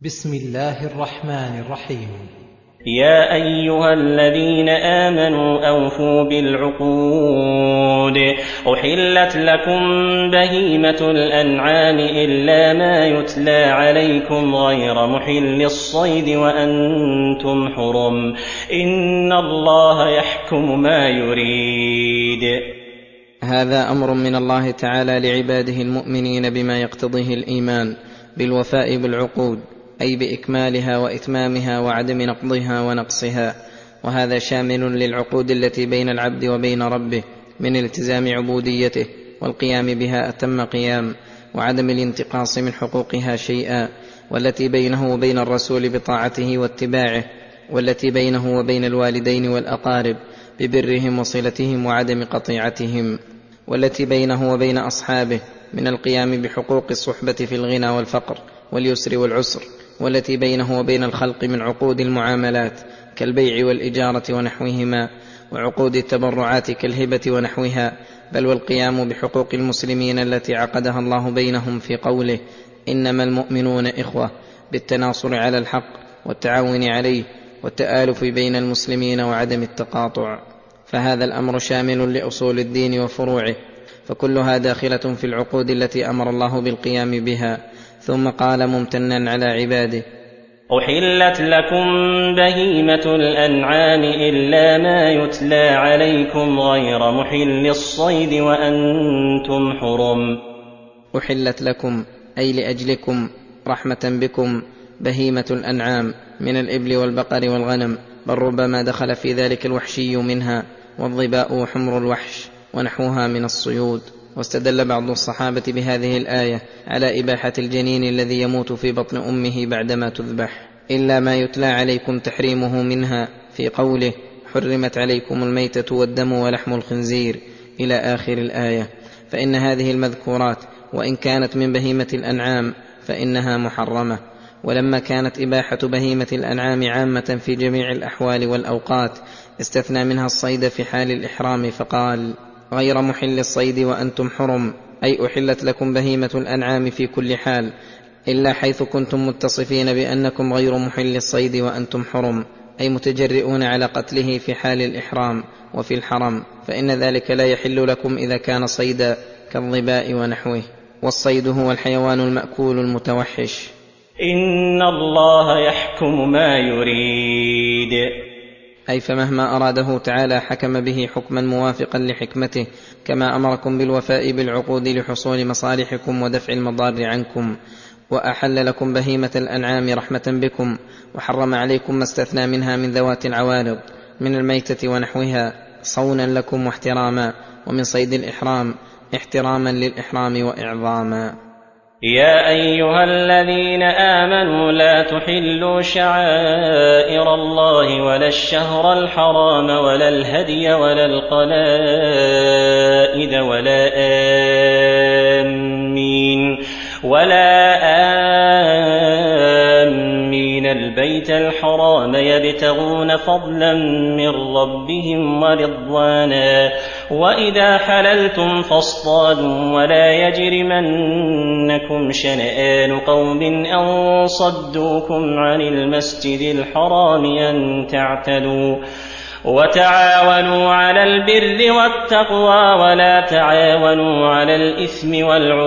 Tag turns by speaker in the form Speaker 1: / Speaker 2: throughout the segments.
Speaker 1: بسم الله الرحمن الرحيم.
Speaker 2: يا أيها الذين آمنوا أوفوا بالعقود أحلت لكم بهيمة الأنعام إلا ما يتلى عليكم غير محل الصيد وأنتم حرم إن الله يحكم ما يريد.
Speaker 3: هذا أمر من الله تعالى لعباده المؤمنين بما يقتضيه الإيمان بالوفاء بالعقود، أي بإكمالها وإتمامها وعدم نقضها ونقصها، وهذا شامل للعقود التي بين العبد وبين ربه من التزام عبوديته والقيام بها أتم قيام وعدم الانتقاص من حقوقها شيئا، والتي بينه وبين الرسول بطاعته واتباعه، والتي بينه وبين الوالدين والأقارب ببرهم وصلتهم وعدم قطيعتهم، والتي بينه وبين أصحابه من القيام بحقوق الصحبة في الغنى والفقر واليسر والعسر، والتي بينه وبين الخلق من عقود المعاملات كالبيع والإجارة ونحوهما، وعقود التبرعات كالهبة ونحوها، بل والقيام بحقوق المسلمين التي عقدها الله بينهم في قوله إنما المؤمنون إخوة، بالتناصر على الحق والتعاون عليه والتآلف بين المسلمين وعدم التقاطع. فهذا الأمر شامل لأصول الدين وفروعه، فكلها داخلة في العقود التي أمر الله بالقيام بها. ثم قال ممتنا على عباده:
Speaker 2: أحلت لكم بهيمة الأنعام إلا ما يتلى عليكم غير محل الصيد وأنتم حرم.
Speaker 3: أحلت لكم أي لأجلكم رحمة بكم بهيمة الأنعام من الإبل والبقر والغنم، بل ربما دخل في ذلك الوحشي منها والظباء وحمر الوحش ونحوها من الصيود. واستدل بعض الصحابة بهذه الآية على إباحة الجنين الذي يموت في بطن أمه بعدما تذبح، إلا ما يتلى عليكم تحريمه منها في قوله حرمت عليكم الميتة والدم ولحم الخنزير إلى آخر الآية. فإن هذه المذكورات وإن كانت من بهيمة الأنعام فإنها محرمة، ولما كانت إباحة بهيمة الأنعام عامة في جميع الأحوال والأوقات استثنى منها الصيد في حال الإحرام فقال غير محل الصيد وأنتم حرم، أي أحلت لكم بهيمة الأنعام في كل حال إلا حيث كنتم متصفين بأنكم غير محل الصيد وأنتم حرم، أي متجرئون على قتله في حال الإحرام وفي الحرم، فإن ذلك لا يحل لكم إذا كان صيدا كالظباء ونحوه. والصيد هو الحيوان المأكول المتوحش.
Speaker 2: إن الله يحكم ما يريد،
Speaker 3: أي فمهما أراده تعالى حكم به حكما موافقا لحكمته، كما أمركم بالوفاء بالعقود لحصول مصالحكم ودفع المضار عنكم، وأحل لكم بهيمة الأنعام رحمة بكم، وحرم عليكم ما استثنى منها من ذوات العوارض من الميتة ونحوها صونا لكم واحتراما، ومن صيد الإحرام احتراما للإحرام وإعظاما.
Speaker 2: يا أيها الذين آمنوا لا تحلوا شعائر الله ولا الشهر الحرام ولا الهدي ولا القلائد ولا آمين البيت الحرام يبتغون فضلا من ربهم ورضوانا، وإذا حللتم فاصطادوا ولا يجرمنكم شنآن قوم أن صدوكم عن المسجد الحرام أن تعتدوا، وتعاونوا على البر والتقوى ولا تعاونوا على الإثم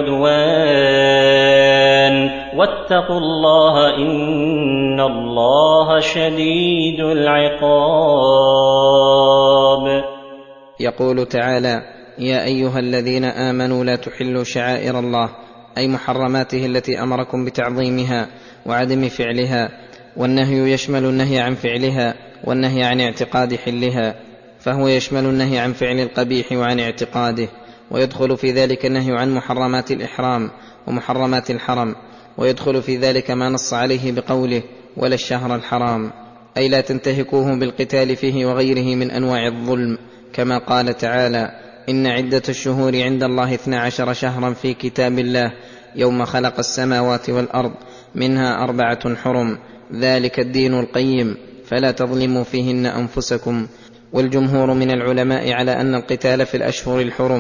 Speaker 2: والعدوان، واتقوا الله إن الله شديد العقاب.
Speaker 3: يقول تعالى: يا أيها الذين آمنوا لا تحلوا شعائر الله، أي محرماته التي أمركم بتعظيمها وعدم فعلها، والنهي يشمل النهي عن فعلها والنهي عن اعتقاد حلها، فهو يشمل النهي عن فعل القبيح وعن اعتقاده، ويدخل في ذلك النهي عن محرمات الإحرام ومحرمات الحرم، ويدخل في ذلك ما نص عليه بقوله ولا الشهر الحرام، أي لا تنتهكوه بالقتال فيه وغيره من أنواع الظلم، كما قال تعالى: إن عدة الشهور عند الله 12 شهرا في كتاب الله يوم خلق السماوات والأرض منها 4 حرم ذلك الدين القيم فلا تظلموا فيهن أنفسكم. والجمهور من العلماء على أن القتال في الأشهر الحرم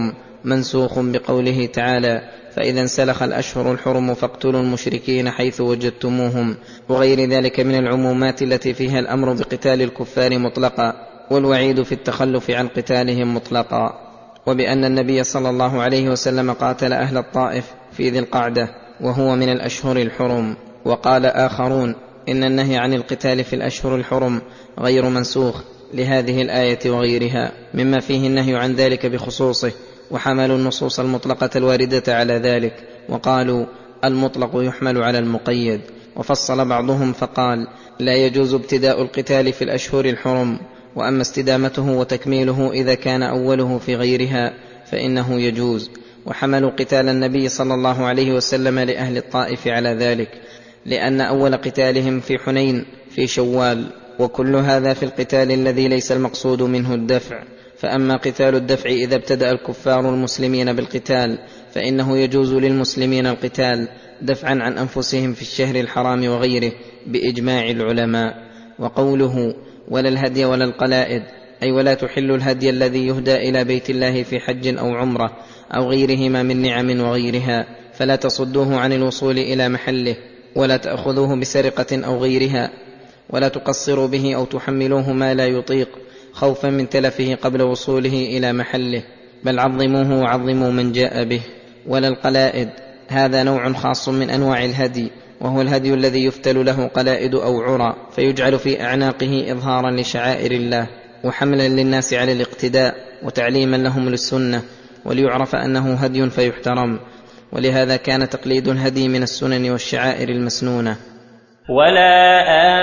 Speaker 3: منسوخ بقوله تعالى: فإذا انسلخ الأشهر الحرم فاقتلوا المشركين حيث وجدتموهم، وغير ذلك من العمومات التي فيها الأمر بقتال الكفار مطلقا، والوعيد في التخلف عن قتالهم مطلقا. وبأن النبي صلى الله عليه وسلم قاتل أهل الطائف في ذي القعدة وهو من الأشهر الحرم. وقال آخرون إن النهي عن القتال في الأشهر الحرم غير منسوخ لهذه الآية وغيرها، مما فيه النهي عن ذلك بخصوصه، وحملوا النصوص المطلقة الواردة على ذلك، وقالوا المطلق يحمل على المقيد. وفصل بعضهم فقال: لا يجوز ابتداء القتال في الأشهر الحرم، وأما استدامته وتكميله إذا كان أوله في غيرها فإنه يجوز. وحملوا قتال النبي صلى الله عليه وسلم لأهل الطائف على ذلك، لأن أول قتالهم في حنين في شوال، وكل هذا في القتال الذي ليس المقصود منه الدفع. فأما قتال الدفع إذا ابتدأ الكفار المسلمين بالقتال فإنه يجوز للمسلمين القتال دفعا عن أنفسهم في الشهر الحرام وغيره بإجماع العلماء. وقوله: ولا الهدي ولا القلائد، أي ولا تحل الهدي الذي يهدى إلى بيت الله في حج أو عمرة أو غيرهما من نعم وغيرها، فلا تصدوه عن الوصول إلى محله، ولا تأخذوه بسرقة أو غيرها، ولا تقصروا به أو تحملوه ما لا يطيق خوفا من تلفه قبل وصوله إلى محله، بل عظموه وعظموا من جاء به. ولا القلائد، هذا نوع خاص من أنواع الهدي، وهو الهدي الذي يفتل له قلائد أو عرى فيجعل في أعناقه إظهارا لشعائر الله وحملا للناس على الاقتداء وتعليما لهم للسنة، وليعرف أنه هدي فيحترم. ولهذا كان تقليد الهدي من السنن والشعائر المسنونة.
Speaker 2: ولا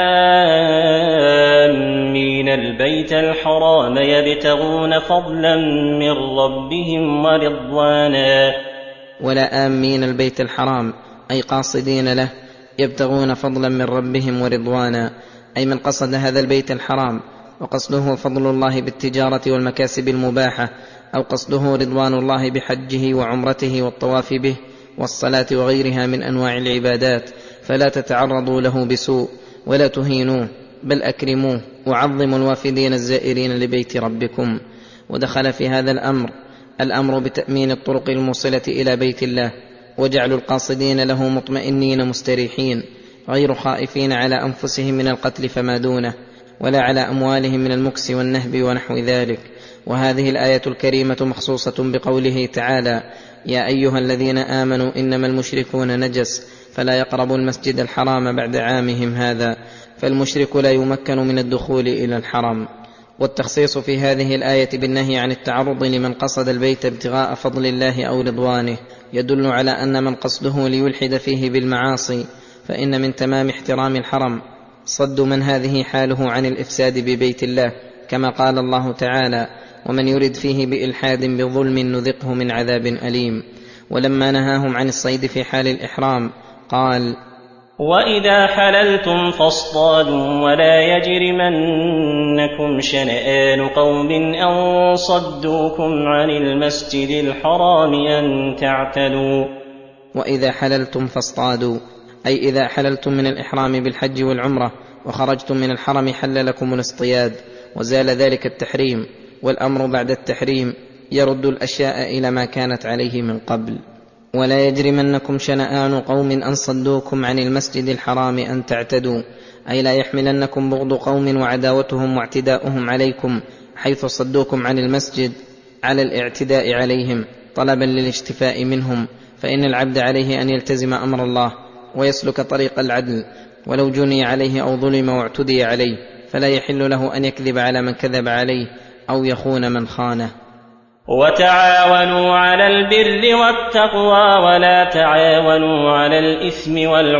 Speaker 2: آمين البيت الحرام يبتغون فضلا من ربهم ورضوانا.
Speaker 3: ولا آمين البيت الحرام، أي قاصدين له، يبتغون فضلا من ربهم ورضوانا، أي من قصد هذا البيت الحرام وقصده فضل الله بالتجارة والمكاسب المباحة، أو قصده رضوان الله بحجه وعمرته والطواف به والصلاة وغيرها من أنواع العبادات، فلا تتعرضوا له بسوء ولا تهينوه، بل أكرموه وعظموا الوافدين الزائرين لبيت ربكم. ودخل في هذا الأمر بتأمين الطرق الموصلة إلى بيت الله، وجعل القاصدين له مطمئنين مستريحين غير خائفين على أنفسهم من القتل فما دونه، ولا على أموالهم من المكس والنهب ونحو ذلك. وهذه الآية الكريمة مخصوصة بقوله تعالى: يا أيها الذين آمنوا إنما المشركون نجس فلا يقربوا المسجد الحرام بعد عامهم هذا، فالمشرك لا يمكن من الدخول إلى الحرم. والتخصيص في هذه الآية بالنهي عن التعرض لمن قصد البيت ابتغاء فضل الله أو رضوانه يدل على أن من قصده ليلحد فيه بالمعاصي، فإن من تمام احترام الحرم صد من هذه حاله عن الإفساد ببيت الله، كما قال الله تعالى: ومن يرد فيه بإلحاد بظلم نذقه من عذاب أليم. ولما نهاهم عن الصيد في حال الإحرام قال:
Speaker 2: وإذا حللتم فاصطادوا ولا يجرمنكم شنآن قوم أن صدوكم عن المسجد الحرام أن تعتدوا.
Speaker 3: وإذا حللتم فاصطادوا، أي إذا حللتم من الإحرام بالحج والعمرة وخرجتم من الحرم حل لكم الاصطياد، وزال ذلك التحريم، والأمر بعد التحريم يرد الأشياء إلى ما كانت عليه من قبل. ولا يجرمنكم شنآن قوم أن صدوكم عن المسجد الحرام أن تعتدوا، أي لا يحملنكم بغض قوم وعداوتهم واعتداؤهم عليكم حيث صدوكم عن المسجد على الاعتداء عليهم طلبا للاشتفاء منهم، فإن العبد عليه أن يلتزم أمر الله ويسلك طريق العدل، ولو جني عليه أو ظلم واعتدي عليه فلا يحل له أن يكذب على من كذب عليه أو يخون من خانه.
Speaker 2: وتعاونوا على البر والتقوى ولا تعاونوا على الإثم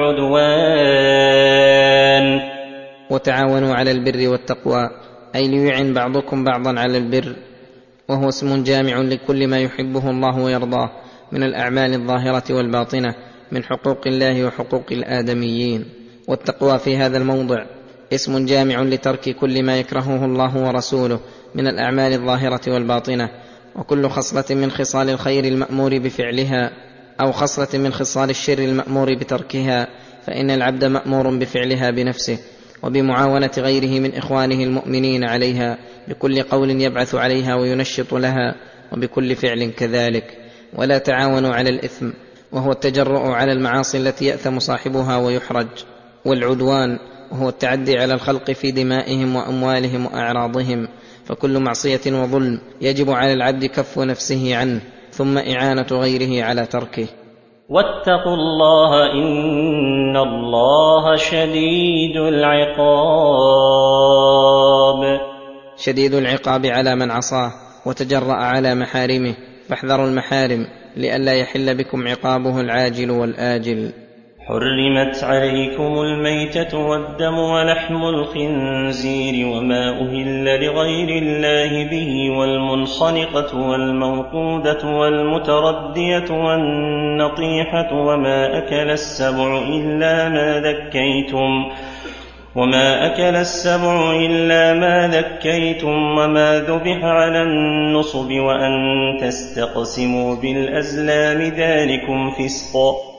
Speaker 2: والعدوان.
Speaker 3: وتعاونوا على البر والتقوى، أي ليعن بعضكم بعضا على البر، وهو اسم جامع لكل ما يحبه الله ويرضاه من الأعمال الظاهرة والباطنة من حقوق الله وحقوق الآدميين. والتقوى في هذا الموضع اسم جامع لترك كل ما يكرهه الله ورسوله من الأعمال الظاهرة والباطنة، وكل خصلة من خصال الخير المأمور بفعلها أو خصلة من خصال الشر المأمور بتركها، فإن العبد مأمور بفعلها بنفسه وبمعاونة غيره من إخوانه المؤمنين عليها بكل قول يبعث عليها وينشط لها وبكل فعل كذلك. ولا تعاونوا على الإثم، وهو التجرؤ على المعاصي التي يأثم صاحبها ويحرج، والعدوان، وهو التعدي على الخلق في دمائهم وأموالهم وأعراضهم، فكل معصية وظلم يجب على العبد كف نفسه عنه، ثم إعانة غيره على تركه.
Speaker 2: واتقوا الله إن الله شديد العقاب.
Speaker 3: شديد العقاب على من عصاه وتجرأ على محارمه، فاحذروا المحارم لئلا يحل بكم عقابه العاجل والآجل.
Speaker 2: حرمت عليكم الميتة والدم ولحم الخنزير وما أهل لغير الله به، والمنخنقة والموقودة والمتردية والنطيحة وما أكل السبع إلا ما ذكيتم وما ذبح على النصب وأن تستقسموا بالأزلام ذلكم فسق.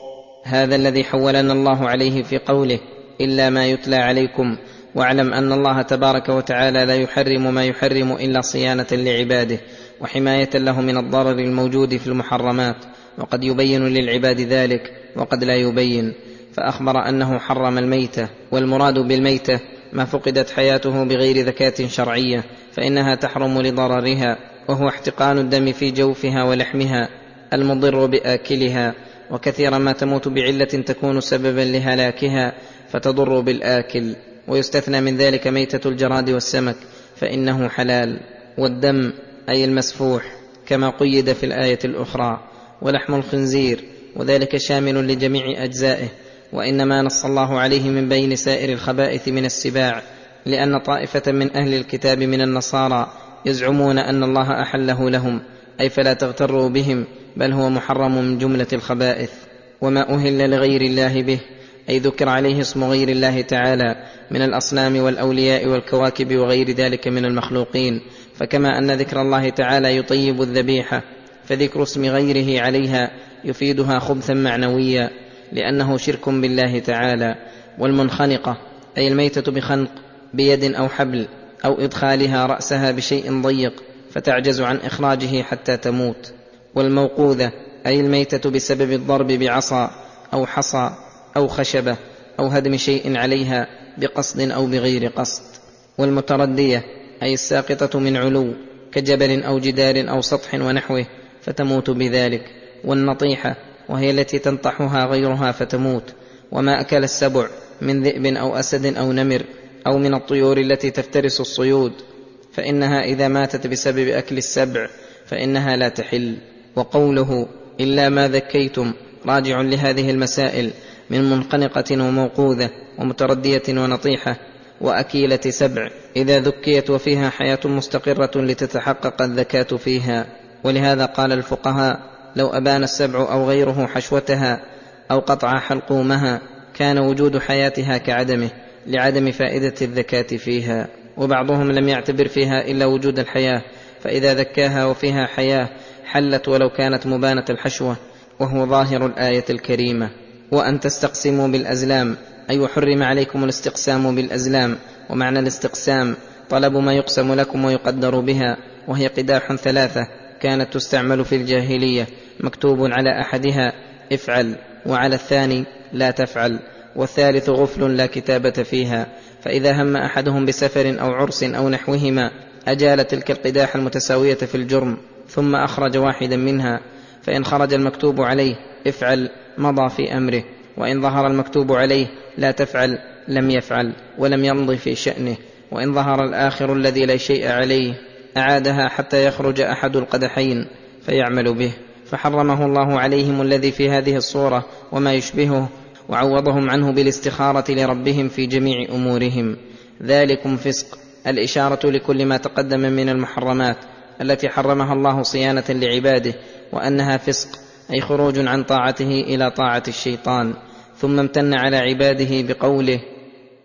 Speaker 3: هذا الذي حولنا الله عليه في قوله إلا ما يتلى عليكم، واعلم أن الله تبارك وتعالى لا يحرم ما يحرم إلا صيانة لعباده وحماية له من الضرر الموجود في المحرمات، وقد يبين للعباد ذلك وقد لا يبين، فأخبر أنه حرم الميتة، والمراد بالميتة ما فقدت حياته بغير ذكاة شرعية، فإنها تحرم لضررها، وهو احتقان الدم في جوفها ولحمها المضر بآكلها، وكثيرا ما تموت بعلة تكون سببا لهلاكها فتضر بالآكل، ويستثنى من ذلك ميتة الجراد والسمك فإنه حلال، والدم أي المسفوح كما قيد في الآية الأخرى، ولحم الخنزير وذلك شامل لجميع أجزائه، وإنما نص الله عليه من بين سائر الخبائث من السباع، لأن طائفة من أهل الكتاب من النصارى يزعمون أن الله أحله لهم، أي فلا تغتروا بهم، بل هو محرم من جملة الخبائث. وما أهل لغير الله به أي ذكر عليه اسم غير الله تعالى من الأصنام والأولياء والكواكب وغير ذلك من المخلوقين، فكما أن ذكر الله تعالى يطيب الذبيحة، فذكر اسم غيره عليها يفيدها خبثا معنويا لأنه شرك بالله تعالى. والمنخنقة أي الميتة بخنق بيد أو حبل، أو إدخالها رأسها بشيء ضيق فتعجز عن إخراجه حتى تموت. والموقوذة أي الميتة بسبب الضرب بعصا أو حصى أو خشبة أو هدم شيء عليها بقصد أو بغير قصد. والمتردية أي الساقطة من علو كجبل أو جدار أو سطح ونحوه فتموت بذلك. والنطيحة وهي التي تنطحها غيرها فتموت. وما أكل السبع من ذئب أو أسد أو نمر أو من الطيور التي تفترس الصيود، فإنها إذا ماتت بسبب أكل السبع فإنها لا تحل. وقوله إلا ما ذكيتم راجع لهذه المسائل من منخنقة وموقوذة ومتردية ونطيحة وأكيلة سبع إذا ذكيت وفيها حياة مستقرة لتتحقق الذكاة فيها. ولهذا قال الفقهاء لو أبان السبع أو غيره حشوتها أو قطع حلقومها كان وجود حياتها كعدمه لعدم فائدة الذكاة فيها. وبعضهم لم يعتبر فيها إلا وجود الحياة، فإذا ذكاها وفيها حياة حلت ولو كانت مبانة الحشوة، وهو ظاهر الآية الكريمة. وأن تستقسموا بالأزلام أي حرم عليكم الاستقسام بالأزلام. ومعنى الاستقسام طلب ما يقسم لكم ويقدر بها، وهي قداح ثلاثة كانت تستعمل في الجاهلية، مكتوب على أحدها افعل وعلى الثاني لا تفعل، والثالث غفل لا كتابة فيها، فإذا هم أحدهم بسفر أو عرس أو نحوهما أجال تلك القداح المتساوية في الجرم ثم أخرج واحدا منها، فإن خرج المكتوب عليه افعل مضى في أمره، وإن ظهر المكتوب عليه لا تفعل لم يفعل ولم يمضي في شأنه، وإن ظهر الآخر الذي لا شيء عليه أعادها حتى يخرج أحد القدحين فيعمل به. فحرمه الله عليهم الذي في هذه الصورة وما يشبهه، وعوضهم عنه بالاستخارة لربهم في جميع أمورهم. ذلكم فسق، الإشارة لكل ما تقدم من المحرمات التي حرمها الله صيانة لعباده، وأنها فسق أي خروج عن طاعته إلى طاعة الشيطان. ثم امتن على عباده بقوله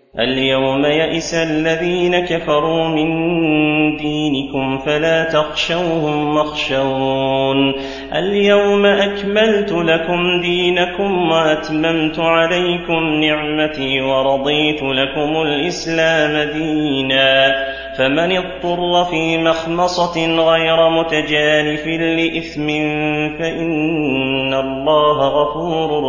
Speaker 2: اليوم يئس الذين كفروا من دينكم فلا تخشوهم واخشون اليوم أكملت لكم دينكم وأتممت عليكم نعمتي ورضيت لكم الإسلام دينا فمن اضطر في مخمصة غير متجانف لإثم فإن الله غفور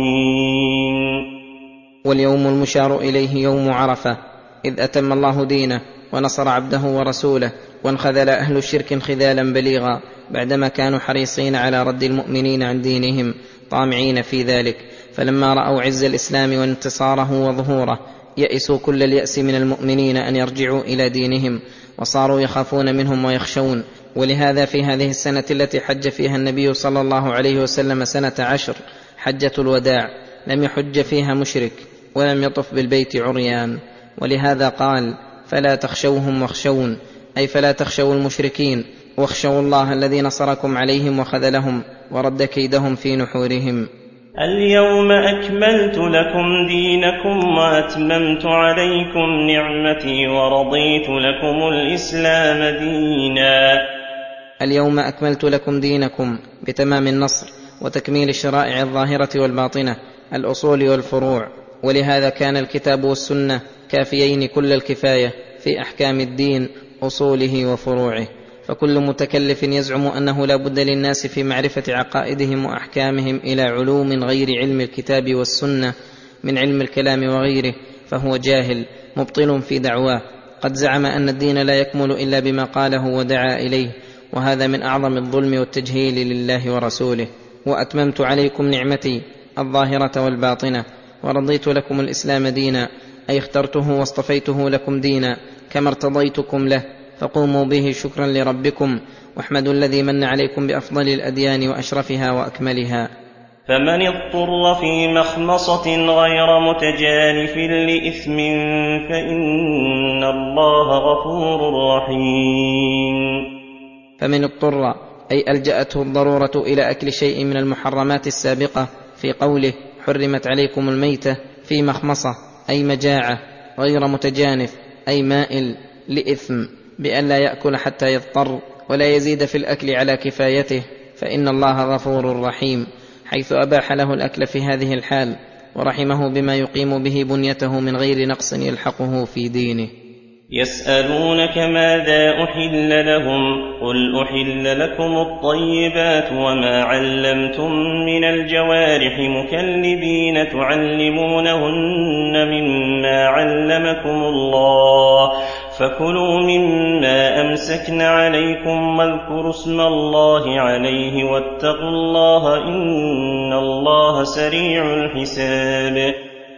Speaker 2: رحيم.
Speaker 3: واليوم المشار إليه يوم عرفة، إذ أتم الله دينه ونصر عبده ورسوله، وانخذل أهل الشرك انخذالا بليغا بعدما كانوا حريصين على رد المؤمنين عن دينهم طامعين في ذلك، فلما رأوا عز الإسلام وانتصاره وظهوره يئسوا كل اليأس من المؤمنين أن يرجعوا إلى دينهم، وصاروا يخافون منهم ويخشون. ولهذا في هذه السنة التي حج فيها النبي صلى الله عليه وسلم سنة 10 حجة الوداع لم يحج فيها مشرك ولم يطف بالبيت عريان، ولهذا قال فلا تخشوهم واخشون، أي فلا تخشوا المشركين واخشوا الله الذي نصركم عليهم وخذلهم ورد كيدهم في نحورهم.
Speaker 2: اليوم أكملت لكم دينكم وأتممت عليكم نعمتي ورضيت لكم الإسلام دينا.
Speaker 3: اليوم أكملت لكم دينكم بتمام النصر وتكميل الشرائع الظاهرة والباطنة، الأصول والفروع، ولهذا كان الكتاب والسنة كافيين كل الكفاية في أحكام الدين أصوله وفروعه. فكل متكلف يزعم أنه لا بد للناس في معرفة عقائدهم وأحكامهم إلى علوم غير علم الكتاب والسنة من علم الكلام وغيره فهو جاهل مبطل في دعواه، قد زعم أن الدين لا يكمل إلا بما قاله ودعا إليه، وهذا من أعظم الظلم والتجهيل لله ورسوله. وأتممت عليكم نعمتي الظاهرة والباطنة ورضيت لكم الإسلام دينا، أي اخترته واصطفيته لكم دينا كما ارتضيتكم له، فقوموا به شكرا لربكم واحمدوا الذي من عليكم بأفضل الأديان وأشرفها وأكملها.
Speaker 2: فمن اضطر في مخمصة غير متجانف لإثم فإن الله غفور رحيم.
Speaker 3: فمن اضطر أي ألجأته الضرورة إلى أكل شيء من المحرمات السابقة في قوله حرمت عليكم الميتة في مخمصة أي مجاعة غير متجانف أي مائل لإثم بأن لا يأكل حتى يضطر ولا يزيد في الأكل على كفايته، فإن الله غفور رحيم، حيث أباح له الأكل في هذه الحال ورحمه بما يقيم به بنيته من غير نقص يلحقه في دينه.
Speaker 2: يسألونك ماذا أحل لهم قل أحل لكم الطيبات وما علمتم من الجوارح مكلبين تعلمونهن مما علمكم الله فكلوا مما أمسكن عليكم واذكروا اسم الله عليه واتقوا الله إن الله سريع الحساب.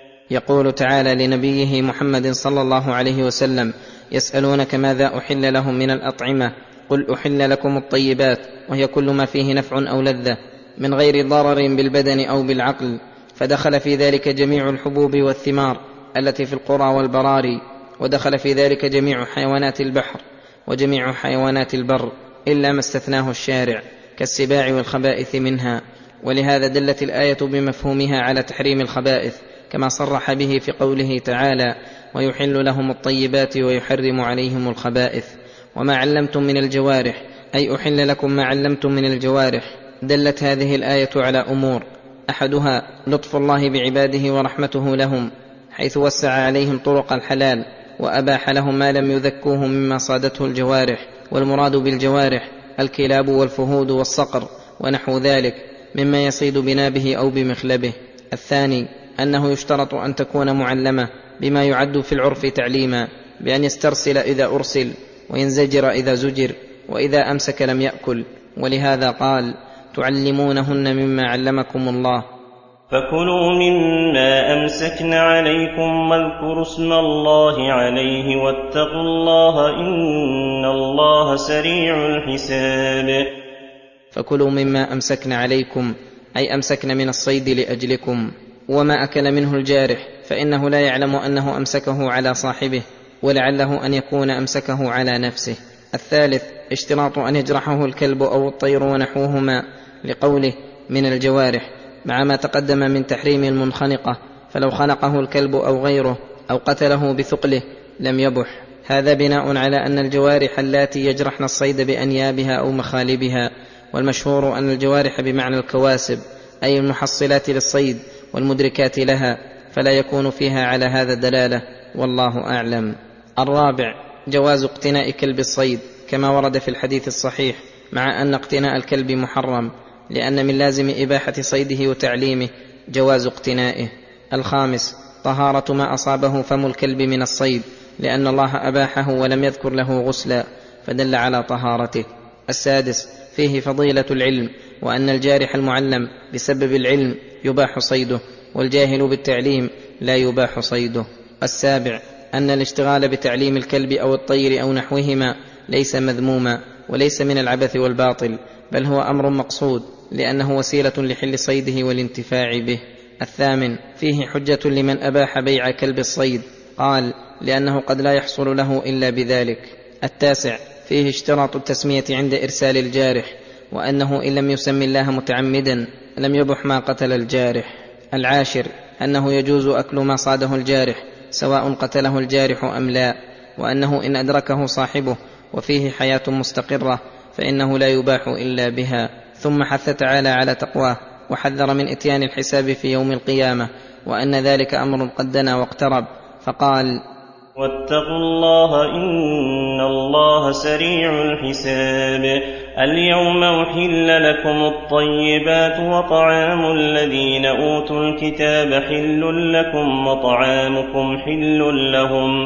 Speaker 3: يقول تعالى لنبيه محمد صلى الله عليه وسلم يسألونك ماذا أحل لهم من الأطعمة قل أحل لكم الطيبات، وهي كل ما فيه نفع أو لذة من غير ضرر بالبدن أو بالعقل، فدخل في ذلك جميع الحبوب والثمار التي في القرى والبراري، ودخل في ذلك جميع حيوانات البحر وجميع حيوانات البر إلا ما استثناه الشارع كالسباع والخبائث منها. ولهذا دلت الآية بمفهومها على تحريم الخبائث كما صرح به في قوله تعالى ويحل لهم الطيبات ويحرم عليهم الخبائث. وما علمتم من الجوارح أي أحل لكم ما علمتم من الجوارح. دلت هذه الآية على أمور، أحدها لطف الله بعباده ورحمته لهم حيث وسع عليهم طرق الحلال وأباح لهم ما لم يذكوه مما صادته الجوارح، والمراد بالجوارح الكلاب والفهود والصقر ونحو ذلك مما يصيد بنابه أو بمخلبه. الثاني أنه يشترط أن تكون معلمة بما يعد في العرف تعليما، بأن يسترسل إذا أرسل وينزجر إذا زجر وإذا أمسك لم يأكل، ولهذا قال تعلمونهن مما علمكم الله
Speaker 2: فكلوا مما أمسكن عليكم واذكروا اسم الله عليه واتقوا الله إن الله سريع الحساب.
Speaker 3: فكلوا مما أمسكن عليكم أي أمسكن من الصيد لأجلكم، وما أكل منه الجارح فإنه لا يعلم أنه أمسكه على صاحبه ولعله أن يكون أمسكه على نفسه. الثالث اشتراط أن يجرحه الكلب أو الطير ونحوهما لقوله من الجوارح، مع ما تقدم من تحريم المنخنقة، فلو خنقه الكلب أو غيره أو قتله بثقله لم يبح. هذا بناء على أن الجوارح اللاتي يجرحن الصيد بأنيابها أو مخالبها، والمشهور أن الجوارح بمعنى الكواسب أي المحصلات للصيد والمدركات لها، فلا يكون فيها على هذا دلالة، والله أعلم. الرابع جواز اقتناء كلب الصيد كما ورد في الحديث الصحيح، مع أن اقتناء الكلب محرم، لأن من لازم إباحة صيده وتعليمه جواز اقتنائه. الخامس طهارة ما أصابه فم الكلب من الصيد، لأن الله أباحه ولم يذكر له غسلا فدل على طهارته. السادس فيه فضيلة العلم، وأن الجارح المعلم بسبب العلم يباح صيده، والجاهل بالتعليم لا يباح صيده. السابع أن الاشتغال بتعليم الكلب أو الطير أو نحوهما ليس مذموما، وليس من العبث والباطل، بل هو أمر مقصود، لأنه وسيلة لحل صيده والانتفاع به. الثامن فيه حجة لمن أباح بيع كلب الصيد، قال لأنه قد لا يحصل له إلا بذلك. التاسع فيه اشتراط التسمية عند إرسال الجارح، وأنه إن لم يسم الله متعمدا لم يبح ما قتل الجارح. العاشر أنه يجوز أكل ما صاده الجارح سواء قتله الجارح أم لا، وأنه إن أدركه صاحبه وفيه حياة مستقرة فإنه لا يباح إلا بها. ثم حث تعالى على تقواه، وحذر من إتيان الحساب في يوم القيامة، وأن ذلك أمر قد دنا واقترب، فقال:
Speaker 2: واتقوا الله إن الله سريع الحساب. اليوم أحل لكم الطيبات، وطعام الذين أوتوا الكتاب حل لكم وطعامكم حل لهم.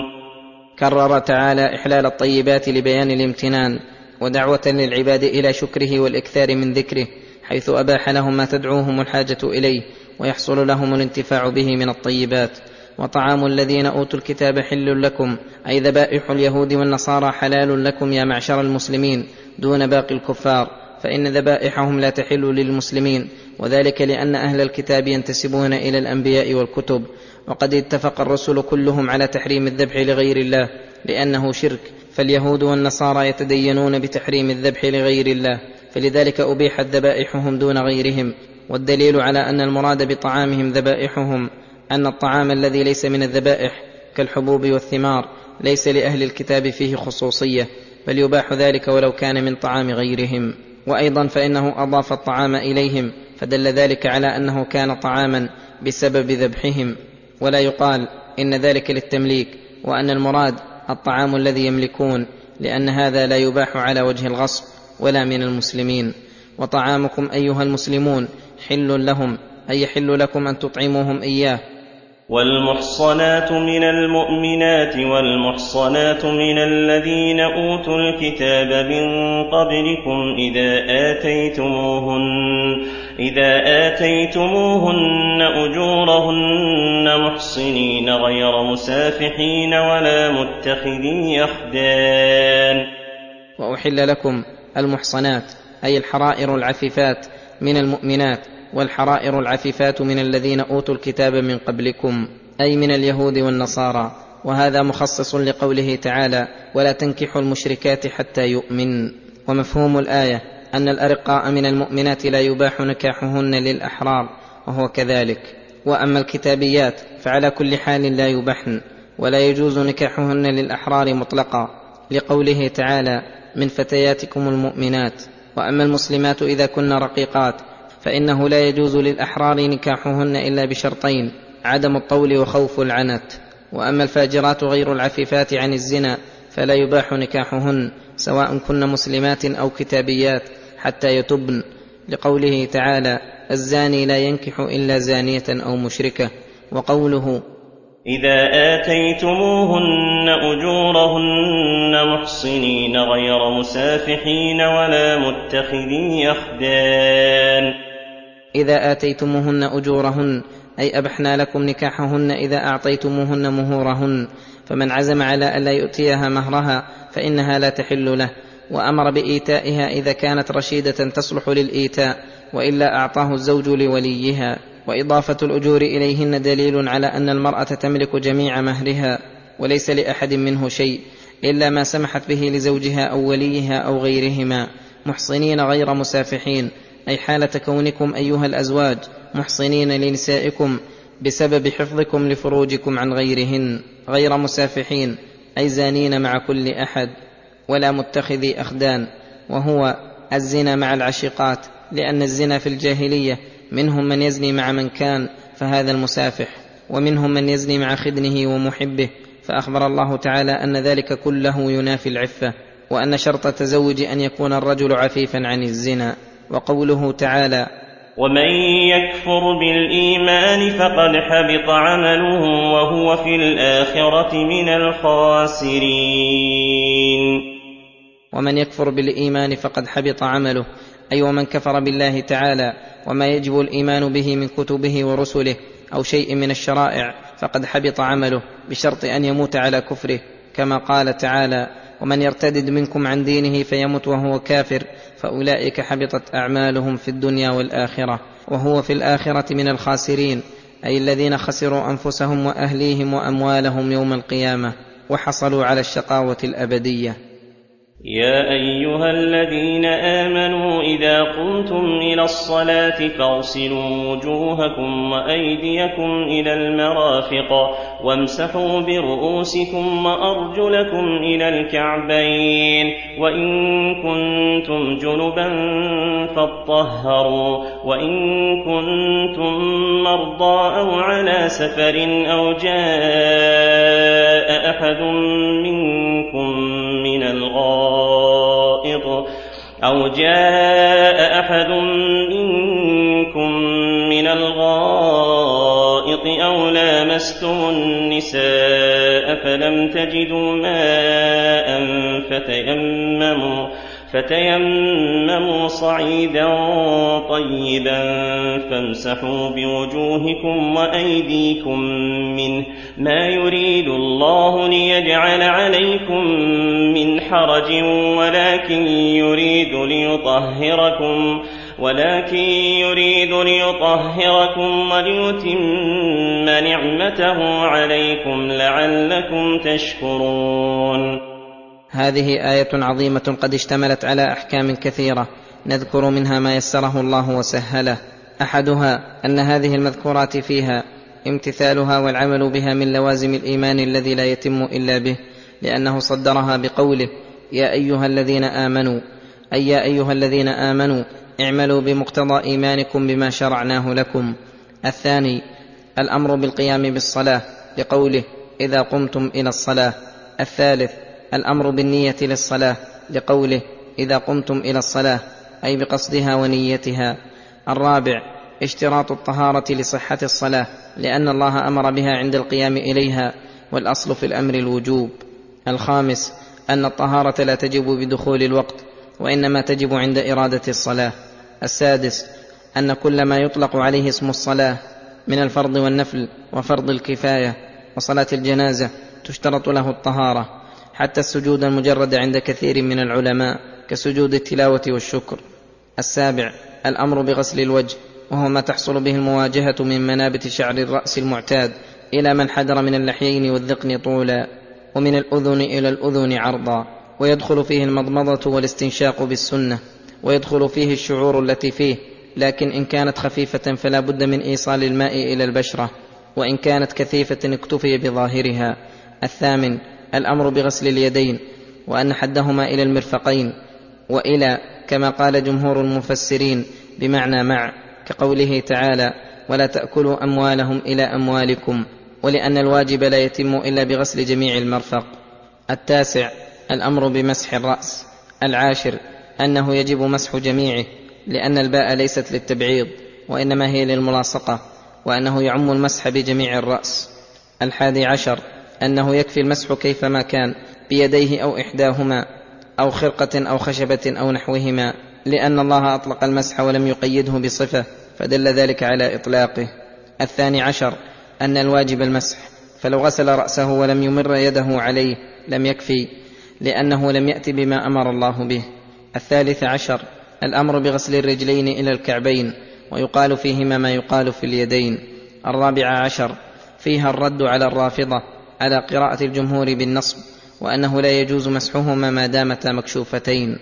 Speaker 3: كرر تعالى إحلال الطيبات لبيان الامتنان ودعوة للعباد إلى شكره والإكثار من ذكره، حيث أباح لهم ما تدعوهم الحاجة إليه ويحصل لهم الانتفاع به من الطيبات. وطعام الذين أوتوا الكتاب حل لكم، أي ذبائح اليهود والنصارى حلال لكم يا معشر المسلمين دون باقي الكفار، فإن ذبائحهم لا تحل للمسلمين، وذلك لأن أهل الكتاب ينتسبون إلى الأنبياء والكتب، وقد اتفق الرسل كلهم على تحريم الذبح لغير الله لأنه شرك، فاليهود والنصارى يتدينون بتحريم الذبح لغير الله، فلذلك أبيحت ذبائحهم دون غيرهم. والدليل على أن المراد بطعامهم ذبائحهم أن الطعام الذي ليس من الذبائح كالحبوب والثمار ليس لأهل الكتاب فيه خصوصية، بل يباح ذلك ولو كان من طعام غيرهم. وأيضا فإنه أضاف الطعام إليهم، فدل ذلك على أنه كان طعاما بسبب ذبحهم، ولا يقال إن ذلك للتمليك، وأن المراد الطعام الذي يملكون، لأن هذا لا يباح على وجه الغصب ولا من المسلمين. وطعامكم أيها المسلمون حل لهم، أي يحل لكم أن تطعموهم إياه.
Speaker 2: والمحصنات من المؤمنات والمحصنات من الذين أوتوا الكتاب من قبلكم إذا آتيتموهن أجورهن محصنين غير مسافحين ولا متخذي أخدان.
Speaker 3: وأحل لكم المحصنات أي الحرائر العفيفات من المؤمنات، والحرائر العفيفات من الذين أوتوا الكتاب من قبلكم، أي من اليهود والنصارى. وهذا مخصص لقوله تعالى: ولا تنكحوا المشركات حتى يؤمن. ومفهوم الآية أن الأرقاء من المؤمنات لا يباح نكاحهن للأحرار، وهو كذلك. وأما الكتابيات فعلى كل حال لا يباحن، ولا يجوز نكاحهن للأحرار مطلقا، لقوله تعالى: من فتياتكم المؤمنات. وأما المسلمات إذا كن رقيقات فإنه لا يجوز للأحرار نكاحهن إلا بشرطين: عدم الطول وخوف العنت. وأما الفاجرات غير العفيفات عن الزنا فلا يباح نكاحهن سواء كن مسلمات أو كتابيات حتى يتبن، لقوله تعالى: الزاني لا ينكح إلا زانية أو مشركة. وقوله:
Speaker 2: إذا آتيتموهن أجورهن محصنين غير مسافحين ولا متخذي أخدان.
Speaker 3: إذا آتيتموهن أجورهن أي أبحنا لكم نكاحهن إذا أعطيتموهن مهورهن، فمن عزم على ألا يؤتيها مهرها فإنها لا تحل له، وأمر بإيتائها إذا كانت رشيدة تصلح للإيتاء، وإلا أعطاه الزوج لوليها. وإضافة الأجور إليهن دليل على أن المرأة تملك جميع مهرها، وليس لأحد منه شيء إلا ما سمحت به لزوجها أو وليها أو غيرهما، محصنين غير مسافحين، أي حالة كونكم أيها الأزواج محصنين لنسائكم بسبب حفظكم لفروجكم عن غيرهن، غير مسافحين أي زانين مع كل أحد، ولا متخذي أخدان، وهو الزنا مع العشيقات، لأن الزنا في الجاهلية منهم من يزني مع من كان فهذا المسافح، ومنهم من يزني مع خدنه ومحبه، فأخبر الله تعالى أن ذلك كله ينافي العفة، وأن شرط التزوج أن يكون الرجل عفيفا عن الزنا. وقوله تعالى:
Speaker 2: ومن يكفر بالإيمان فقد حبط عمله وهو في الآخرة من الخاسرين.
Speaker 3: ومن يكفر بالإيمان فقد حبط عمله، أي ومن كفر بالله تعالى وما يجب الإيمان به من كتبه ورسله أو شيء من الشرائع فقد حبط عمله، بشرط أن يموت على كفره، كما قال تعالى: ومن يرتدد منكم عن دينه فيمت وهو كافر فأولئك حبطت أعمالهم في الدنيا والآخرة وهو في الآخرة من الخاسرين، أي الذين خسروا أنفسهم وأهليهم وأموالهم يوم القيامة وحصلوا على الشقاوة الأبدية.
Speaker 2: يا أيها الذين آمنوا إذا قمتم إلى الصلاة فاغسلوا وجوهكم وأيديكم إلى المرافق وامسحوا برؤوسكم وأرجلكم إلى الكعبين، وإن كنتم جنبا فاطهروا، وإن كنتم مرضى أو على سفر أو جاء أحد منكم من الغائط أو لامستم النساء فلم تجدوا ماء فتيمموا صعيدا طيبا فامسحوا بوجوهكم وأيديكم منه، ما يريد الله ليجعل عليكم من حرج ولكن يريد ليطهركم وليتم نعمته عليكم لعلكم تشكرون.
Speaker 3: هذه آية عظيمة قد اشتملت على أحكام كثيرة، نذكر منها ما يسره الله وسهله. أحدها أن هذه المذكورات فيها امتثالها والعمل بها من لوازم الإيمان الذي لا يتم إلا به، لأنه صدرها بقوله: يا أيها الذين آمنوا، أي يا أيها الذين آمنوا اعملوا بمقتضى إيمانكم بما شرعناه لكم. الثاني الأمر بالقيام بالصلاة لقوله: إذا قمتم إلى الصلاة. الثالث الأمر بالنية للصلاة لقوله: إذا قمتم إلى الصلاة، أي بقصدها ونيتها. الرابع اشتراط الطهارة لصحة الصلاة، لأن الله أمر بها عند القيام إليها، والأصل في الأمر الوجوب. الخامس أن الطهارة لا تجب بدخول الوقت، وإنما تجب عند إرادة الصلاة. السادس أن كل ما يطلق عليه اسم الصلاة من الفرض والنفل وفرض الكفاية وصلاة الجنازة تشترط له الطهارة، حتى السجود المجرد عند كثير من العلماء كسجود التلاوة والشكر. السابع الأمر بغسل الوجه، وهو ما تحصل به المواجهة من منابت شعر الرأس المعتاد إلى من حدر من اللحيين والذقن طولا، ومن الأذن إلى الأذن عرضا، ويدخل فيه المضمضة والاستنشاق بالسنة، ويدخل فيه الشعور التي فيه، لكن إن كانت خفيفة فلا بد من إيصال الماء إلى البشرة، وإن كانت كثيفة اكتفي بظاهرها. الثامن الأمر بغسل اليدين، وأن حدهما إلى المرفقين، وإلى كما قال جمهور المفسرين بمعنى مع، كقوله تعالى: ولا تأكلوا أموالهم إلى أموالكم، ولأن الواجب لا يتم إلا بغسل جميع المرفق. التاسع الأمر بمسح الرأس. العاشر أنه يجب مسح جميعه، لأن الباء ليست للتبعيض وإنما هي للملاصقة، وأنه يعم المسح بجميع الرأس. 11 أنه يكفي المسح كيفما كان، بيديه أو إحداهما أو خرقة أو خشبة أو نحوهما، لأن الله أطلق المسح ولم يقيده بصفة، فدل ذلك على إطلاقه. 12 أن الواجب المسح، فلو غسل رأسه ولم يمر يده عليه لم يكفي، لأنه لم يأت بما أمر الله به. 13 الأمر بغسل الرجلين إلى الكعبين، ويقال فيهما ما يقال في اليدين. 14 فيها الرد على الرافضة على قراءة الجمهور بالنصب، وأنه لا يجوز مسحهما ما دامتا مكشوفتين.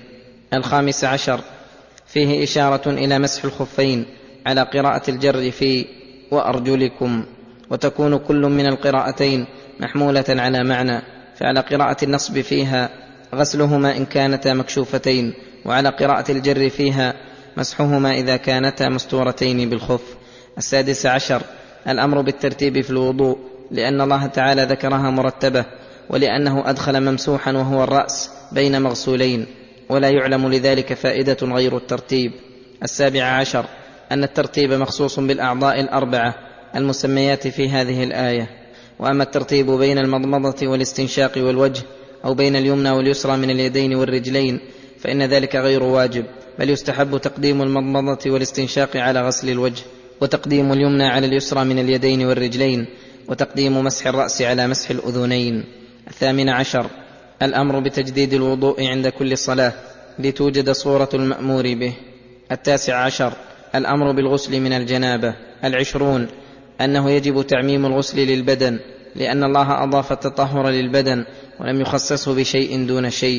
Speaker 3: 15 فيه إشارة إلى مسح الخفين على قراءة الجر في وأرجلكم. وتكون كل من القراءتين محمولة على معنى، فعلى قراءة النصب فيها غسلهما إن كانتا مكشوفتين، وعلى قراءة الجر فيها مسحهما إذا كانتا مستورتين بالخف. 16 الأمر بالترتيب في الوضوء، لأن الله تعالى ذكرها مرتبة، ولأنه أدخل ممسوحا وهو الرأس بين مغسولين، ولا يعلم لذلك فائدة غير الترتيب. 17 أن الترتيب مخصوص بالأعضاء الأربعة المسميات في هذه الآية. وأما الترتيب بين المضمضة والاستنشاق والوجه، أو بين اليمنى واليسرى من اليدين والرجلين، فإن ذلك غير واجب، بل يستحب تقديم المضمضة والاستنشاق على غسل الوجه، وتقديم اليمنى على اليسرى من اليدين والرجلين، وتقديم مسح الرأس على مسح الأذنين. 18 الأمر بتجديد الوضوء عند كل صلاة لتوجد صورة المأمور به. 19 الأمر بالغسل من الجنابة. 20 أنه يجب تعميم الغسل للبدن، لأن الله أضاف التطهر للبدن ولم يخصصه بشيء دون شيء.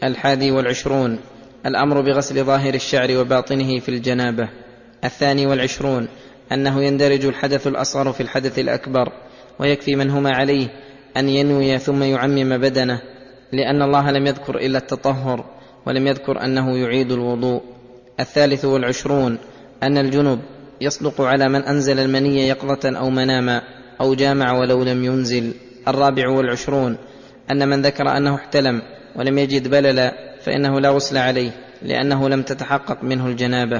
Speaker 3: 21 الأمر بغسل ظاهر الشعر وباطنه في الجنابة. 22 أنه يندرج الحدث الأصغر في الحدث الأكبر، ويكفي من هما عليه أن ينوي ثم يعمم بدنه، لأن الله لم يذكر إلا التطهر، ولم يذكر أنه يعيد الوضوء. 23 أن الجنب يصدق على من أنزل المني يقظة أو مناما أو جامع ولو لم ينزل. 24 أن من ذكر أنه احتلم ولم يجد بللا فإنه لا غسل عليه، لأنه لم تتحقق منه الجنابة.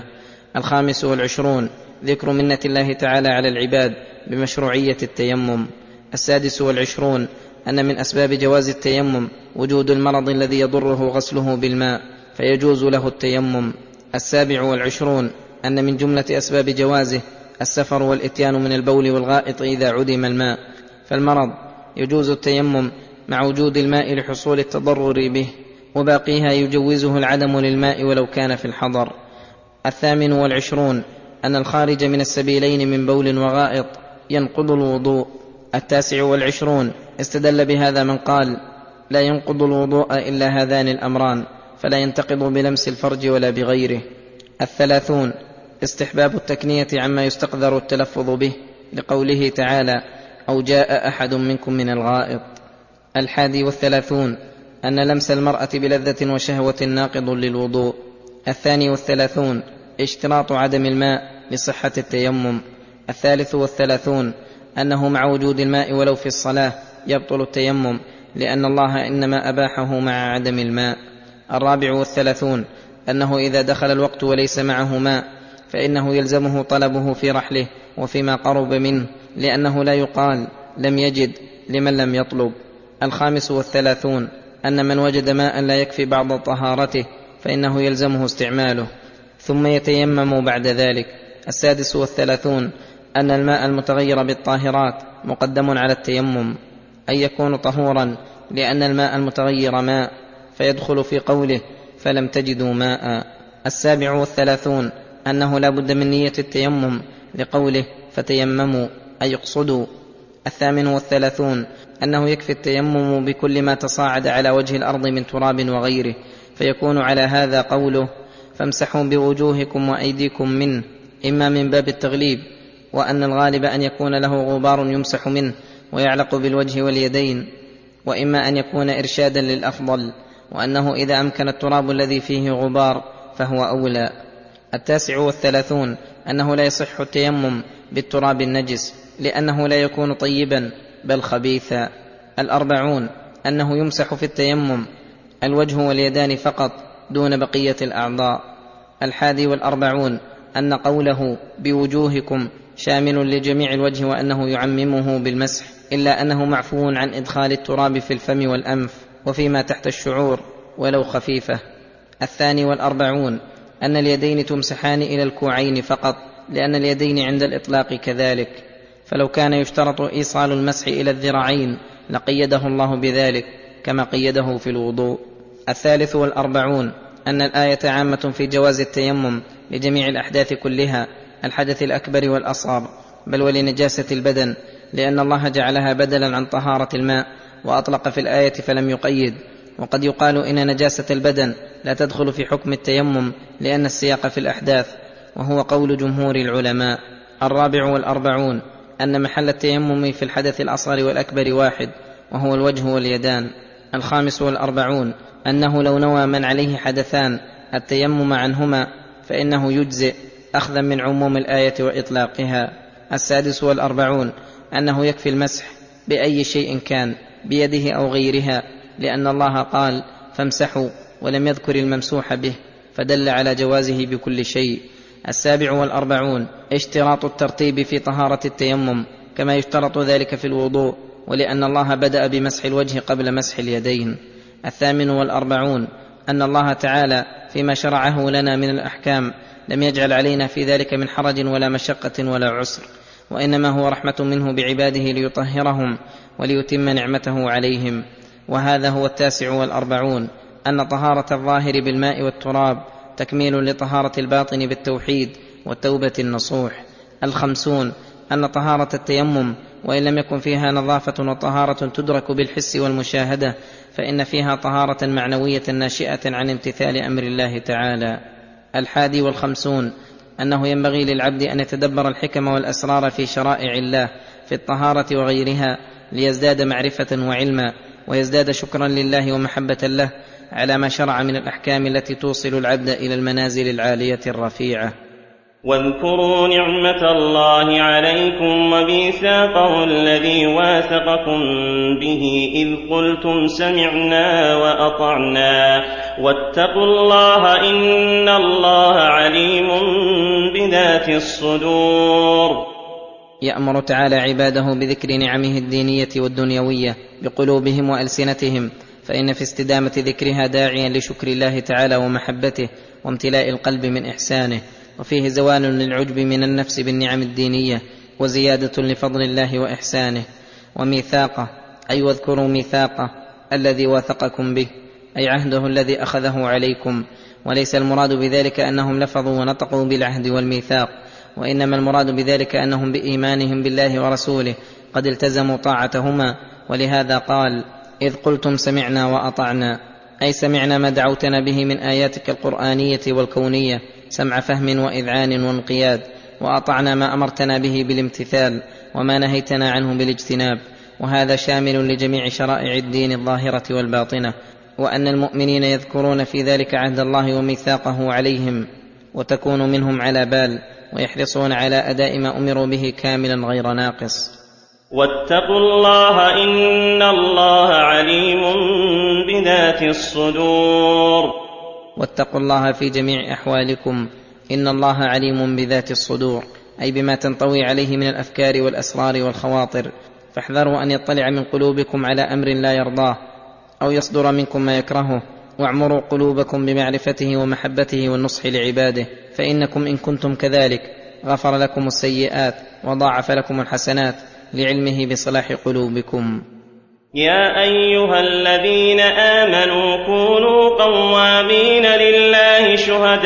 Speaker 3: 25 ذكر منة الله تعالى على العباد بمشروعية التيمم. 26 أن من أسباب جواز التيمم وجود المرض الذي يضره غسله بالماء، فيجوز له التيمم. 27 أن من جملة أسباب جوازه السفر والإتيان من البول والغائط إذا عدم الماء، فالمرض يجوز التيمم مع وجود الماء لحصول التضرر به، وباقيها يجوزه العدم للماء ولو كان في الحضر. 28 أن الخارج من السبيلين من بول وغائط ينقض الوضوء. 29 استدل بهذا من قال لا ينقض الوضوء إلا هذان الأمران، فلا ينتقض بلمس الفرج ولا بغيره. 30 استحباب التكنية عما يستقذر التلفظ به، لقوله تعالى أو جاء أحد منكم من الغائط. 31 أن لمس المرأة بلذة وشهوة ناقض للوضوء. 32 اشتراط عدم الماء لصحة التيمم. 33 أنه مع وجود الماء ولو في الصلاة يبطل التيمم، لأن الله إنما أباحه مع عدم الماء. 34 أنه إذا دخل الوقت وليس معه ماء فإنه يلزمه طلبه في رحله وفيما قرب منه، لأنه لا يقال لم يجد لمن لم يطلب. 35 أن من وجد ماء لا يكفي بعض طهارته فإنه يلزمه استعماله ثم يتيمم بعد ذلك. 36 أن الماء المتغير بالطاهرات مقدم على التيمم، أن يكون طهورا، لأن الماء المتغير ماء، فيدخل في قوله فلم تجدوا ماء. 37 أنه لا بد من نية التيمم، لقوله فتيمموا أي اقصدوا. 38 أنه يكفي التيمم بكل ما تصاعد على وجه الأرض من تراب وغيره، فيكون على هذا قوله فامسحوا بوجوهكم وأيديكم منه، إما من باب التغليب، وأن الغالب أن يكون له غبار يمسح منه ويعلق بالوجه واليدين، وإما أن يكون إرشادا للأفضل، وأنه إذا أمكن التراب الذي فيه غبار فهو أولى. 39 أنه لا يصح التيمم بالتراب النجس، لأنه لا يكون طيبا بل خبيثا. 40 أنه يمسح في التيمم الوجه واليدان فقط دون بقية الأعضاء. 41 أن قوله بوجوهكم شامل لجميع الوجه، وأنه يعممه بالمسح، إلا أنه معفو عن إدخال التراب في الفم والأنف وفيما تحت الشعور ولو خفيفة. 42 أن اليدين تمسحان إلى الكوعين فقط، لأن اليدين عند الإطلاق كذلك، فلو كان يشترط إيصال المسح إلى الذراعين لقيده الله بذلك كما قيده في الوضوء. 43 أن الآية عامة في جواز التيمم لجميع الأحداث كلها، الحدث الأكبر والأصغر، بل ولنجاسة البدن، لأن الله جعلها بدلا عن طهارة الماء، وأطلق في الآية فلم يقيد. وقد يقال إن نجاسة البدن لا تدخل في حكم التيمم لأن السياق في الأحداث، وهو قول جمهور العلماء. 44 أن محل التيمم في الحدث الأصغر والأكبر واحد، وهو الوجه واليدان. 45 أنه لو نوى من عليه حدثان التيمم عنهما فإنه يجزئ أخذا من عموم الآية وإطلاقها. 46 أنه يكفي المسح بأي شيء كان، بيده أو غيرها، لأن الله قال فامسحوا ولم يذكر الممسوح به، فدل على جوازه بكل شيء. 47 اشتراط الترتيب في طهارة التيمم كما يشترط ذلك في الوضوء، ولأن الله بدأ بمسح الوجه قبل مسح اليدين. 48 أن الله تعالى فيما شرعه لنا من الأحكام لم يجعل علينا في ذلك من حرج ولا مشقة ولا عسر، وإنما هو رحمة منه بعباده ليطهرهم وليتم نعمته عليهم. وهذا هو 49 أن طهارة الظاهر بالماء والتراب تكميل لطهارة الباطن بالتوحيد والتوبة النصوح. 50 أن طهارة التيمم وإن لم يكن فيها نظافة وطهارة تدرك بالحس والمشاهدة، فإن فيها طهارة معنوية ناشئة عن امتثال أمر الله تعالى. 51 أنه ينبغي للعبد أن يتدبر الحكم والأسرار في شرائع الله في الطهارة وغيرها، ليزداد معرفة وعلما، ويزداد شكرا لله ومحبة له على ما شرع من الأحكام التي توصل العبد إلى المنازل العالية الرفيعة.
Speaker 2: واذكروا نعمة الله عليكم وميثاقه الذي واثقكم به إذ قلتم سمعنا وأطعنا واتقوا الله إن الله عليم بذات الصدور.
Speaker 3: يأمر تعالى عباده بذكر نعمه الدينية والدنيوية بقلوبهم وألسنتهم، فإن في استدامة ذكرها داعيا لشكر الله تعالى ومحبته وامتلاء القلب من إحسانه، وفيه زوال للعجب من النفس بالنعم الدينية وزيادة لفضل الله وإحسانه. وميثاقه أي واذكروا ميثاقه الذي واثقكم به، أي عهده الذي أخذه عليكم، وليس المراد بذلك أنهم لفظوا ونطقوا بالعهد والميثاق، وإنما المراد بذلك أنهم بإيمانهم بالله ورسوله قد التزموا طاعتهما. ولهذا قال إذ قلتم سمعنا وأطعنا، أي سمعنا ما دعوتنا به من آياتك القرآنية والكونية سمع فهم وإذعان وانقياد، وأطعنا ما أمرتنا به بالامتثال وما نهيتنا عنه بالاجتناب. وهذا شامل لجميع شرائع الدين الظاهرة والباطنة، وأن المؤمنين يذكرون في ذلك عهد الله وميثاقه عليهم، وتكون منهم على بال، ويحرصون على أداء ما أمروا به كاملا غير ناقص.
Speaker 2: واتقوا الله إن الله عليم بذات الصدور.
Speaker 3: واتقوا الله في جميع أحوالكم إن الله عليم بذات الصدور، أي بما تنطوي عليه من الأفكار والأسرار والخواطر، فاحذروا أن يطلع من قلوبكم على أمر لا يرضاه أو يصدر منكم ما يكرهه، واعمروا قلوبكم بمعرفته ومحبته والنصح لعباده، فإنكم إن كنتم كذلك غفر لكم السيئات وضاعف لكم الحسنات لعلمه بصلاح قلوبكم.
Speaker 2: يا أيها الذين آمنوا كونوا قوامين لله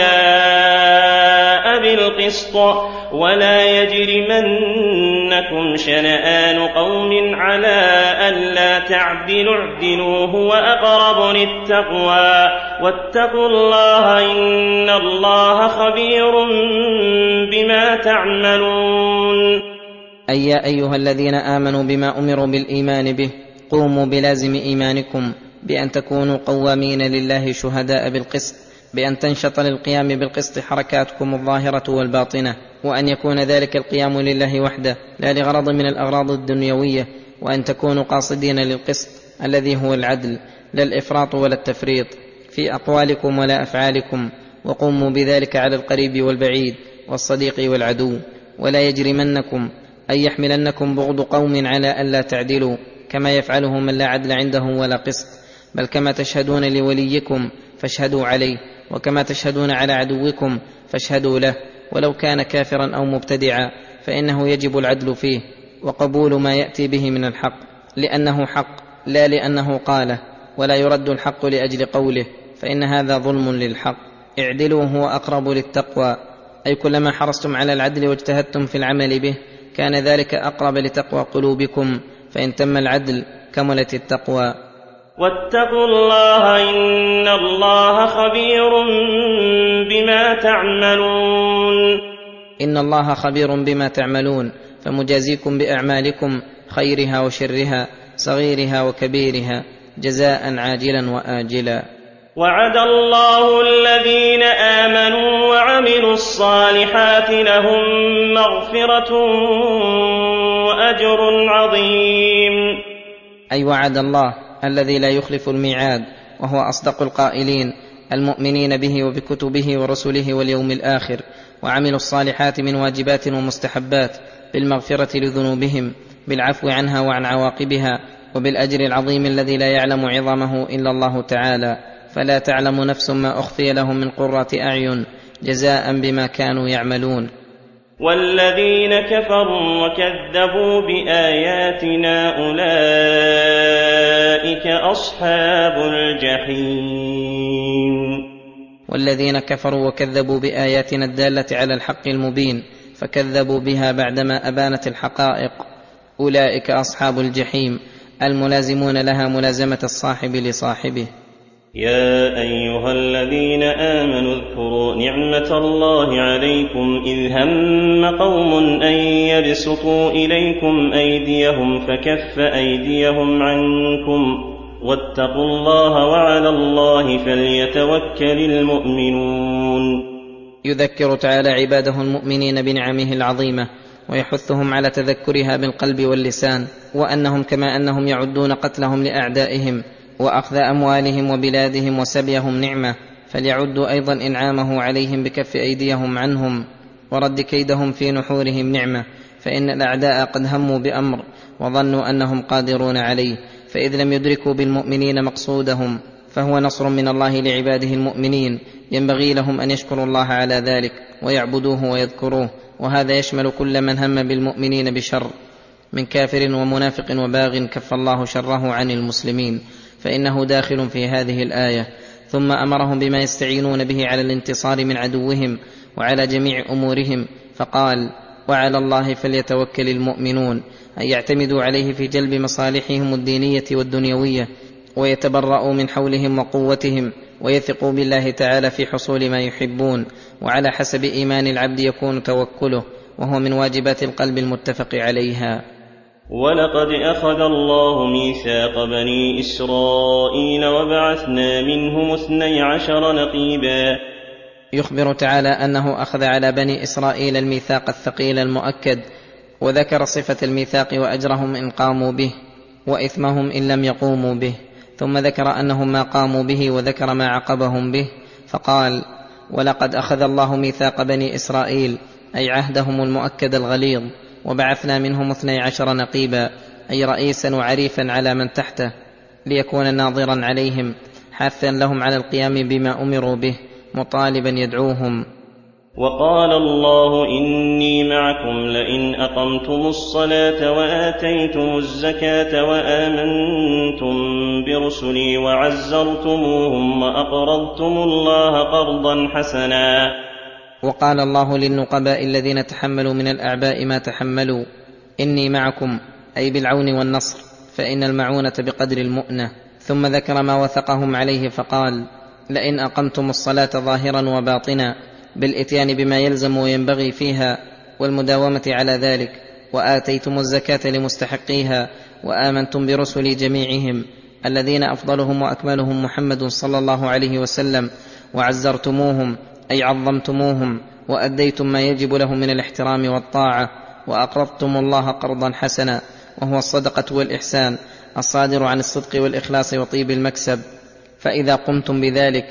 Speaker 2: شهداء بالقسط ولا يجرمنكم شنآن قوم على ألا تعدلوا اعدلوا هو أقرب للتقوى واتقوا الله إن الله خبير بما تعملون.
Speaker 3: أي يا أيها الذين آمنوا بما أمروا بالإيمان به قوموا بلازم إيمانكم بأن تكونوا قوامين لله شهداء بالقسط، بأن تنشط للقيام بالقسط حركاتكم الظاهرة والباطنة، وأن يكون ذلك القيام لله وحده لا لغرض من الأغراض الدنيوية، وأن تكونوا قاصدين للقسط الذي هو العدل، لا الإفراط ولا التفريط في أقوالكم ولا أفعالكم، وقوموا بذلك على القريب والبعيد والصديق والعدو. ولا يجرمنكم أي يحملنكم بغض قوم على ألا تعدلوا كما يفعله من لا عدل عنده ولا قسط، بل كما تشهدون لوليكم فاشهدوا عليه، وكما تشهدون على عدوكم فاشهدوا له، ولو كان كافرا أو مبتدعا، فإنه يجب العدل فيه وقبول ما يأتي به من الحق، لأنه حق لا لأنه قاله، ولا يرد الحق لأجل قوله، فإن هذا ظلم للحق. اعدلوا هو أقرب للتقوى، أي كلما حرصتم على العدل واجتهدتم في العمل به كان ذلك أقرب لتقوى قلوبكم، فإن تم العدل كملت التقوى.
Speaker 2: واتقوا الله إن الله خبير بما تعملون.
Speaker 3: إن الله خبير بما تعملون، فمجازيكم بأعمالكم خيرها وشرها صغيرها وكبيرها جزاء عاجلا وآجلا.
Speaker 2: وعد الله الذين آمنوا وعملوا الصالحات لهم مغفرة وأجر عظيم.
Speaker 3: أي وعد الله الذي لا يخلف الميعاد، وهو أصدق القائلين، المؤمنين به وبكتبه ورسله واليوم الآخر، وعملوا الصالحات من واجبات ومستحبات، بالمغفرة لذنوبهم، بالعفو عنها وعن عواقبها، وبالأجر العظيم الذي لا يعلم عظمه إلا الله تعالى. فلا تعلم نفس ما أخفي لهم من قرة أعين جزاء بما كانوا يعملون.
Speaker 2: والذين كفروا وكذبوا بآياتنا أولئك أصحاب الجحيم.
Speaker 3: والذين كفروا وكذبوا بآياتنا الدالة على الحق المبين فكذبوا بها بعدما أبانت الحقائق، أولئك أصحاب الجحيم الملازمون لها ملازمة الصاحب لصاحبه.
Speaker 2: يا أيها الذين آمنوا اذكروا نعمة الله عليكم إذ هم قوم أن يبسطوا إليكم أيديهم فكف أيديهم عنكم واتقوا الله وعلى الله فليتوكل المؤمنون.
Speaker 3: يذكر تعالى عباده المؤمنين بنعمه العظيمة، ويحثهم على تذكرها بالقلب واللسان، وأنهم كما أنهم يعدون قتلهم لأعدائهم وأخذ أموالهم وبلادهم وسبيهم نعمة، فليعدوا أيضا إنعامه عليهم بكف أيديهم عنهم ورد كيدهم في نحورهم نعمة. فإن الأعداء قد هموا بأمر وظنوا أنهم قادرون عليه، فإذ لم يدركوا بالمؤمنين مقصودهم، فهو نصر من الله لعباده المؤمنين، ينبغي لهم أن يشكروا الله على ذلك ويعبدوه ويذكروه. وهذا يشمل كل من هم بالمؤمنين بشر من كافر ومنافق وباغ كف الله شره عن المسلمين، فإنه داخل في هذه الآية. ثم أمرهم بما يستعينون به على الانتصار من عدوهم وعلى جميع أمورهم، فقال: وعلى الله فليتوكل المؤمنون، أن يعتمدوا عليه في جلب مصالحهم الدينية والدنيوية، ويتبرؤوا من حولهم وقوتهم، ويثقوا بالله تعالى في حصول ما يحبون. وعلى حسب إيمان العبد يكون توكله، وهو من واجبات القلب المتفق عليها.
Speaker 2: ولقد أخذ الله ميثاق بني إسرائيل وبعثنا منهم 12 نقيبا.
Speaker 3: يخبر تعالى أنه أخذ على بني إسرائيل الميثاق الثقيل المؤكد، وذكر صفة الميثاق وأجرهم إن قاموا به وإثمهم إن لم يقوموا به، ثم ذكر أنهم ما قاموا به وذكر ما عقبهم به، فقال: ولقد أخذ الله ميثاق بني إسرائيل، أي عهدهم المؤكد الغليظ، وبعثنا منهم 12 نقيبا، أي رئيسا وعريفا على من تحته، ليكون ناظرا عليهم حاثا لهم على القيام بما أمروا به، مطالبا يدعوهم.
Speaker 2: وقال الله: إني معكم لئن أقمتم الصلاة وآتيتم الزكاة وآمنتم برسلي وعزرتموهم وأقرضتم الله قرضا حسنا.
Speaker 3: وقال الله للنقباء الذين تحملوا من الأعباء ما تحملوا: إني معكم، أي بالعون والنصر، فإن المعونة بقدر المؤنة. ثم ذكر ما وثقهم عليه فقال: لئن أقمتم الصلاة ظاهرا وباطنا، بالإتيان بما يلزم وينبغي فيها والمداومة على ذلك، وآتيتم الزكاة لمستحقيها، وآمنتم برسل جميعهم الذين أفضلهم وأكملهم محمد صلى الله عليه وسلم، وعزرتموهم، أي عظمتموهم، وأديتم ما يجب لهم من الاحترام والطاعة، وأقرضتم الله قرضا حسنا، وهو الصدقة والإحسان الصادر عن الصدق والإخلاص وطيب المكسب. فإذا قمتم بذلك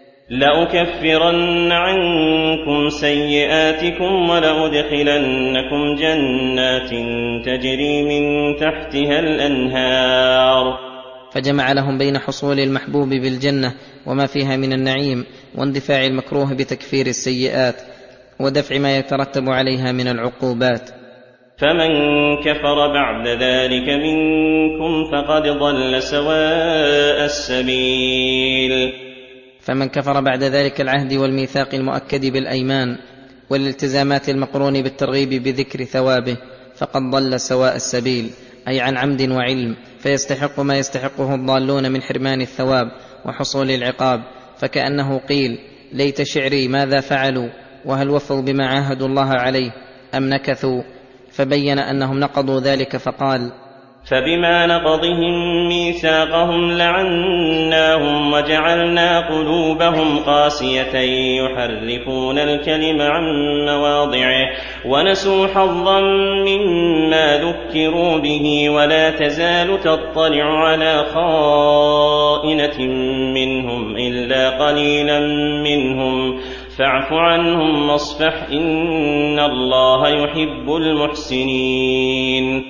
Speaker 2: لأكفرن عنكم سيئاتكم ولأدخلنكم جنات تجري من تحتها الأنهار.
Speaker 3: فجمع لهم بين حصول المحبوب بالجنة وما فيها من النعيم، واندفاع المكروه بتكفير السيئات، ودفع ما يترتب عليها من العقوبات.
Speaker 2: فمن كفر بعد ذلك منكم فقد ضل سواء السبيل.
Speaker 3: فمن كفر بعد ذلك العهد والميثاق المؤكد بالأيمان والالتزامات المقرون بالترغيب بذكر ثوابه فقد ضل سواء السبيل، أي عن عمد وعلم، فيستحق ما يستحقه الضالون من حرمان الثواب وحصول العقاب. فكأنه قيل: ليت شعري ماذا فعلوا، وهل وفوا بما عاهدوا الله عليه أم نكثوا؟ فبين أنهم نقضوا ذلك فقال:
Speaker 2: فبما نقضهم ميثاقهم لعناهم وجعلنا قلوبهم قاسية يحرفون الكلم عن مواضعه ونسوا حظا مما ذكروا به ولا تزال تطلع على خائنة منهم إلا قليلا منهم فاعف عنهم واصفح إن الله يحب المحسنين.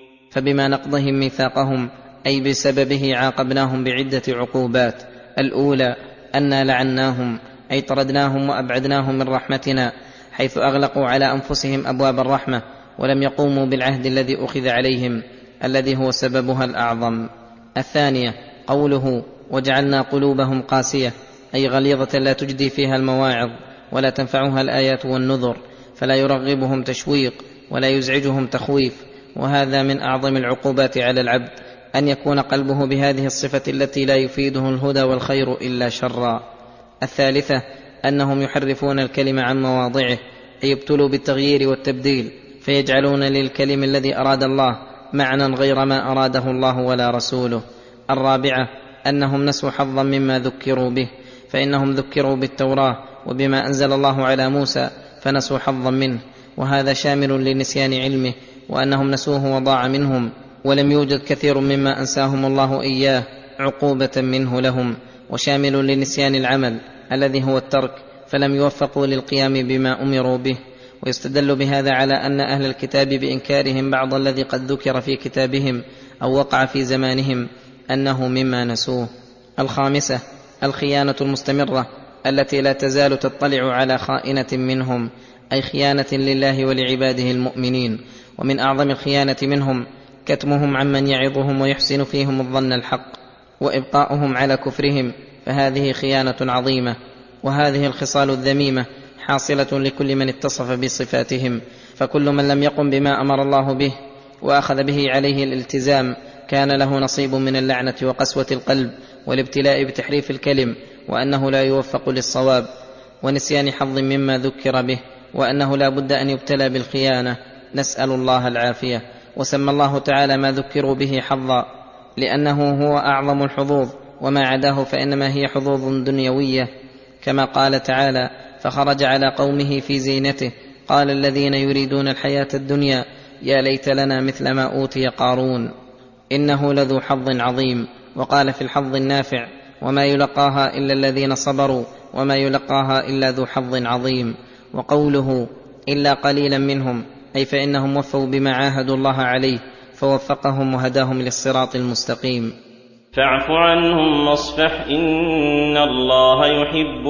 Speaker 3: فبما نقضهم ميثاقهم أي بسببه عاقبناهم بعدة عقوبات. الأولى أنا لعناهم أي طردناهم وأبعدناهم من رحمتنا، حيث أغلقوا على أنفسهم أبواب الرحمة ولم يقوموا بالعهد الذي أخذ عليهم الذي هو سببها الأعظم. الثانية قوله: وجعلنا قلوبهم قاسية أي غليظة لا تجدي فيها المواعظ ولا تنفعها الآيات والنذر، فلا يرغبهم تشويق ولا يزعجهم تخويف، وهذا من أعظم العقوبات على العبد، أن يكون قلبه بهذه الصفة التي لا يفيده الهدى والخير إلا شرا. الثالثة أنهم يحرفون الكلم عن مواضعه أي يبتلوا بالتغيير والتبديل، فيجعلون للكلم الذي أراد الله معنى غير ما أراده الله ولا رسوله. الرابعة أنهم نسوا حظا مما ذكروا به، فإنهم ذكروا بالتوراة وبما أنزل الله على موسى فنسوا حظا منه، وهذا شامل لنسيان علمه وأنهم نسوه وضاع منهم، ولم يوجد كثير مما أنساهم الله إياه عقوبة منه لهم، وشامل لنسيان العمل الذي هو الترك، فلم يوفقوا للقيام بما أمروا به. ويستدل بهذا على أن أهل الكتاب بإنكارهم بعض الذي قد ذكر في كتابهم أو وقع في زمانهم أنه مما نسوه. الخامسة الخيانة المستمرة التي لا تزال تطلع على خائنة منهم، أي خيانة لله ولعباده المؤمنين، ومن أعظم الخيانة منهم كتمهم عمن يعظهم ويحسن فيهم الظن الحق وإبقاؤهم على كفرهم، فهذه خيانة عظيمة. وهذه الخصال الذميمة حاصلة لكل من اتصف بصفاتهم، فكل من لم يقم بما أمر الله به وأخذ به عليه الالتزام كان له نصيب من اللعنة وقسوة القلب والابتلاء بتحريف الكلم، وأنه لا يوفق للصواب ونسيان حظ مما ذكر به، وأنه لا بد أن يبتلى بالخيانة، نسأل الله العافية. وسمى الله تعالى ما ذكروا به حظا لأنه هو أعظم الحظوظ، وما عداه فإنما هي حظوظ دنيوية، كما قال تعالى: فخرج على قومه في زينته قال الذين يريدون الحياة الدنيا يا ليت لنا مثل ما أوتي قارون إنه لذو حظ عظيم. وقال في الحظ النافع: وما يلقاها إلا الذين صبروا وما يلقاها إلا ذو حظ عظيم. وقوله إلا قليلا منهم أي فإنهم وفوا بما عاهدوا الله عليه فوفقهم وهداهم للصراط المستقيم.
Speaker 2: فاعف عنهم واصفح إن الله يحب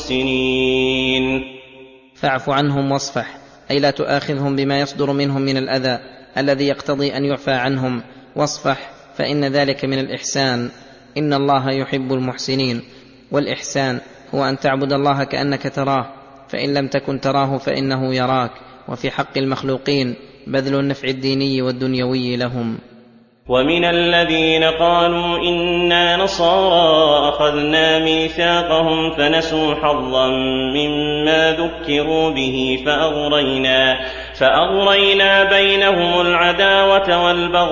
Speaker 2: المحسنين.
Speaker 3: فاعف عنهم واصفح أي لا تؤاخذهم بما يصدر منهم من الأذى الذي يقتضي أن يعفى عنهم، واصفح فإن ذلك من الإحسان، إن الله يحب المحسنين. والإحسان هو أن تعبد الله كأنك تراه، فإن لم تكن تراه فإنه يراك، وفي حق المخلوقين بذل النفع الديني والدنيوي لهم.
Speaker 2: ومن الذين قالوا إنا نصارى أخذنا ميثاقهم فنسوا حظا مما ذكروا به فأغرينا بينهم العداوة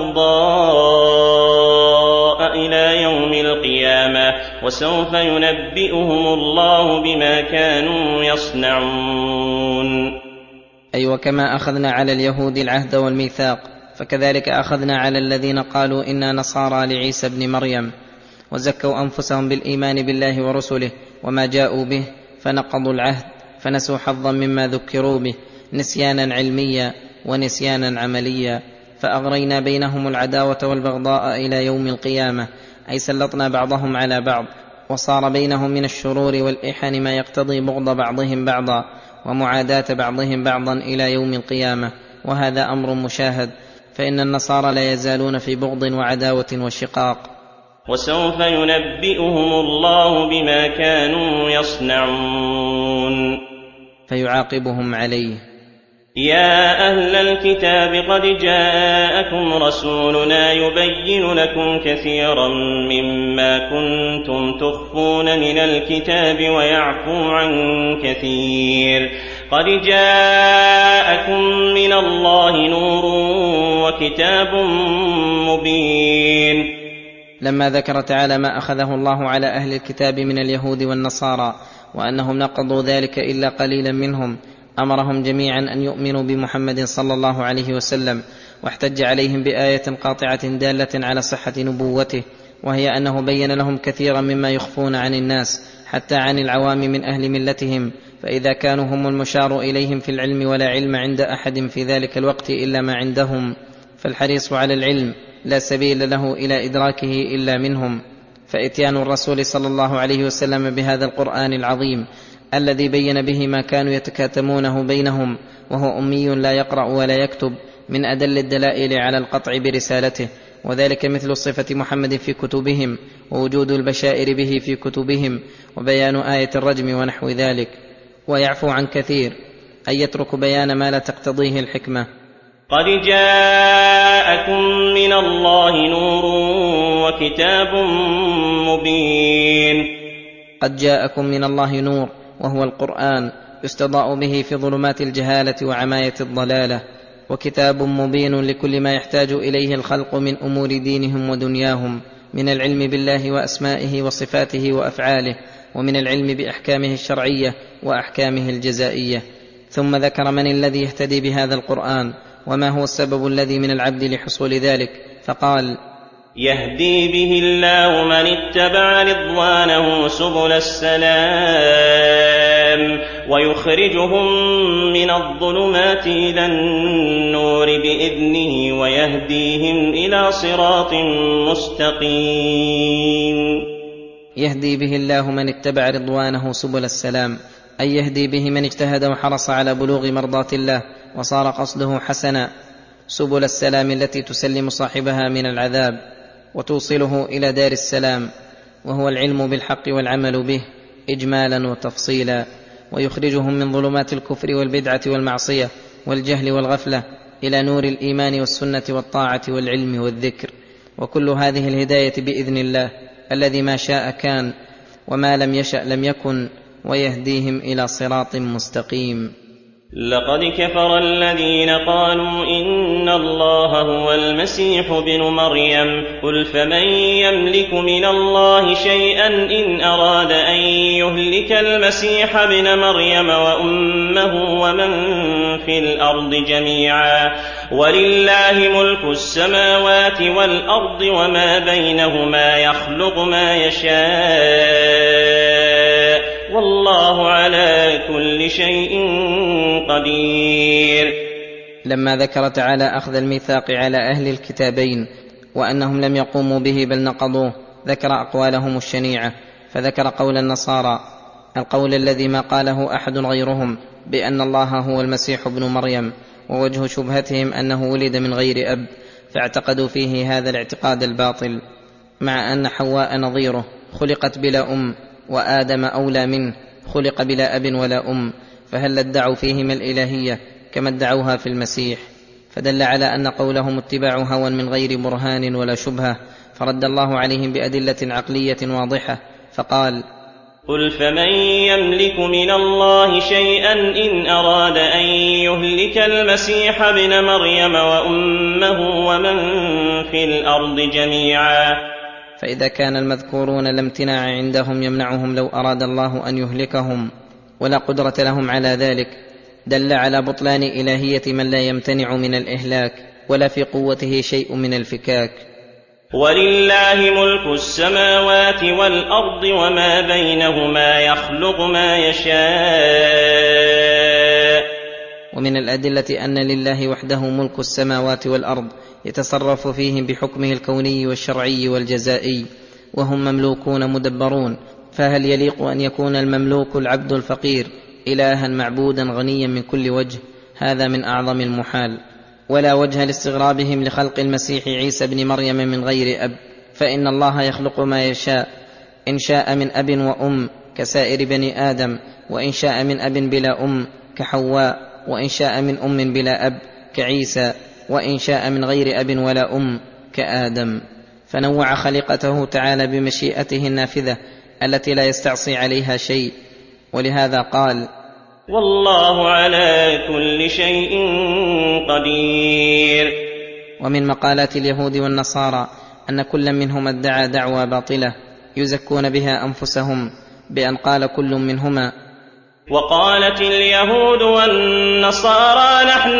Speaker 2: والبغضاء إلى يوم القيامة وسوف ينبئهم الله بما كانوا يصنعون.
Speaker 3: أي وكما أخذنا على اليهود العهد والميثاق فكذلك أخذنا على الذين قالوا إنا نصارى لعيسى ابن مريم وزكوا أنفسهم بالإيمان بالله ورسله وما جاءوا به، فنقضوا العهد فنسوا حظا مما ذكروا به نسيانا علميا ونسيانا عمليا، فأغرينا بينهم العداوة والبغضاء إلى يوم القيامة، أي سلطنا بعضهم على بعض، وصار بينهم من الشرور والإحن ما يقتضي بغض بعضهم بعضا ومعاداة بعضهم بعضا إلى يوم القيامة، وهذا أمر مشاهد، فإن النصارى لا يزالون في بغض وعداوة وشقاق.
Speaker 2: وسوف ينبئهم الله بما كانوا يصنعون
Speaker 3: فيعاقبهم عليه.
Speaker 2: يا أهل الكتاب قد جاءكم رسولنا يبين لكم كثيرا مما كنتم تخفون من الكتاب ويعفو عن كثير، قد جاءكم من الله نور وكتاب مبين.
Speaker 3: لما ذكر تعالى ما أخذه الله على أهل الكتاب من اليهود والنصارى وأنهم نقضوا ذلك إلا قليلا منهم، أمرهم جميعا أن يؤمنوا بمحمد صلى الله عليه وسلم، واحتج عليهم بآية قاطعة دالة على صحة نبوته، وهي أنه بين لهم كثيرا مما يخفون عن الناس حتى عن العوام من أهل ملتهم، فإذا كانوا هم المشار إليهم في العلم ولا علم عند أحد في ذلك الوقت إلا ما عندهم، فالحريص على العلم لا سبيل له إلى إدراكه إلا منهم. فإتيان الرسول صلى الله عليه وسلم بهذا القرآن العظيم الذي بين به ما كانوا يتكاتمونه بينهم، وهو أمي لا يقرأ ولا يكتب، من أدل الدلائل على القطع برسالته، وذلك مثل صفة محمد في كتبهم، ووجود البشائر به في كتبهم، وبيان آية الرجم ونحو ذلك. ويعفو عن كثير أن يترك بيان ما لا تقتضيه الحكمة.
Speaker 2: قد جاءكم من الله نور وكتاب مبين.
Speaker 3: قد جاءكم من الله نور، وهو القرآن، يستضاء به في ظلمات الجهالة وعماية الضلالة، وكتاب مبين لكل ما يحتاج إليه الخلق من أمور دينهم ودنياهم، من العلم بالله وأسمائه وصفاته وأفعاله، ومن العلم بأحكامه الشرعية وأحكامه الجزائية. ثم ذكر من الذي يهتدي بهذا القرآن، وما هو السبب الذي من العبد لحصول ذلك، فقال:
Speaker 2: يهدي به الله من اتبع رضوانه سبل السلام ويخرجهم من الظلمات إلى النور بإذنه ويهديهم إلى صراط مستقيم.
Speaker 3: يهدي به الله من اتبع رضوانه سبل السلام، أي يهدي به من اجتهد وحرص على بلوغ مرضاة الله وصار قصده حسنا، سبل السلام التي تسلم صاحبها من العذاب وتوصله إلى دار السلام، وهو العلم بالحق والعمل به إجمالا وتفصيلا، ويخرجهم من ظلمات الكفر والبدعة والمعصية والجهل والغفلة إلى نور الإيمان والسنة والطاعة والعلم والذكر. وكل هذه الهداية بإذن الله الذي ما شاء كان، وما لم يشأ لم يكن، ويهديهم إلى صراط مستقيم.
Speaker 2: لقد كفر الذين قالوا إن الله هو المسيح ابن مريم. قل فمن يملك من الله شيئا إن أراد أن يهلك المسيح ابن مريم وأمه ومن في الأرض جميعا، ولله ملك السماوات والأرض وما بينهما، يخلق ما يشاء، والله على كل شيء قدير.
Speaker 3: لما ذكر تعالى أخذ الميثاق على أهل الكتابين وأنهم لم يقوموا به بل نقضوه، ذكر أقوالهم الشنيعة، فذكر قول النصارى، القول الذي ما قاله أحد غيرهم، بأن الله هو المسيح ابن مريم، ووجه شبهتهم أنه ولد من غير أب، فاعتقدوا فيه هذا الاعتقاد الباطل، مع أن حواء نظيره خلقت بلا أم، وآدم أولى منه خلق بلا أب ولا أم، فهل ادعوا فيهما الإلهية كما ادعوها في المسيح؟ فدل على أن قولهم اتباع هوى من غير برهان ولا شبهة، فرد الله عليهم بأدلة عقلية واضحة، فقال:
Speaker 2: قل فمن يملك من الله شيئا إن أراد أن يهلك المسيح ابن مريم وأمه ومن في الأرض جميعا.
Speaker 3: فإذا كان المذكورون لا امتناع عندهم يمنعهم لو أراد الله أن يهلكهم، ولا قدرة لهم على ذلك، دل على بطلان إلهية من لا يمتنع من الإهلاك ولا في قوته شيء من الفكاك.
Speaker 2: ولله ملك السماوات والأرض وما بينهما، يخلق ما يشاء.
Speaker 3: ومن الأدلة أن لله وحده ملك السماوات والأرض، يتصرف فيهم بحكمه الكوني والشرعي والجزائي، وهم مملوكون مدبرون، فهل يليق أن يكون المملوك العبد الفقير إلها معبودا غنيا من كل وجه؟ هذا من أعظم المحال. ولا وجه لاستغرابهم لخلق المسيح عيسى بن مريم من غير أب، فإن الله يخلق ما يشاء، إن شاء من أب وأم كسائر بني آدم، وإن شاء من أب بلا أم كحواء، وإن شاء من أم بلا أب كعيسى، وإن شاء من غير أب ولا أم كآدم. فنوع خليقته تعالى بمشيئته النافذة التي لا يستعصي عليها شيء، ولهذا قال:
Speaker 2: والله على كل شيء قدير.
Speaker 3: ومن مقالات اليهود والنصارى أن كل منهم ادعى دعوى باطلة يزكون بها أنفسهم بأن قال كل منهما:
Speaker 2: وقالت اليهود والنصارى نحن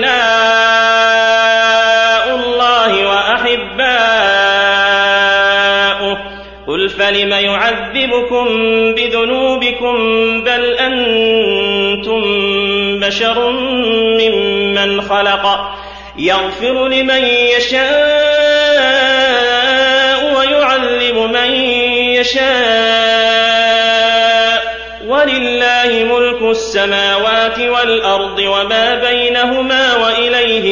Speaker 2: أبناء الله وأحباؤه قل فلم يعذبكم بذنوبكم بل أنتم بشر ممن خلق يغفر لمن يشاء ويعذب من يشاء ولله ملك السماوات والأرض وما بينهما وإليه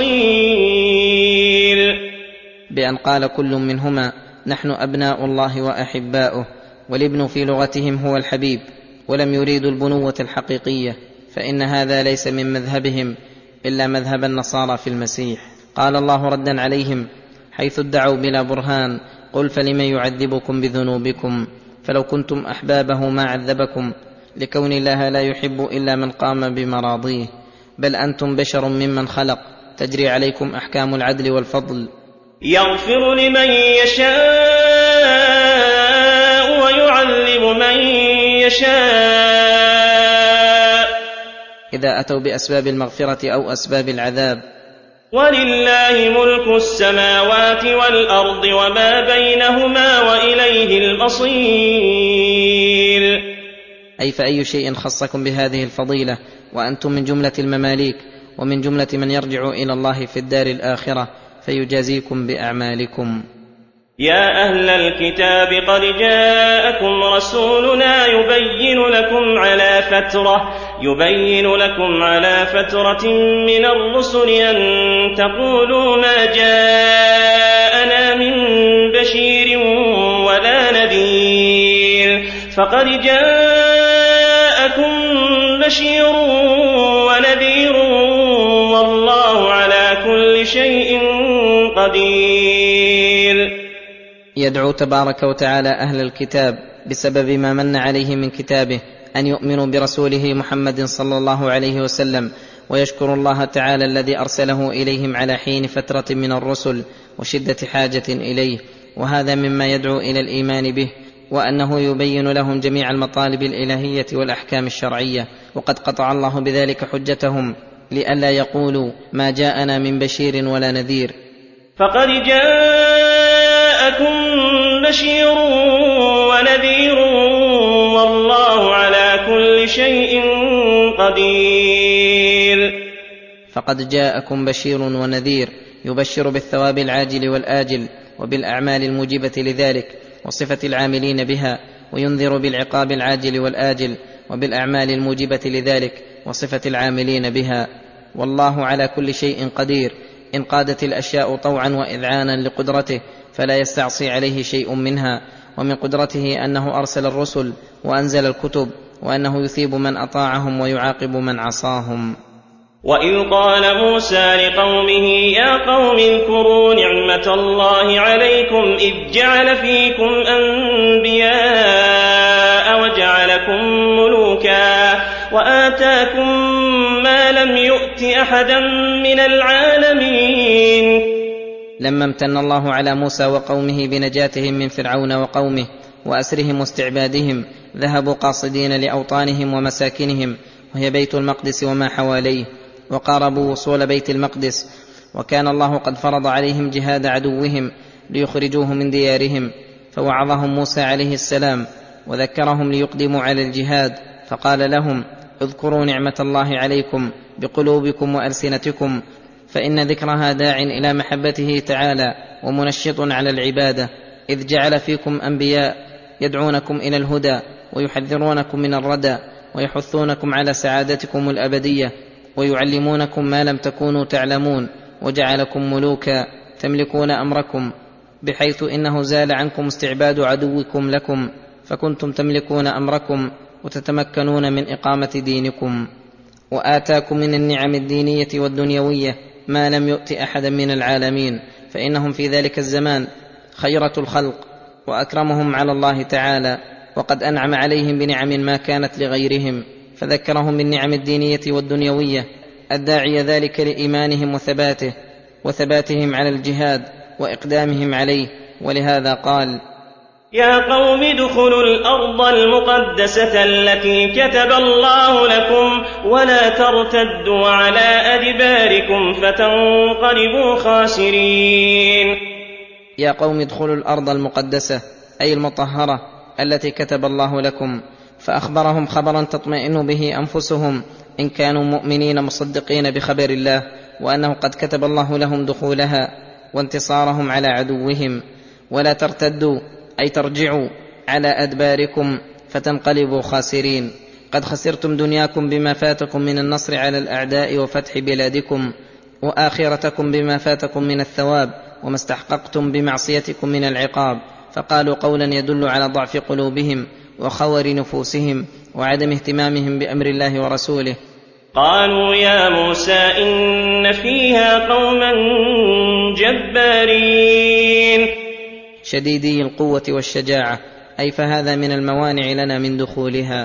Speaker 2: المصير.
Speaker 3: بأن قال كل منهما نحن أبناء الله وأحباؤه، والابن في لغتهم هو الحبيب، ولم يريدوا البنوة الحقيقية، فإن هذا ليس من مذهبهم إلا مذهب النصارى في المسيح. قال الله ردا عليهم حيث ادعوا بلا برهان: قل فلم يعذبكم بذنوبكم فلو كنتم أحبابه ما عذبكم، لكون الله لا يحب إلا من قام بمراضيه، بل أنتم بشر ممن خلق تجري عليكم أحكام العدل والفضل.
Speaker 2: يغفر لمن يشاء ويعذب من يشاء
Speaker 3: إذا أتوا بأسباب المغفرة أو أسباب العذاب.
Speaker 2: ولله ملك السماوات والأرض وما بينهما وإليه المصير.
Speaker 3: أي فأي شيء خصكم بهذه الفضيلة وأنتم من جملة المماليك ومن جملة من يرجع إلى الله في الدار الآخرة فيجازيكم بأعمالكم.
Speaker 2: يا أهل الكتاب قد جاءكم رسولنا يبين لكم على فترة من الرسل أن تقولوا ما جاءنا من بشير ولا نذير، فقد جاءكم بشير ونذير والله على كل شيء قدير.
Speaker 3: يدعو تبارك وتعالى أهل الكتاب بسبب ما من عليه من كتابه أن يؤمنوا برسوله محمد صلى الله عليه وسلم، ويشكر الله تعالى الذي أرسله إليهم على حين فترة من الرسل وشدة حاجة إليه، وهذا مما يدعو إلى الإيمان به، وأنه يبين لهم جميع المطالب الإلهية والأحكام الشرعية، وقد قطع الله بذلك حجتهم لئلا يقولوا ما جاءنا من بشير ولا نذير.
Speaker 2: فقد جاءكم بشير ونذير والله على كل شيء قدير.
Speaker 3: فقد جاءكم بشير ونذير يبشر بالثواب العاجل والآجل وبالأعمال الموجبة لذلك وصفة العاملين بها، وينذر بالعقاب العاجل والآجل وبالأعمال الموجبة لذلك وصفة العاملين بها. والله على كل شيء قدير، إن قادت الأشياء طوعا وإذعانا لقدرته فلا يستعصي عليه شيء منها. ومن قدرته أنه أرسل الرسل وأنزل الكتب، وأنه يثيب من أطاعهم ويعاقب من عصاهم.
Speaker 2: وإذ قال موسى لقومه يا قوم اذكروا نعمة الله عليكم إذ جعل فيكم أنبياء وجعلكم ملوكا وآتاكم ما لم يؤت أحدا من العالمين.
Speaker 3: لما امتن الله على موسى وقومه بنجاتهم من فرعون وقومه وأسرهم واستعبادهم، ذهبوا قاصدين لأوطانهم ومساكنهم وهي بيت المقدس وما حواليه، وقاربوا وصول بيت المقدس، وكان الله قد فرض عليهم جهاد عدوهم ليخرجوه من ديارهم، فوعظهم موسى عليه السلام وذكرهم ليقدموا على الجهاد، فقال لهم اذكروا نعمة الله عليكم بقلوبكم وألسنتكم، فإن ذكرها داع إلى محبته تعالى ومنشط على العبادة، إذ جعل فيكم أنبياء يدعونكم إلى الهدى ويحذرونكم من الردى ويحثونكم على سعادتكم الأبدية ويعلمونكم ما لم تكونوا تعلمون، وجعلكم ملوكا تملكون أمركم، بحيث إنه زال عنكم استعباد عدوكم لكم، فكنتم تملكون أمركم وتتمكنون من إقامة دينكم. وآتاكم من النعم الدينية والدنيوية ما لم يؤت أحدا من العالمين، فإنهم في ذلك الزمان خيرة الخلق وأكرمهم على الله تعالى، وقد أنعم عليهم بنعم ما كانت لغيرهم، فذكرهم بالنعم الدينية والدنيوية الداعية ذلك لإيمانهم وثباتهم على الجهاد وإقدامهم عليه. ولهذا قال:
Speaker 2: يا قوم ادخلوا الأرض المقدسة التي كتب الله لكم ولا ترتدوا على أدباركم فتنقلبوا خاسرين.
Speaker 3: يا قوم ادخلوا الأرض المقدسة أي المطهرة التي كتب الله لكم، فأخبرهم خبرا تطمئن به أنفسهم إن كانوا مؤمنين مصدقين بخبر الله، وأنه قد كتب الله لهم دخولها وانتصارهم على عدوهم. ولا ترتدوا أي ترجعوا على أدباركم فتنقلبوا خاسرين. قد خسرتم دنياكم بما فاتكم من النصر على الأعداء وفتح بلادكم، وآخرتكم بما فاتكم من الثواب، وما استحققتم بمعصيتكم من العقاب. فقالوا قولا يدل على ضعف قلوبهم وخور نفوسهم وعدم اهتمامهم بأمر الله ورسوله.
Speaker 2: قالوا يا موسى إن فيها قوما جبارين
Speaker 3: شديدي القوة والشجاعة، أي فهذا من الموانع لنا من دخولها.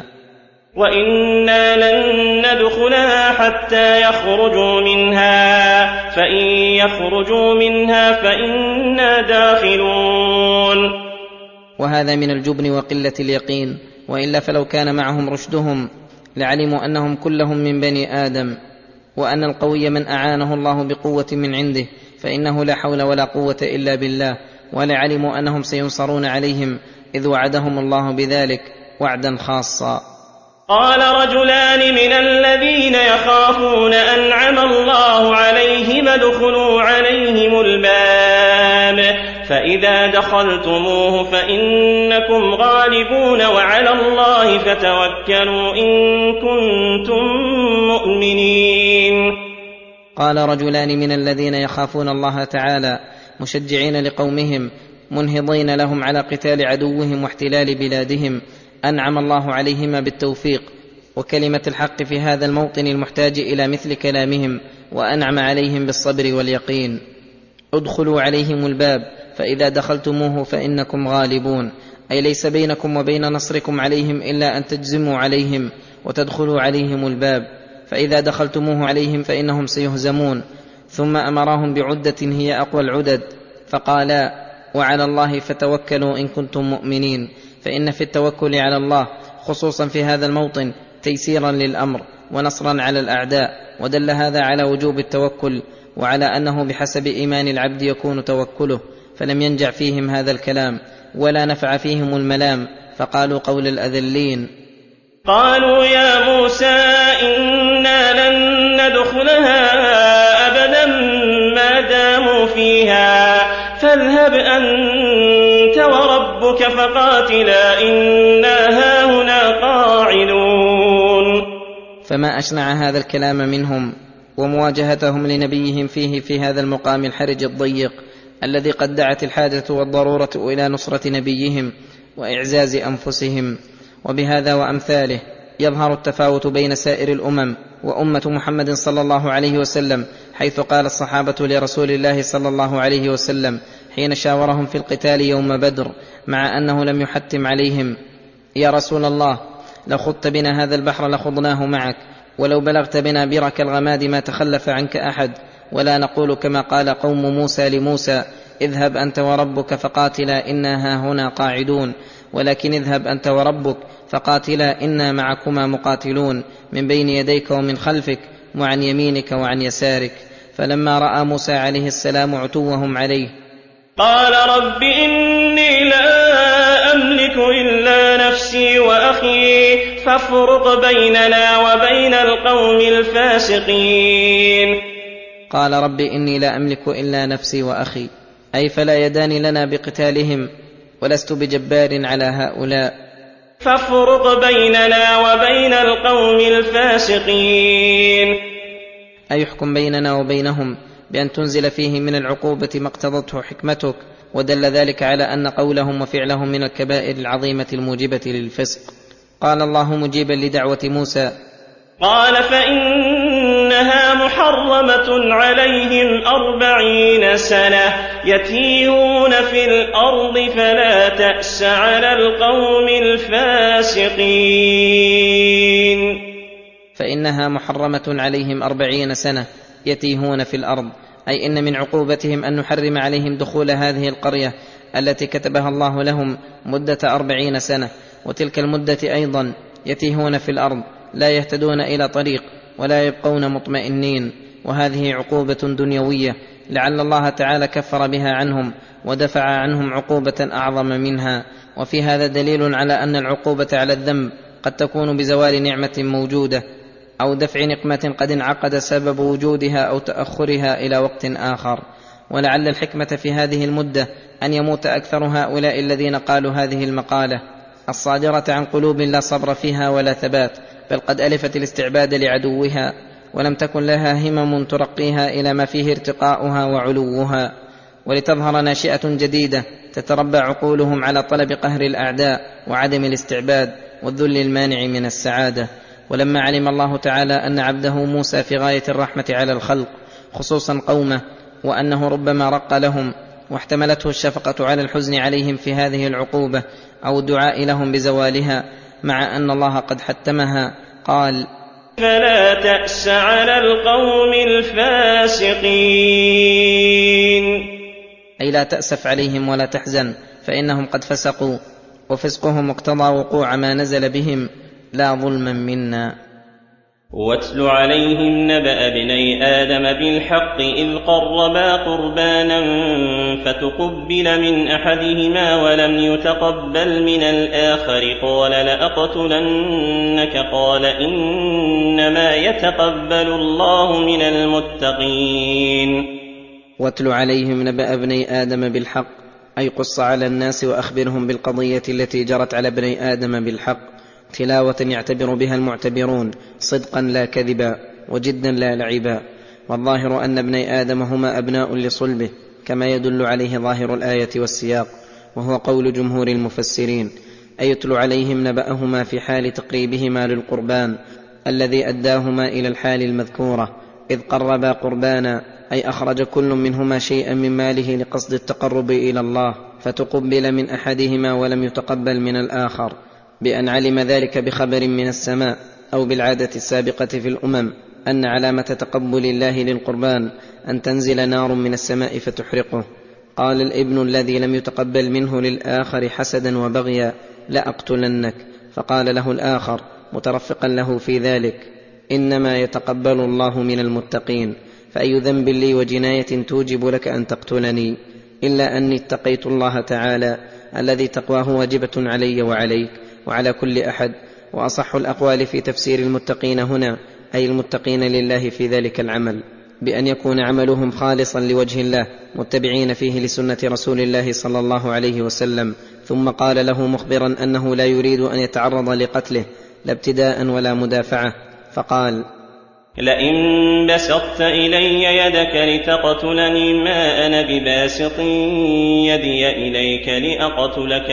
Speaker 2: وإنا لن ندخلها حتى يخرجوا منها فإن يخرجوا منها فإنا داخلون.
Speaker 3: وهذا من الجبن وقلة اليقين، وإلا فلو كان معهم رشدهم لعلموا أنهم كلهم من بني آدم، وأن القوي من أعانه الله بقوة من عنده فإنه لا حول ولا قوة إلا بالله، ولعلموا أنهم سينصرون عليهم إذ وعدهم الله بذلك وعدا خاصا.
Speaker 2: قال رجلان من الذين يخافون أنعم الله عليهم ادخلوا عليهم الباب فإذا دخلتموه فإنكم غالبون وعلى الله فتوكلوا إن كنتم مؤمنين.
Speaker 3: قال رجلان من الذين يخافون الله تعالى مشجعين لقومهم منهضين لهم على قتال عدوهم واحتلال بلادهم أنعم الله عليهما بالتوفيق وكلمة الحق في هذا الموطن المحتاج إلى مثل كلامهم، وأنعم عليهم بالصبر واليقين. ادخلوا عليهم الباب فإذا دخلتموه فإنكم غالبون، أي ليس بينكم وبين نصركم عليهم إلا أن تجزموا عليهم وتدخلوا عليهم الباب، فإذا دخلتموه عليهم فإنهم سيهزمون. ثم أمرهم بعدة هي أقوى العدد فقالا: وعلى الله فتوكلوا إن كنتم مؤمنين. فإن في التوكل على الله خصوصا في هذا الموطن تيسيرا للأمر ونصرا على الأعداء، ودل هذا على وجوب التوكل وعلى أنه بحسب إيمان العبد يكون توكله. فلم ينجع فيهم هذا الكلام ولا نفع فيهم الملام، فقالوا قول الأذلين:
Speaker 2: قالوا يا موسى إنا لن ندخلها أبدا ما داموا فيها فاذهب أنت وربك فقاتلا إنا هاهنا قاعدون.
Speaker 3: فما أشنع هذا الكلام منهم ومواجهتهم لنبيهم فيه في هذا المقام الحرج الضيق الذي قد دعت الحاجة والضرورة إلى نصرة نبيهم وإعزاز أنفسهم. وبهذا وأمثاله يظهر التفاوت بين سائر الأمم وأمة محمد صلى الله عليه وسلم، حيث قال الصحابة لرسول الله صلى الله عليه وسلم حين شاورهم في القتال يوم بدر مع أنه لم يحتم عليهم: يا رسول الله لو خضت بنا هذا البحر لخضناه معك، ولو بلغت بنا برك الغماد ما تخلف عنك أحد، ولا نقول كما قال قوم موسى لموسى: اذهب أنت وربك فقاتلا إنا هاهنا قاعدون، ولكن اذهب أنت وربك فقاتلا إنا معكما مقاتلون من بين يديك ومن خلفك وعن يمينك وعن يسارك. فلما رأى موسى عليه السلام عتوهم عليه
Speaker 2: قال رب إني لا أملك إلا نفسي وأخي فافرق بيننا وبين القوم الفاسقين.
Speaker 3: قال رب إني لا أملك إلا نفسي وأخي، أي فلا يدان لنا بقتالهم ولست بجبار على هؤلاء.
Speaker 2: فافرق بيننا وبين القوم الفاسقين،
Speaker 3: أي يحكم بيننا وبينهم بأن تنزل فيه من العقوبة ما اقتضته حكمتك. ودل ذلك على أن قولهم وفعلهم من الكبائر العظيمة الموجبة للفسق. قال الله مجيبا لدعوة موسى:
Speaker 2: قال فإنها محرمة عليهم 40 سنة يتيهون في الأرض فلا تأس على القوم الفاسقين.
Speaker 3: فإنها محرمة عليهم 40 سنة يتيهون في الأرض، أي إن من عقوبتهم أن نحرم عليهم دخول هذه القرية التي كتبها الله لهم مدة 40 سنة، وتلك المدة أيضا يتيهون في الأرض لا يهتدون إلى طريق ولا يبقون مطمئنين، وهذه عقوبة دنيوية لعل الله تعالى كفر بها عنهم ودفع عنهم عقوبة أعظم منها. وفي هذا دليل على أن العقوبة على الذنب قد تكون بزوال نعمة موجودة أو دفع نقمة قد انعقد سبب وجودها أو تأخرها إلى وقت آخر. ولعل الحكمة في هذه المدة أن يموت أكثر هؤلاء الذين قالوا هذه المقالة الصادرة عن قلوب لا صبر فيها ولا ثبات، بل قد ألفت الاستعباد لعدوها ولم تكن لها همم ترقيها إلى ما فيه ارتقاؤها وعلوها، ولتظهر ناشئة جديدة تتربى عقولهم على طلب قهر الأعداء وعدم الاستعباد والذل المانع من السعادة. ولما علم الله تعالى أن عبده موسى في غاية الرحمة على الخلق خصوصا قومه، وأنه ربما رق لهم، واحتملته الشفقة على الحزن عليهم في هذه العقوبة أو الدعاء لهم بزوالها مع أن الله قد حتمها، قال:
Speaker 2: فلا تأس على القوم الفاسقين،
Speaker 3: أي لا تأسف عليهم ولا تحزن، فإنهم قد فسقوا، وفسقهم اقتضى وقوع ما نزل بهم لا ظلما منا.
Speaker 2: واتل عليهم نبأ ابني آدم بالحق إذ قربا قربانا فتقبل من أحدهما ولم يتقبل من الآخر قال لأقتلنك قال إنما يتقبل الله من المتقين.
Speaker 3: واتل عليهم نبأ ابني آدم بالحق، أي قص على الناس وأخبرهم بالقضية التي جرت على ابني آدم بالحق، تلاوة يعتبر بها المعتبرون صدقا لا كذبا وجدا لا لعبا. والظاهر أن ابني آدم هما أبناء لصلبه كما يدل عليه ظاهر الآية والسياق، وهو قول جمهور المفسرين، أي يتل عليهم نبأهما في حال تقريبهما للقربان الذي أداهما إلى الحال المذكورة، إذ قربا قربانا، أي أخرج كل منهما شيئا من ماله لقصد التقرب إلى الله فتقبل من أحدهما ولم يتقبل من الآخر، بأن علم ذلك بخبر من السماء أو بالعادة السابقة في الأمم أن علامة تقبل الله للقربان أن تنزل نار من السماء فتحرقه. قال الابن الذي لم يتقبل منه للآخر حسدا وبغيا: لأقتلنك. فقال له الآخر مترفقا له في ذلك: إنما يتقبل الله من المتقين، فأي ذنب لي وجناية توجب لك أن تقتلني، إلا أني اتقيت الله تعالى الذي تقواه واجبة علي وعليك وعلى كل أحد. وأصح الأقوال في تفسير المتقين هنا أي المتقين لله في ذلك العمل، بأن يكون عملهم خالصا لوجه الله متبعين فيه لسنة رسول الله صلى الله عليه وسلم. ثم قال له مخبرا أنه لا يريد أن يتعرض لقتله لا ابتداء ولا مدافعة، فقال:
Speaker 2: لئن بسطت إلي يدك لتقتلني ما أنا بباسط يدي إليك لأقتلك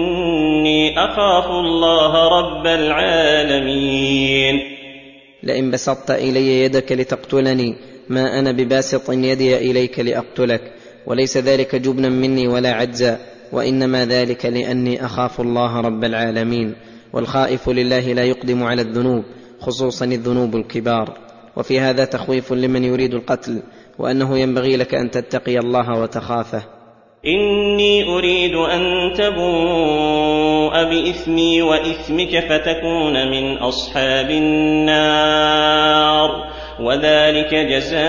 Speaker 2: إني أخاف الله رب العالمين.
Speaker 3: لئن بسطت إلي يدك لتقتلني ما أنا بباسط يدي إليك لأقتلك، وليس ذلك جبنا مني ولا عجزا، وإنما ذلك لأني أخاف الله رب العالمين، والخائف لله لا يقدم على الذنوب خصوصا الذنوب الكبار. وفي هذا تخويف لمن يريد القتل، وأنه ينبغي لك أن تتقي الله وتخافه.
Speaker 2: إني أريد أن تبوء بإثمي وإثمك فتكون من أصحاب النار، وذلك جزاء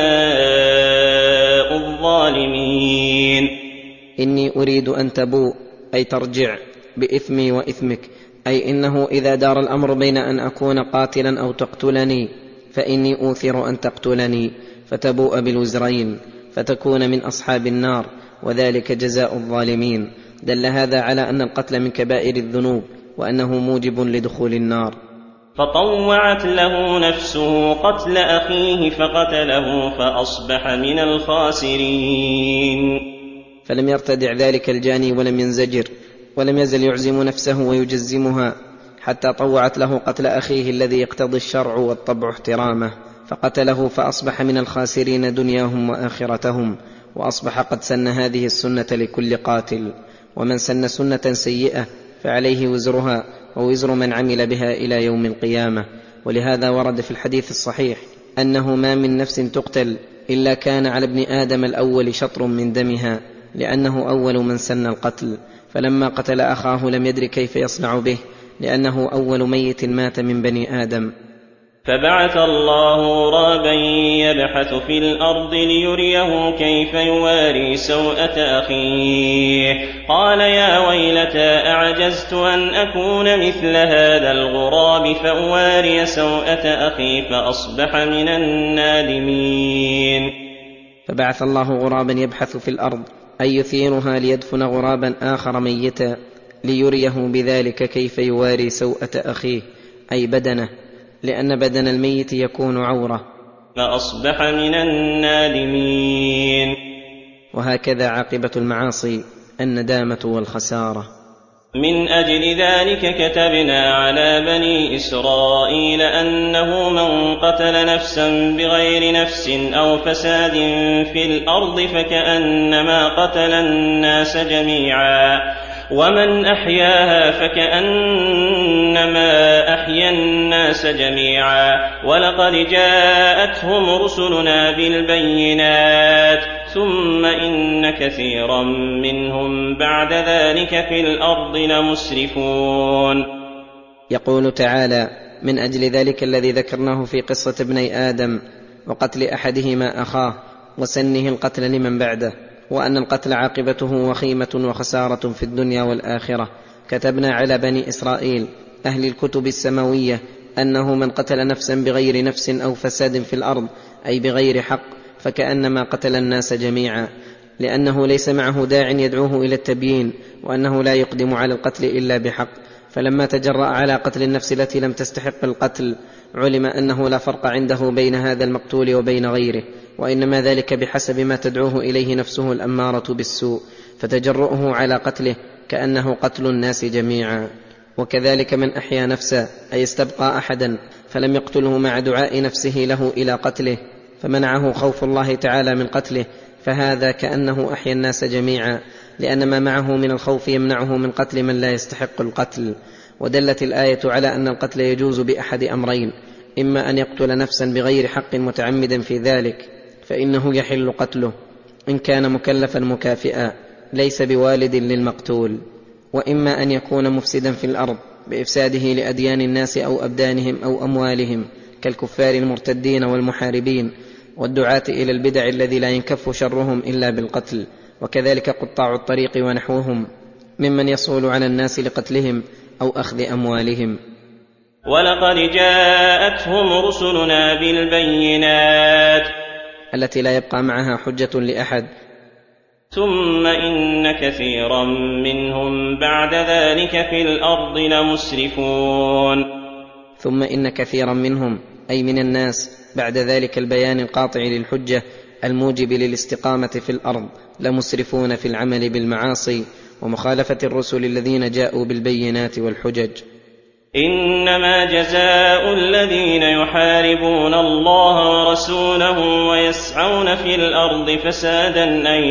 Speaker 2: الظالمين.
Speaker 3: إني أريد أن تبوء أي ترجع بإثمي وإثمك، أي إنه إذا دار الأمر بين أن أكون قاتلا أو تقتلني فإني أوثر أن تقتلني فتبوء بالوزرين فتكون من أصحاب النار، وذلك جزاء الظالمين. دل هذا على أن القتل من كبائر الذنوب وأنه موجب لدخول النار.
Speaker 2: فطوعت له نفسه قتل أخيه فقتله فأصبح من الخاسرين.
Speaker 3: فلم يرتدع ذلك الجاني ولم ينزجر، ولم يزل يعزم نفسه ويجزمها حتى طوعت له قتل أخيه الذي يقتضي الشرع والطبع احترامه، فقتله فأصبح من الخاسرين دنياهم وآخرتهم، وأصبح قد سن هذه السنة لكل قاتل. ومن سن سنة سيئة فعليه وزرها ووزر من عمل بها إلى يوم القيامة. ولهذا ورد في الحديث الصحيح أنه ما من نفس تقتل إلا كان على ابن آدم الأول شطر من دمها، لأنه أول من سن القتل، فلما قتل أخاه لم يدر كيف يصنع به، لأنه أول ميت مات من بني آدم.
Speaker 2: فبعث الله غرابا يبحث في الأرض ليريه كيف يواري سوءة أخيه، قال يا ويلتى أعجزت أن أكون مثل هذا الغراب فأواري سوءة أخي فأصبح من النادمين.
Speaker 3: فبعث الله غرابا يبحث في الأرض أي يثيرها ليدفن غرابا آخر ميتا ليريه بذلك كيف يواري سوءة أخيه، أي بدنه، لأن بدن الميت يكون عورة،
Speaker 2: فأصبح من النادمين.
Speaker 3: وهكذا عاقبة المعاصي الندامة والخسارة.
Speaker 2: من أجل ذلك كتبنا على بني إسرائيل أنه من قتل نفسا بغير نفس أو فساد في الأرض فكأنما قتل الناس جميعا، ومن أحياها فكأنما أحيا الناس جميعا، ولقد جاءتهم رسلنا بالبينات ثم إن كثيرا منهم بعد ذلك في الأرض لمسرفون.
Speaker 3: يقول تعالى: من أجل ذلك الذي ذكرناه في قصة ابني آدم وقتل أحدهما أخاه وسنه القتل لمن بعده، وأن القتل عاقبته وخيمة وخسارة في الدنيا والآخرة، كتبنا على بني إسرائيل أهل الكتب السماوية أنه من قتل نفسا بغير نفس أو فساد في الأرض أي بغير حق فكأنما قتل الناس جميعا، لأنه ليس معه داع يدعوه إلى التبيين، وأنه لا يقدم على القتل إلا بحق. فلما تجرأ على قتل النفس التي لم تستحق القتل علم أنه لا فرق عنده بين هذا المقتول وبين غيره، وإنما ذلك بحسب ما تدعوه إليه نفسه الأمارة بالسوء، فتجرؤه على قتله كأنه قتل الناس جميعا. وكذلك من أحيا نفسا أي استبقى أحدا فلم يقتله مع دعاء نفسه له إلى قتله فمنعه خوف الله تعالى من قتله، فهذا كأنه أحيا الناس جميعا، لأن ما معه من الخوف يمنعه من قتل من لا يستحق القتل. ودلت الآية على أن القتل يجوز بأحد أمرين: إما أن يقتل نفسا بغير حق متعمدا في ذلك فإنه يحل قتله إن كان مكلفا مكافئا ليس بوالد للمقتول، وإما أن يكون مفسدا في الأرض بإفساده لأديان الناس أو أبدانهم أو أموالهم كالكفار المرتدين والمحاربين والدعاة إلى البدع الذي لا ينكف شرهم إلا بالقتل، وكذلك قطاع الطريق ونحوهم ممن يصول على الناس لقتلهم أو أخذ أموالهم.
Speaker 2: ولقد جاءتهم رسلنا بالبينات
Speaker 3: التي لا يبقى معها حجة لأحد،
Speaker 2: ثم إن كثيرا منهم بعد ذلك في الأرض لمسرفون.
Speaker 3: ثم إن كثيرا منهم أي من الناس بعد ذلك البيان القاطع للحجة الموجب للاستقامة في الأرض لمسرفون في العمل بالمعاصي ومخالفة الرسل الذين جاءوا بالبينات والحجج.
Speaker 2: إنما جزاء الذين يحاربون الله ورسوله ويسعون في الأرض فسادا أن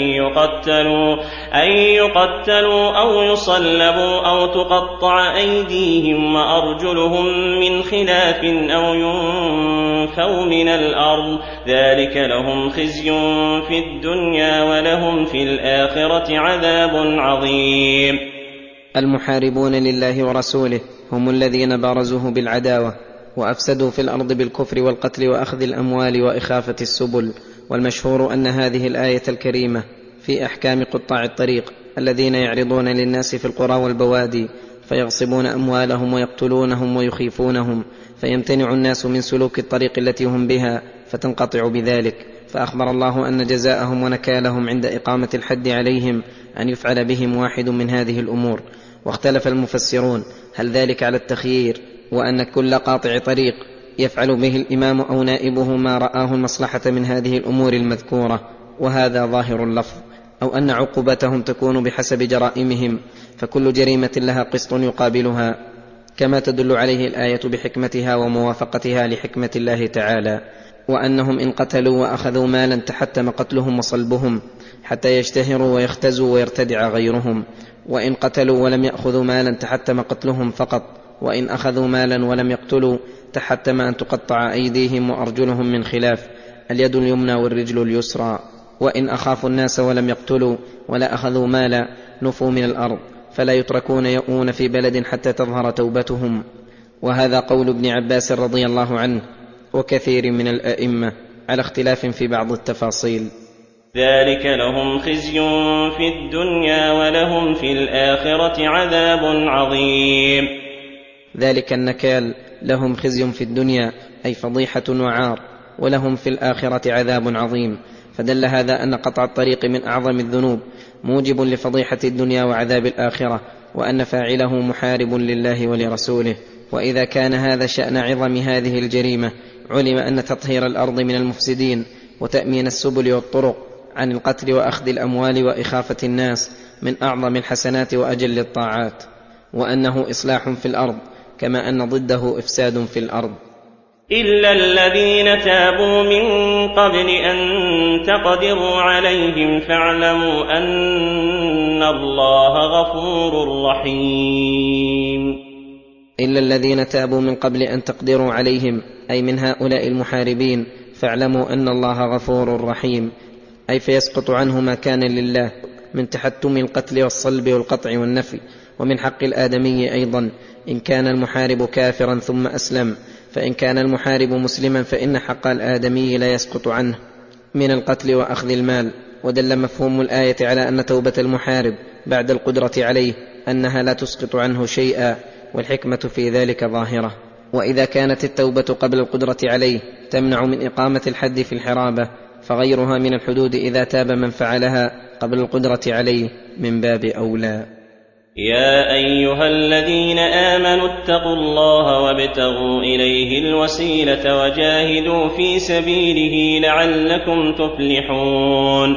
Speaker 2: يقتلوا أو يصلبوا أو تقطع أيديهم وأرجلهم من خلاف أو ينفوا من الأرض، ذلك لهم خزي في الدنيا ولهم في الآخرة عذاب عظيم.
Speaker 3: المحاربون لله ورسوله هم الذين بارزوه بالعداوة وأفسدوا في الأرض بالكفر والقتل وأخذ الأموال وإخافة السبل. والمشهور أن هذه الآية الكريمة في أحكام قطاع الطريق الذين يعرضون للناس في القرى والبوادي فيغصبون أموالهم ويقتلونهم ويخيفونهم، فيمتنع الناس من سلوك الطريق التي هم بها فتنقطع بذلك. فأخبر الله أن جزاءهم ونكالهم عند إقامة الحد عليهم أن يفعل بهم واحد من هذه الأمور. واختلف المفسرون هل ذلك على التخيير وأن كل قاطع طريق يفعل به الإمام أو نائبه ما رآه المصلحة من هذه الأمور المذكورة، وهذا ظاهر اللفظ، أو أن عقوبتهم تكون بحسب جرائمهم فكل جريمة لها قسط يقابلها، كما تدل عليه الآية بحكمتها وموافقتها لحكمة الله تعالى. وأنهم إن قتلوا وأخذوا مالا تحتم قتلهم وصلبهم حتى يشتهروا ويختزوا ويرتدع غيرهم، وإن قتلوا ولم يأخذوا مالا تحتم قتلهم فقط وإن أخذوا مالا ولم يقتلوا تحتم أن تقطع أيديهم وأرجلهم من خلاف، اليد اليمنى والرجل اليسرى. وإن أخافوا الناس ولم يقتلوا ولا أخذوا مالا نفوا من الأرض، فلا يتركون يؤون في بلد حتى تظهر توبتهم. وهذا قول ابن عباس رضي الله عنه وكثير من الأئمة على اختلاف في بعض التفاصيل.
Speaker 2: ذلك لهم خزي في الدنيا ولهم في الآخرة عذاب عظيم.
Speaker 3: ذلك النكال لهم خزي في الدنيا أي فضيحة وعار، ولهم في الآخرة عذاب عظيم. فدل هذا أن قطع الطريق من أعظم الذنوب موجب لفضيحة الدنيا وعذاب الآخرة، وأن فاعله محارب لله ولرسوله. وإذا كان هذا شأن عظم هذه الجريمة، علم أن تطهير الأرض من المفسدين وتأمين السبل والطرق عن القتل وأخذ الأموال وإخافة الناس من أعظم الحسنات وأجل الطاعات، وأنه إصلاح في الأرض، كما أن ضده إفساد في الأرض.
Speaker 2: إلا الذين تابوا من قبل أن تقدروا عليهم فاعلموا أن الله غفور رحيم.
Speaker 3: إلا الذين تابوا من قبل أن تقدروا عليهم، أي من هؤلاء المحاربين، فاعلموا أن الله غفور رحيم، أي فيسقط عنه ما كان لله من تحتم القتل والصلب والقطع والنفي. ومن حق الآدمي أيضا إن كان المحارب كافرا ثم أسلم، فإن كان المحارب مسلما فإن حق الآدمي لا يسقط عنه من القتل وأخذ المال. ودل مفهوم الآية على أن توبة المحارب بعد القدرة عليه أنها لا تسقط عنه شيئا، والحكمة في ذلك ظاهرة. وإذا كانت التوبة قبل القدرة عليه تمنع من إقامة الحد في الحرابة، فغيرها من الحدود إذا تاب من فعلها قبل القدرة عليه من باب أولى.
Speaker 2: يا أيها الذين آمنوا اتقوا الله وابتغوا إليه الوسيلة وجاهدوا في سبيله لعلكم تفلحون.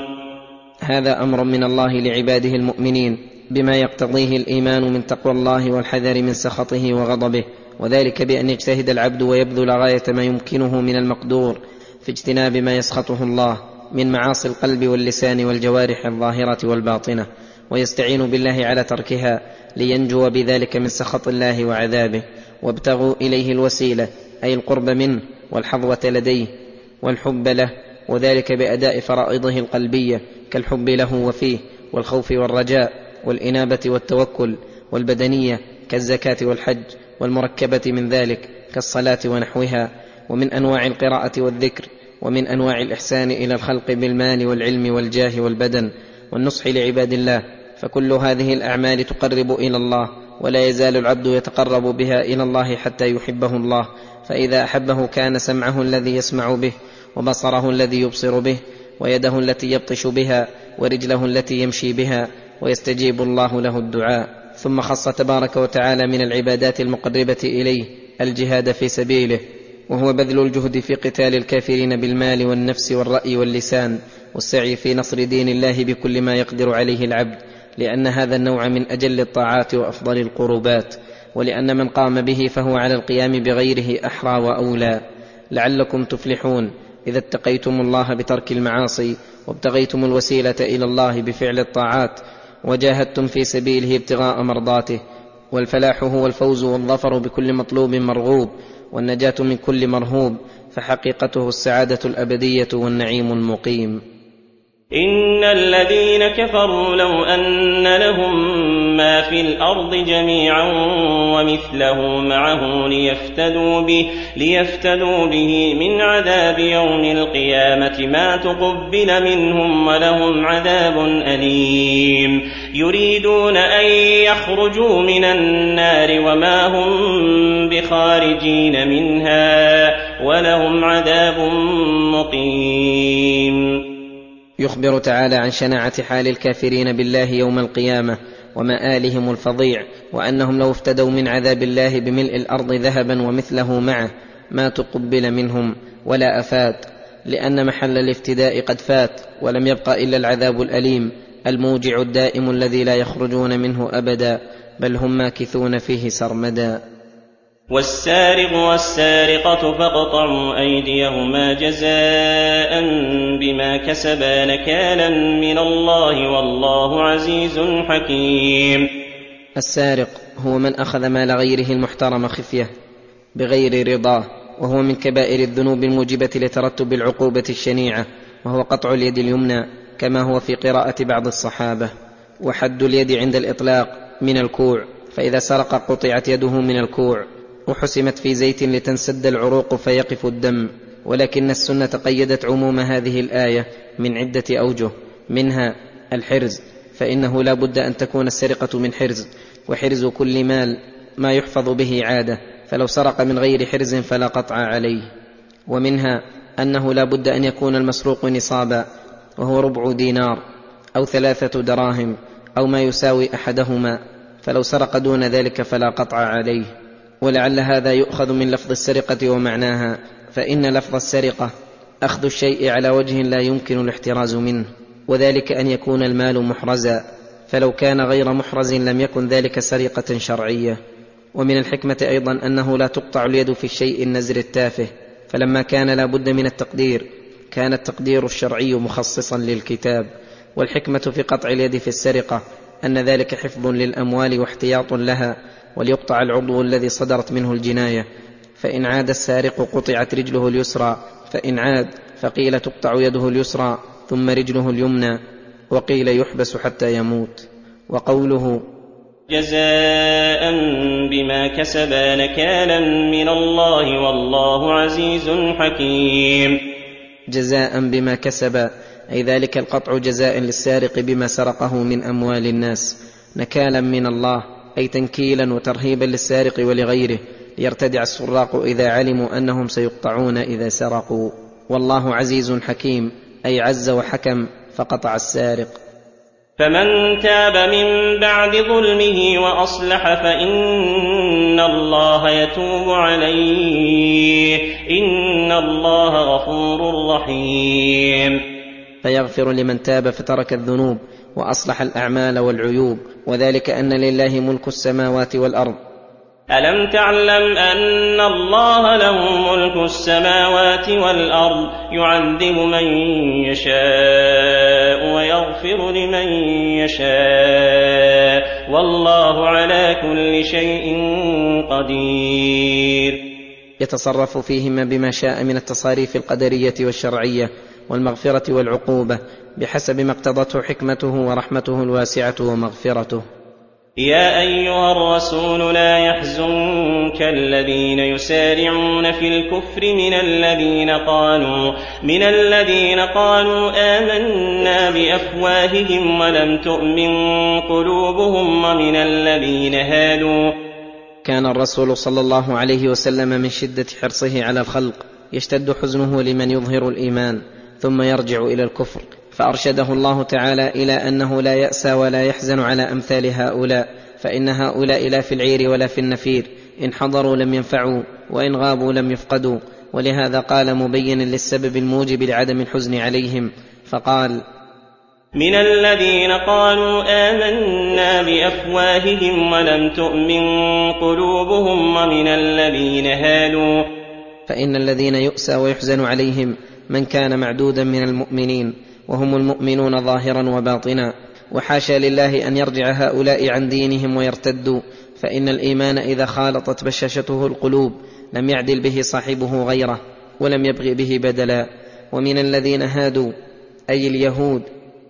Speaker 3: هذا أمر من الله لعباده المؤمنين بما يقتضيه الإيمان من تقوى الله والحذر من سخطه وغضبه، وذلك بأن يجتهد العبد ويبذل غاية ما يمكنه من المقدور في اجتناب ما يسخطه الله من معاصي القلب واللسان والجوارح الظاهرة والباطنة، ويستعين بالله على تركها لينجو بذلك من سخط الله وعذابه. وابتغوا إليه الوسيلة أي القرب منه والحظوة لديه والحب له، وذلك بأداء فرائضه القلبية كالحب له وفيه، والخوف والرجاء والإنابة والتوكل، والبدنية كالزكاة والحج، والمركبة من ذلك كالصلاة ونحوها، ومن أنواع القراءة والذكر، ومن أنواع الإحسان إلى الخلق بالمال والعلم والجاه والبدن، والنصح لعباد الله. فكل هذه الأعمال تقرب إلى الله، ولا يزال العبد يتقرب بها إلى الله حتى يحبه الله. فإذا أحبه كان سمعه الذي يسمع به، وبصره الذي يبصر به، ويده التي يبطش بها، ورجله التي يمشي بها، ويستجيب الله له الدعاء. ثم خص تبارك وتعالى من العبادات المقربة إليه الجهاد في سبيله، وهو بذل الجهد في قتال الكافرين بالمال والنفس والرأي واللسان، والسعي في نصر دين الله بكل ما يقدر عليه العبد، لأن هذا النوع من أجل الطاعات وأفضل القربات، ولأن من قام به فهو على القيام بغيره أحرى وأولى. لعلكم تفلحون إذا اتقيتم الله بترك المعاصي، وابتغيتم الوسيلة إلى الله بفعل الطاعات، وجاهدتم في سبيله ابتغاء مرضاته. والفلاح هو الفوز والظفر بكل مطلوب مرغوب، والنجاة من كل مرهوب، فحقيقته السعادة الأبدية والنعيم المقيم.
Speaker 2: إن الذين كفروا لو أن لهم ما في الأرض جميعا ومثله معه ليفتدوا به من عذاب يوم القيامة ما تقبل منهم ولهم عذاب أليم. يريدون أن يخرجوا من النار وما هم بخارجين منها ولهم عذاب مقيم.
Speaker 3: يخبر تعالى عن شناعة حال الكافرين بالله يوم القيامة ومآلهم الفظيع، وأنهم لو افتدوا من عذاب الله بملء الأرض ذهبا ومثله معه ما تقبل منهم ولا أفاد، لأن محل الافتداء قد فات، ولم يبق إلا العذاب الأليم الموجع الدائم الذي لا يخرجون منه أبدا، بل هم ماكثون فيه سرمدا.
Speaker 2: والسارق والسارقة فاقطعوا أيديهما جزاء بما كسبا نكالا من الله والله عزيز حكيم.
Speaker 3: السارق هو من أخذ مال غيره المحترم خفية بغير رضاه، وهو من كبائر الذنوب الموجبة لترتب العقوبة الشنيعة، وهو قطع اليد اليمنى كما هو في قراءة بعض الصحابة. وحد اليد عند الإطلاق من الكوع، فإذا سرق قطعت يده من الكوع وحسمت في زيت لتنسد العروق فيقف الدم. ولكن السنة قيدت عموم هذه الآية من عدة أوجه، منها الحرز، فإنه لا بد أن تكون السرقة من حرز، وحرز كل مال ما يحفظ به عادة، فلو سرق من غير حرز فلا قطع عليه. ومنها أنه لا بد أن يكون المسروق نصابا، وهو ربع دينار أو 3 دراهم أو ما يساوي أحدهما، فلو سرق دون ذلك فلا قطع عليه. ولعل هذا يؤخذ من لفظ السرقة ومعناها، فإن لفظ السرقة أخذ الشيء على وجه لا يمكن الاحتراز منه، وذلك أن يكون المال محرزا، فلو كان غير محرز لم يكن ذلك سرقة شرعية. ومن الحكمة أيضا أنه لا تقطع اليد في الشيء النزر التافه، فلما كان لا بد من التقدير كان التقدير الشرعي مخصصا للكتاب. والحكمة في قطع اليد في السرقة أن ذلك حفظ للأموال واحتياط لها، وليقطع العضو الذي صدرت منه الجناية، فإن عاد السارق قطعت رجله اليسرى، فإن عاد فقيل تقطع يده اليسرى ثم رجله اليمنى، وقيل يحبس حتى يموت. وقوله
Speaker 2: جزاء بما كسبا نكالا من الله والله عزيز حكيم.
Speaker 3: جزاء بما كسب، أي ذلك القطع جزاء للسارق بما سرقه من أموال الناس، نكالا من الله أي تنكيلا وترهيبا للسارق ولغيره، ليرتدع السراق إذا علموا أنهم سيقطعون إذا سرقوا. والله عزيز حكيم، أي عز وحكم فقطع السارق.
Speaker 2: فمن تاب من بعد ظلمه وأصلح فإن الله يتوب عليه، إن الله غفور رحيم.
Speaker 3: فيغفر لمن تاب فترك الذنوب وأصلح الأعمال والعيوب، وذلك أن لله ملك السماوات والأرض.
Speaker 2: ألم تعلم أن الله له ملك السماوات والأرض، يعذب من يشاء ويغفر لمن يشاء، والله على كل شيء قدير.
Speaker 3: يتصرف فيهما بما شاء من التصاريف القدرية والشرعية والمغفرة والعقوبة بحسب ما اقتضته حكمته ورحمته الواسعة ومغفرته.
Speaker 2: يا أيها الرسول لا يحزنك الذين يسارعون في الكفر من الذين قالوا آمنا بأفواههم ولم تؤمن قلوبهم ومن الذين هادوا.
Speaker 3: كان الرسول صلى الله عليه وسلم من شدة حرصه على الخلق يشتد حزنه لمن يظهر الإيمان ثم يرجع إلى الكفر، فأرشده الله تعالى إلى أنه لا يأسى ولا يحزن على أمثال هؤلاء، فإن هؤلاء لا في العير ولا في النفير، إن حضروا لم ينفعوا وإن غابوا لم يفقدوا. ولهذا قال مبينا للسبب الموجب لعدم الحزن عليهم فقال
Speaker 2: من الذين قالوا آمنا بأفواههم ولم تؤمن قلوبهم ومن الذين هادوا.
Speaker 3: فإن الذين يؤسى ويحزن عليهم من كان معدودا من المؤمنين، وهم المؤمنون ظاهرا وباطنا، وحاشا لله أن يرجع هؤلاء عن دينهم ويرتدوا، فإن الإيمان إذا خالطت بشاشته القلوب لم يعدل به صاحبه غيره ولم يبغي به بدلا. ومن الذين هادوا أي اليهود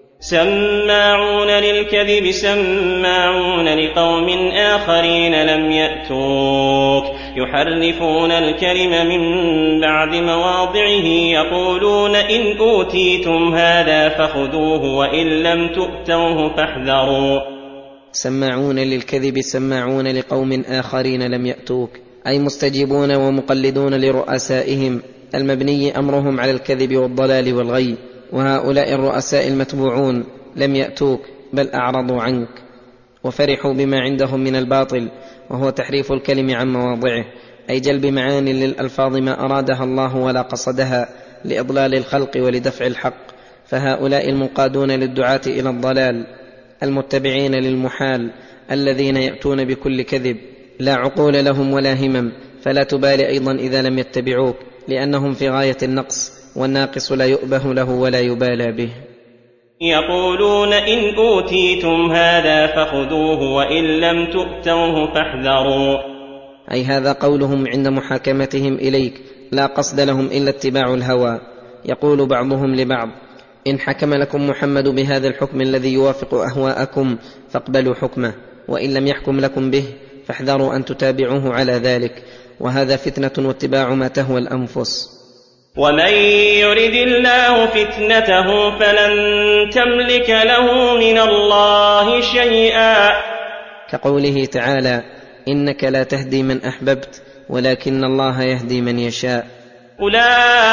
Speaker 2: سماعون للكذب سماعون لقوم آخرين لم يأتوك، يحرفون الكلم من بعد مواضعه، يقولون إن أوتيتم هذا فخذوه وإن لم تؤتوه فاحذروا.
Speaker 3: سماعون للكذب سماعون لقوم آخرين لم يأتوك، أي مستجيبون ومقلدون لرؤسائهم المبني أمرهم على الكذب والضلال والغي. وهؤلاء الرؤساء المتبوعون لم يأتوك بل أعرضوا عنك وفرحوا بما عندهم من الباطل، وهو تحريف الكلم عن مواضعه، أي جلب معان للألفاظ ما أرادها الله ولا قصدها لإضلال الخلق ولدفع الحق. فهؤلاء المنقادون للدعاة إلى الضلال المتبعين للمحال الذين يأتون بكل كذب لا عقول لهم ولا همم، فلا تبالي أيضا إذا لم يتبعوك، لأنهم في غاية النقص، والناقص لا يؤبه له ولا يبالى به.
Speaker 2: يقولون إن أوتيتم هذا فخذوه وإن لم تؤتوه فاحذروا.
Speaker 3: أي هذا قولهم عند محاكمتهم إليك، لا قصد لهم إلا اتباع الهوى. يقول بعضهم لبعض: إن حكم لكم محمد بهذا الحكم الذي يوافق أهواءكم فاقبلوا حكمه، وإن لم يحكم لكم به فاحذروا أن تتابعوه على ذلك، وهذا فتنة واتباع ما تهوى الأنفس.
Speaker 2: ومن يرد الله فتنته فلن تملك له من الله شيئا،
Speaker 3: كقوله تعالى: إنك لا تهدي من أحببت ولكن الله يهدي من يشاء.
Speaker 2: أولئك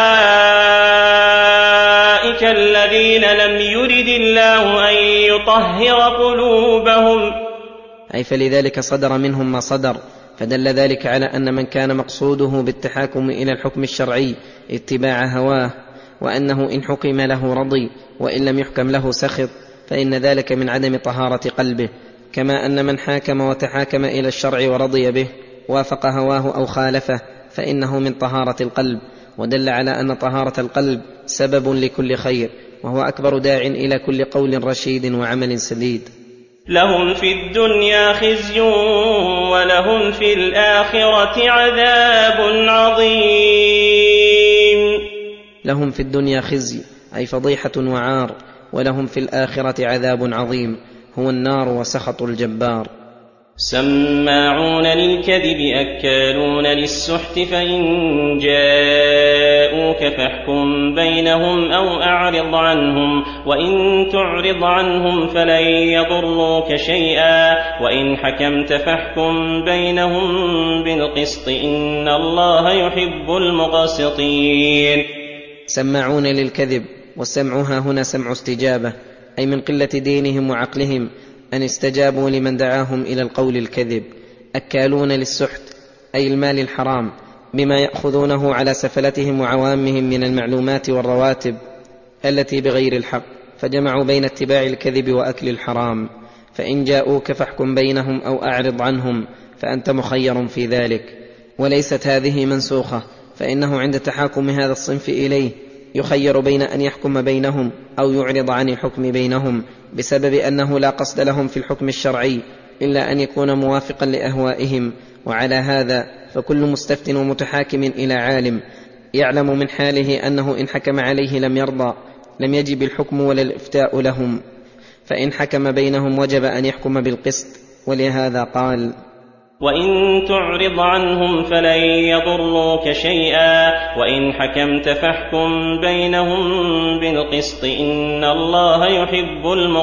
Speaker 2: الذين لم يرد الله أن يطهر قلوبهم،
Speaker 3: أي فلذلك صدر منهم ما صدر، فدل ذلك على أن من كان مقصوده بالتحاكم إلى الحكم الشرعي اتباع هواه، وأنه إن حكم له رضي وإن لم يحكم له سخط، فإن ذلك من عدم طهارة قلبه. كما أن من حاكم وتحاكم إلى الشرع ورضي به وافق هواه أو خالفه فإنه من طهارة القلب، ودل على أن طهارة القلب سبب لكل خير، وهو أكبر داع إلى كل قول رشيد وعمل سديد.
Speaker 2: لهم في الدنيا خزي ولهم في الآخرة عذاب عظيم.
Speaker 3: لهم في الدنيا خزي أي فضيحة وعار، ولهم في الآخرة عذاب عظيم هو النار وسخط الجبار.
Speaker 2: سماعون للكذب أكالون للسحت، فإن جاءوك فاحكم بينهم أو أعرض عنهم، وإن تعرض عنهم فلن يضروك شيئا، وإن حكمت فاحكم بينهم بالقسط إن الله يحب المقسطين.
Speaker 3: سماعون للكذب، والسمع هنا سمع استجابة، أي من قلة دينهم وعقلهم أن استجابوا لمن دعاهم إلى القول الكذب. أكالون للسحت أي المال الحرام بما يأخذونه على سفلتهم وعوامهم من المعلومات والرواتب التي بغير الحق، فجمعوا بين اتباع الكذب وأكل الحرام. فإن جاءوك فاحكم بينهم أو أعرض عنهم، فأنت مخير في ذلك. وليست هذه منسوخة، فإنه عند تحاكم هذا الصنف إليه يخير بين أن يحكم بينهم أو يعرض عن الحكم بينهم، بسبب أنه لا قصد لهم في الحكم الشرعي إلا أن يكون موافقا لأهوائهم. وعلى هذا فكل مستفتٍ ومتحاكم إلى عالم يعلم من حاله أنه إن حكم عليه لم يرضى لم يجب الحكم ولا الإفتاء لهم، فإن حكم بينهم وجب أن يحكم بالقسط. ولهذا قال:
Speaker 2: وإن تعرض عنهم فلن يضروك شيئا، وإن حكمت فاحكم بينهم بالقسط إن الله يحب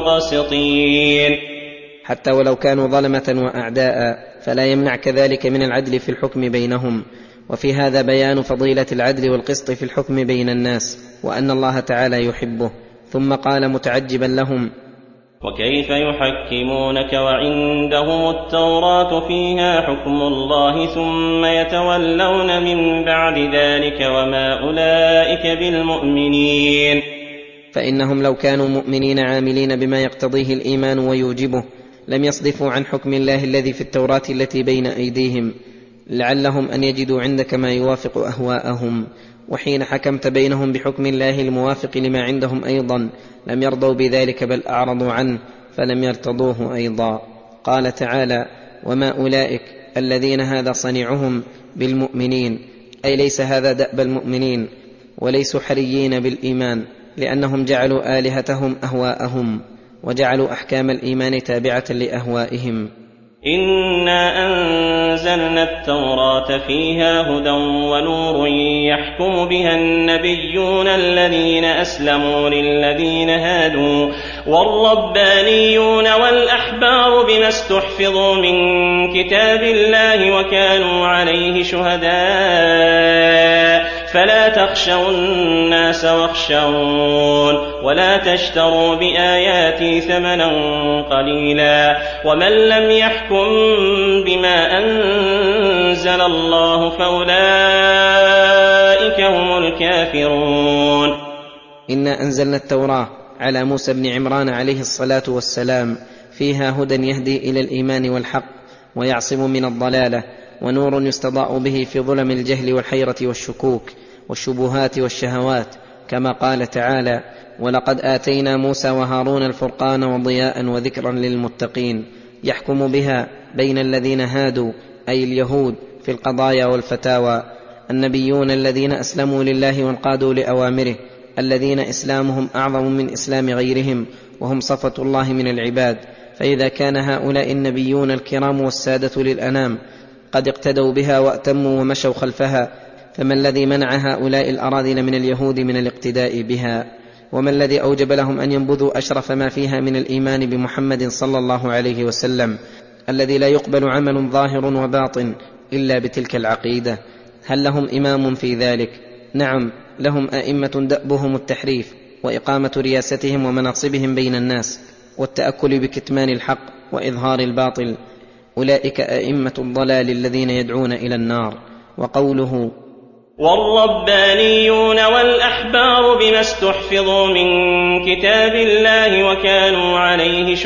Speaker 2: المقسطين.
Speaker 3: حتى ولو كانوا ظلمة وأعداء فلا يمنع كذلك من العدل في الحكم بينهم. وفي هذا بيان فضيلة العدل والقسط في الحكم بين الناس، وأن الله تعالى يحبه. ثم قال متعجبا لهم:
Speaker 2: وكيف يحكمونك وعندهم التوراة فيها حكم الله ثم يتولون من بعد ذلك وما أولئك بالمؤمنين.
Speaker 3: فإنهم لو كانوا مؤمنين عاملين بما يقتضيه الإيمان ويوجبه لم يصدفوا عن حكم الله الذي في التوراة التي بين أيديهم، لعلهم أن يجدوا عندك ما يوافق أهواءهم. وحين حكمت بينهم بحكم الله الموافق لما عندهم أيضا لم يرضوا بذلك بل أعرضوا عنه، فلم يرتضوه أيضا. قال تعالى: وما أولئك الذين هذا صنيعهم بالمؤمنين، أي ليس هذا دأب المؤمنين، وليسوا حريين بالإيمان، لأنهم جعلوا آلهتهم أهواءهم، وجعلوا أحكام الإيمان تابعة لأهوائهم.
Speaker 2: إنا أنزلنا التوراة فيها هدى ونور يحكم بها النبيون الذين أسلموا للذين هادوا والربانيون والأحبار بما استحفظوا من كتاب الله وكانوا عليه شهداء فلا تخشوا الناس واخشون ولا تشتروا بآياتي ثمنا قليلا ومن لم يحكم بما أنزل الله فأولئك هم الكافرون.
Speaker 3: إنا أنزلنا التوراة على موسى بن عمران عليه الصلاة والسلام فيها هدى يهدي إلى الإيمان والحق ويعصم من الضلالة، ونور يستضاء به في ظلم الجهل والحيرة والشكوك والشبهات والشهوات، كما قال تعالى: ولقد آتينا موسى وهارون الفرقان وضياء وذكرا للمتقين، يحكم بها بين الذين هادوا أي اليهود في القضايا والفتاوى، النبيون الذين أسلموا لله وانقادوا لأوامره، الذين إسلامهم أعظم من إسلام غيرهم، وهم صفة الله من العباد. فإذا كان هؤلاء النبيون الكرام والسادة للأنام قد اقتدوا بها وأتموا ومشوا خلفها، فما الذي منع هؤلاء الأراذل من اليهود من الاقتداء بها؟ وما الذي أوجب لهم أن ينبذوا أشرف ما فيها من الإيمان بمحمد صلى الله عليه وسلم، الذي لا يقبل عمل ظاهر وباطن إلا بتلك العقيدة؟ هل لهم إمام في ذلك؟ نعم، لهم أئمة دأبهم التحريف وإقامة رياستهم ومناصبهم بين الناس والتأكل بكتمان الحق وإظهار الباطل، أولئك أئمة الضلال الذين يدعون إلى النار. وقوله:
Speaker 2: والربانيون والأحبار بما استحفظوا من كتاب الله وكانوا عليه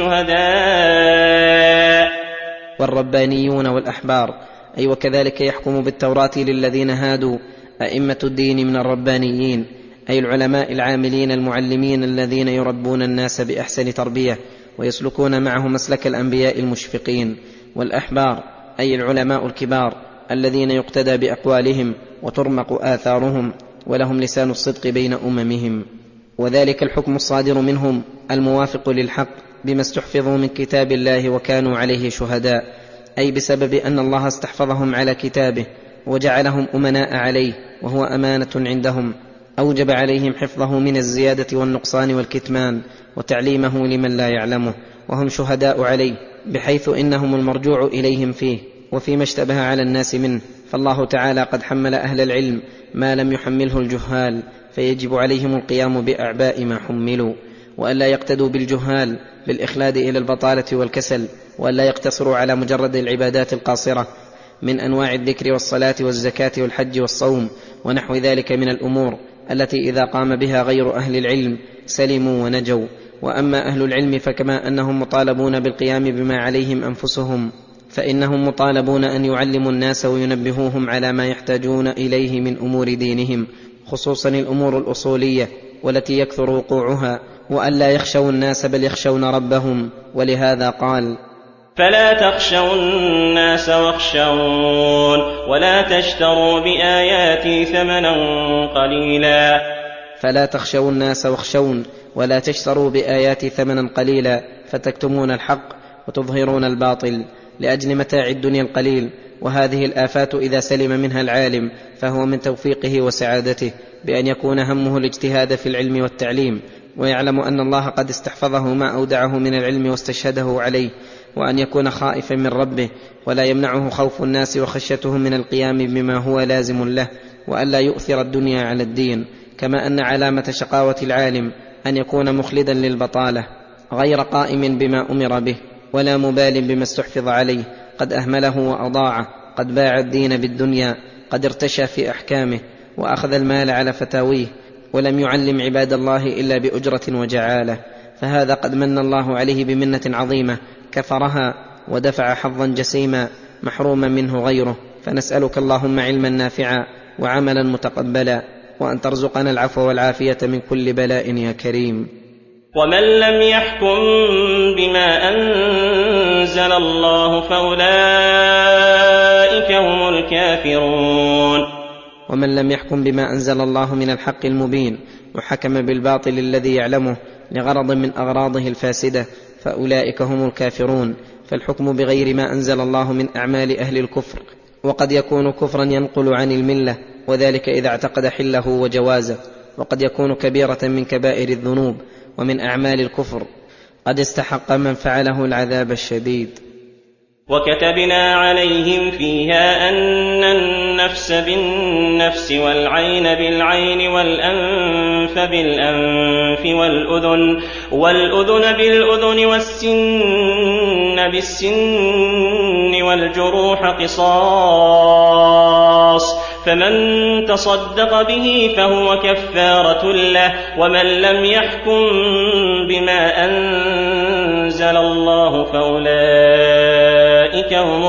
Speaker 2: شهداء.
Speaker 3: والربانيون والأحبار أي وكذلك يحكم بالتوراة للذين هادوا أئمة الدين من الربانيين، أي العلماء العاملين المعلمين الذين يربون الناس بأحسن تربية ويسلكون معه مسلك الأنبياء المشفقين. والأحبار أي العلماء الكبار الذين يقتدى بأقوالهم وترمق آثارهم ولهم لسان الصدق بين أممهم، وذلك الحكم الصادر منهم الموافق للحق بما استحفظوا من كتاب الله وكانوا عليه شهداء، أي بسبب أن الله استحفظهم على كتابه وجعلهم أمناء عليه وهو أمانة عندهم، أوجب عليهم حفظه من الزيادة والنقصان والكتمان وتعليمه لمن لا يعلمه، وهم شهداء عليه بحيث إنهم المرجوع إليهم فيه وفيما اشتبه على الناس منه. فالله تعالى قد حمل أهل العلم ما لم يحمله الجهال، فيجب عليهم القيام بأعباء ما حملوا، وألا يقتدوا بالجهال بالإخلاد إلى البطالة والكسل، وألا يقتصروا على مجرد العبادات القاصرة من أنواع الذكر والصلاة والزكاة والحج والصوم ونحو ذلك من الأمور التي إذا قام بها غير أهل العلم سلموا ونجوا. وأما أهل العلم فكما أنهم مطالبون بالقيام بما عليهم أنفسهم، فإنهم مطالبون أن يعلموا الناس وينبهوهم على ما يحتاجون إليه من أمور دينهم، خصوصا الأمور الأصولية والتي يكثر وقوعها، وألا يخشوا الناس بل يخشون ربهم. ولهذا قال:
Speaker 2: فلا تخشوا الناس واخشون ولا تشتروا بآياتي ثمنا قليلا.
Speaker 3: فلا تخشوا الناس واخشون ولا تشتروا بآياتي ثمنا قليلا، فتكتمون الحق وتظهرون الباطل لأجل متاع الدنيا القليل. وهذه الآفات إذا سلم منها العالم فهو من توفيقه وسعادته بأن يكون همه الاجتهاد في العلم والتعليم، ويعلم أن الله قد استحفظه ما أودعه من العلم واستشهده عليه، وأن يكون خائفا من ربه ولا يمنعه خوف الناس وخشيتهم من القيام بما هو لازم له، وألا يؤثر الدنيا على الدين. كما أن علامة شقاوة العالم أن يكون مخلدا للبطالة غير قائم بما أمر به ولا مبال بما استحفظ عليه، قد أهمله وأضاعه، قد باع الدين بالدنيا، قد ارتشى في أحكامه وأخذ المال على فتاويه، ولم يعلم عباد الله إلا بأجرة وجعالة. فهذا قد من الله عليه بمنة عظيمة كفرها ودفع حظا جسيما محروما منه غيره. فنسألك اللهم علما نافعا وعملا متقبلا، وأن ترزقنا العفو والعافية من كل بلاء يا كريم.
Speaker 2: ومن لم يحكم بما أنزل الله فأولئك هم الكافرون.
Speaker 3: ومن لم يحكم بما أنزل الله من الحق المبين وحكم بالباطل الذي يعلمه لغرض من أغراضه الفاسدة فأولئك هم الكافرون. فالحكم بغير ما أنزل الله من أعمال أهل الكفر، وقد يكون كفرا ينقل عن الملة، وذلك إذا اعتقد حله وجوازه، وقد يكون كبيرة من كبائر الذنوب ومن أعمال الكفر قد استحق من فعله العذاب الشديد.
Speaker 2: وكتبنا عليهم فيها أن النفس بالنفس والعين بالعين والأنف بالأنف والأذن بالأذن والسن بالسن والجروح قصاص، فمن تصدق به فهو كفارة له، ومن لم يحكم بما أنزل الله فأولئك هم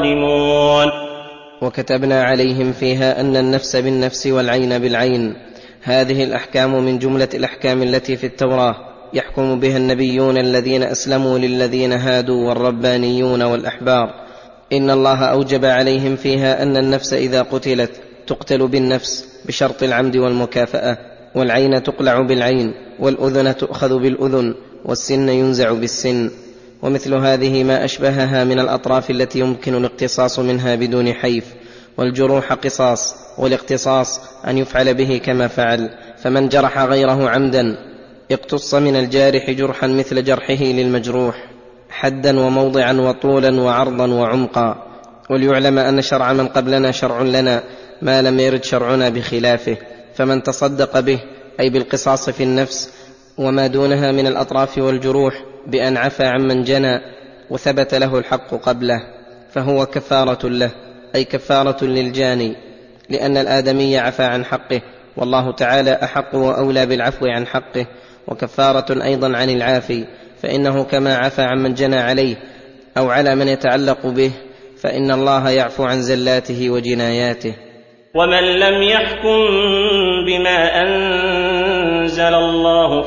Speaker 2: الظالمون.
Speaker 3: وكتبنا عليهم فيها أن النفس بالنفس والعين بالعين هذه الأحكام من جملة الأحكام التي في التوراة يحكم بها النبيون الذين أسلموا للذين هادوا والربانيون والأحبار. إن الله أوجب عليهم فيها أن النفس إذا قتلت تقتل بالنفس بشرط العمد والمكافأة، والعين تقلع بالعين، والأذن تؤخذ بالأذن، والسن ينزع بالسن، ومثل هذه ما أشبهها من الأطراف التي يمكن الاقتصاص منها بدون حيف. والجروح قصاص، والاقتصاص أن يفعل به كما فعل، فمن جرح غيره عمدا اقتص من الجارح جرحا مثل جرحه للمجروح، حدا وموضعا وطولا وعرضا وعمقا. وليعلم أن شرع من قبلنا شرع لنا ما لم يرد شرعنا بخلافه، فمن تصدق به أي بالقصاص في النفس وما دونها من الأطراف والجروح بأن عفى عمن جنى وثبت له الحق قبله فهو كفارة له، أي كفارة للجاني، لأن الآدمي عفى عن حقه، والله تعالى أحق وأولى بالعفو عن حقه، وكفارة أيضا عن العافي، فإنه كما عفى عمن جنى عليه أو على من يتعلق به، فإن الله يعفو عن زلاته وجناياته.
Speaker 2: ومن لم يحكم بما أنزل الله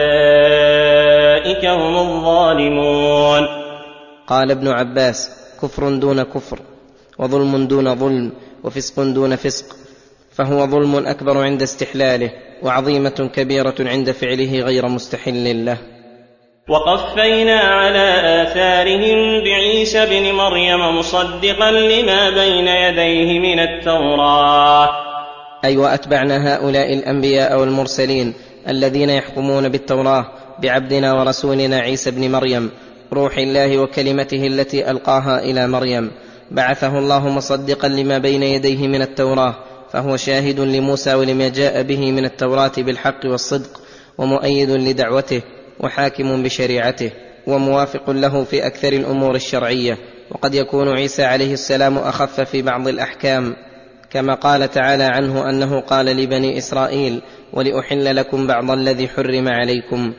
Speaker 2: فأولئك هم الظالمون.
Speaker 3: قال ابن عباس: كفر دون كفر، وظلم دون ظلم، وفسق دون فسق، فهو ظلم أكبر عند استحلاله، وعظيمة كبيرة عند فعله غير مستحل له.
Speaker 2: وقفينا على آثارهم بعيسى بن مريم مصدقا لما بين يديه من التوراة،
Speaker 3: أي وأتبعنا هؤلاء الأنبياء والمرسلين الذين يحكمون بالتوراة بعبدنا ورسولنا عيسى بن مريم روح الله وكلمته التي ألقاها إلى مريم، بعثه الله مصدقا لما بين يديه من التوراة، فهو شاهد لموسى ولما جاء به من التوراة بالحق والصدق، ومؤيد لدعوته، وحاكم بشريعته، وموافق له في أكثر الأمور الشرعية. وقد يكون عيسى عليه السلام أخف في بعض الأحكام، كما قال تعالى عنه أنه قال لبني إسرائيل: ولأحل لكم بعض الذي حرم عليكم.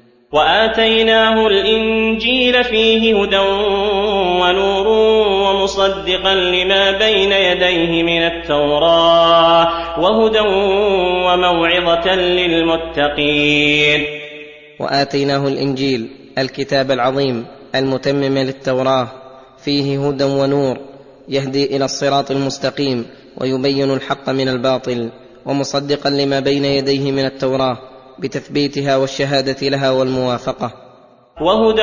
Speaker 2: وآتيناه الإنجيل فيه هدى ونور ومصدقا لما بين يديه من التوراة وهدى وموعظة للمتقين.
Speaker 3: وآتيناه الإنجيل الكتاب العظيم المتمم للتوراة، فيه هدى ونور يهدي إلى الصراط المستقيم ويبين الحق من الباطل، ومصدقا لما بين يديه من التوراة بتثبيتها والشهادة لها والموافقة،
Speaker 2: وهدى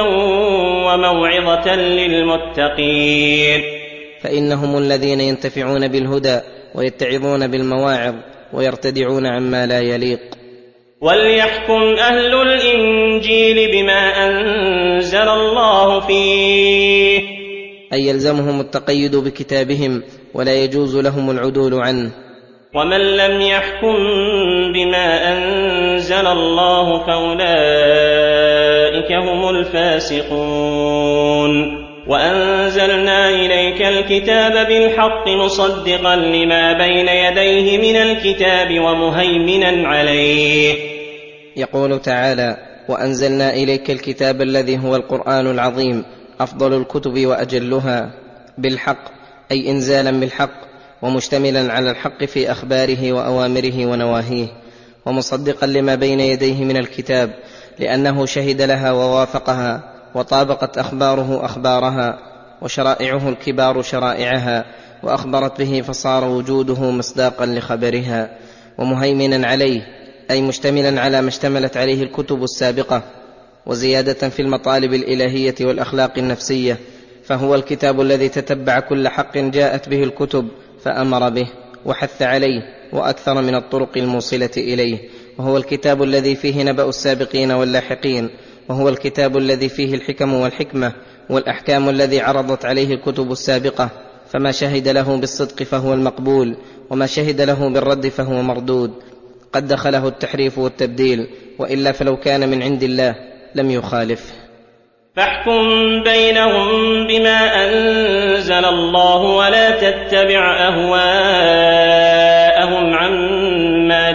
Speaker 2: وموعظة للمتقين،
Speaker 3: فإنهم الذين ينتفعون بالهدى ويتعظون بالمواعظ ويرتدعون عما لا يليق.
Speaker 2: وليحكم أهل الإنجيل بما أنزل الله فيه،
Speaker 3: أي يلزمهم التقيد بكتابهم ولا يجوز لهم العدول عنه.
Speaker 2: ومن لم يحكم بما أنزل الله فأولئك هم الفاسقون. وأنزلنا إليك الكتاب بالحق مصدقا لما بين يديه من الكتاب ومهيمنا عليه.
Speaker 3: يقول تعالى: وأنزلنا إليك الكتاب الذي هو القرآن العظيم أفضل الكتب وأجلها، بالحق أي إنزالا بالحق، ومشتملا على الحق في أخباره وأوامره ونواهيه، ومصدقا لما بين يديه من الكتاب، لأنه شهد لها ووافقها، وطابقت أخباره أخبارها، وشرائعه الكبار شرائعها، وأخبرت به فصار وجوده مصداقا لخبرها. ومهيمنا عليه أي مشتملا على ما اشتملت عليه الكتب السابقة، وزيادة في المطالب الإلهية والأخلاق النفسية، فهو الكتاب الذي تتبع كل حق جاءت به الكتب فأمر به وحث عليه وأكثر من الطرق الموصلة إليه، وهو الكتاب الذي فيه نبأ السابقين واللاحقين، وهو الكتاب الذي فيه الحكم والحكمة والأحكام الذي عرضت عليه الكتب السابقة، فما شهد له بالصدق فهو المقبول، وما شهد له بالرد فهو مردود، قد دخله التحريف والتبديل، وإلا فلو كان من عند الله لم يخالفه.
Speaker 2: فاحكم بينهم بما أنزل الله ولا تتبع أهواءهم عما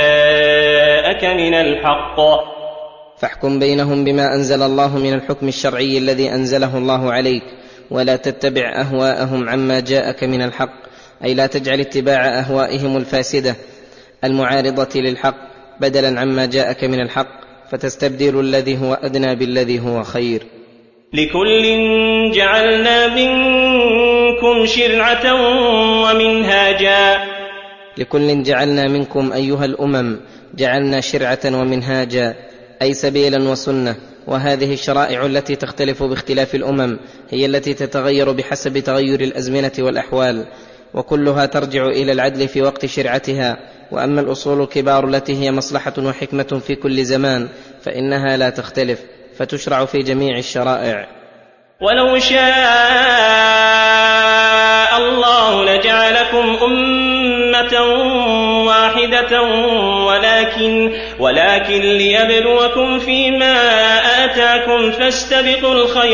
Speaker 2: جاءك من الحق.
Speaker 3: فاحكم بينهم بما أنزل الله من الحكم الشرعي الذي أنزله الله عليك، ولا تتبع أهواءهم عما جاءك من الحق، أي لا تجعل اتباع أهوائهم الفاسدة المعارضة للحق بدلا عما جاءك من الحق، فتستبدل الذي هو أدنى بالذي هو خير.
Speaker 2: لكل جعلنا منكم شرعة ومنهاجا.
Speaker 3: لكل جعلنا منكم أيها الأمم جعلنا شرعة ومنهاجا، أي سبيلا وسنة. وهذه الشرائع التي تختلف باختلاف الأمم هي التي تتغير بحسب تغير الأزمنة والأحوال، وكلها ترجع إلى العدل في وقت شرعتها. وأما الأصول الكبار التي هي مصلحة وحكمة في كل زمان فإنها لا تختلف، فتشرع في جميع الشرائع.
Speaker 2: ولو شاء الله لجعلكم أمة واحدة ولكن ليبلوكم فيما آتاكم فاستبقوا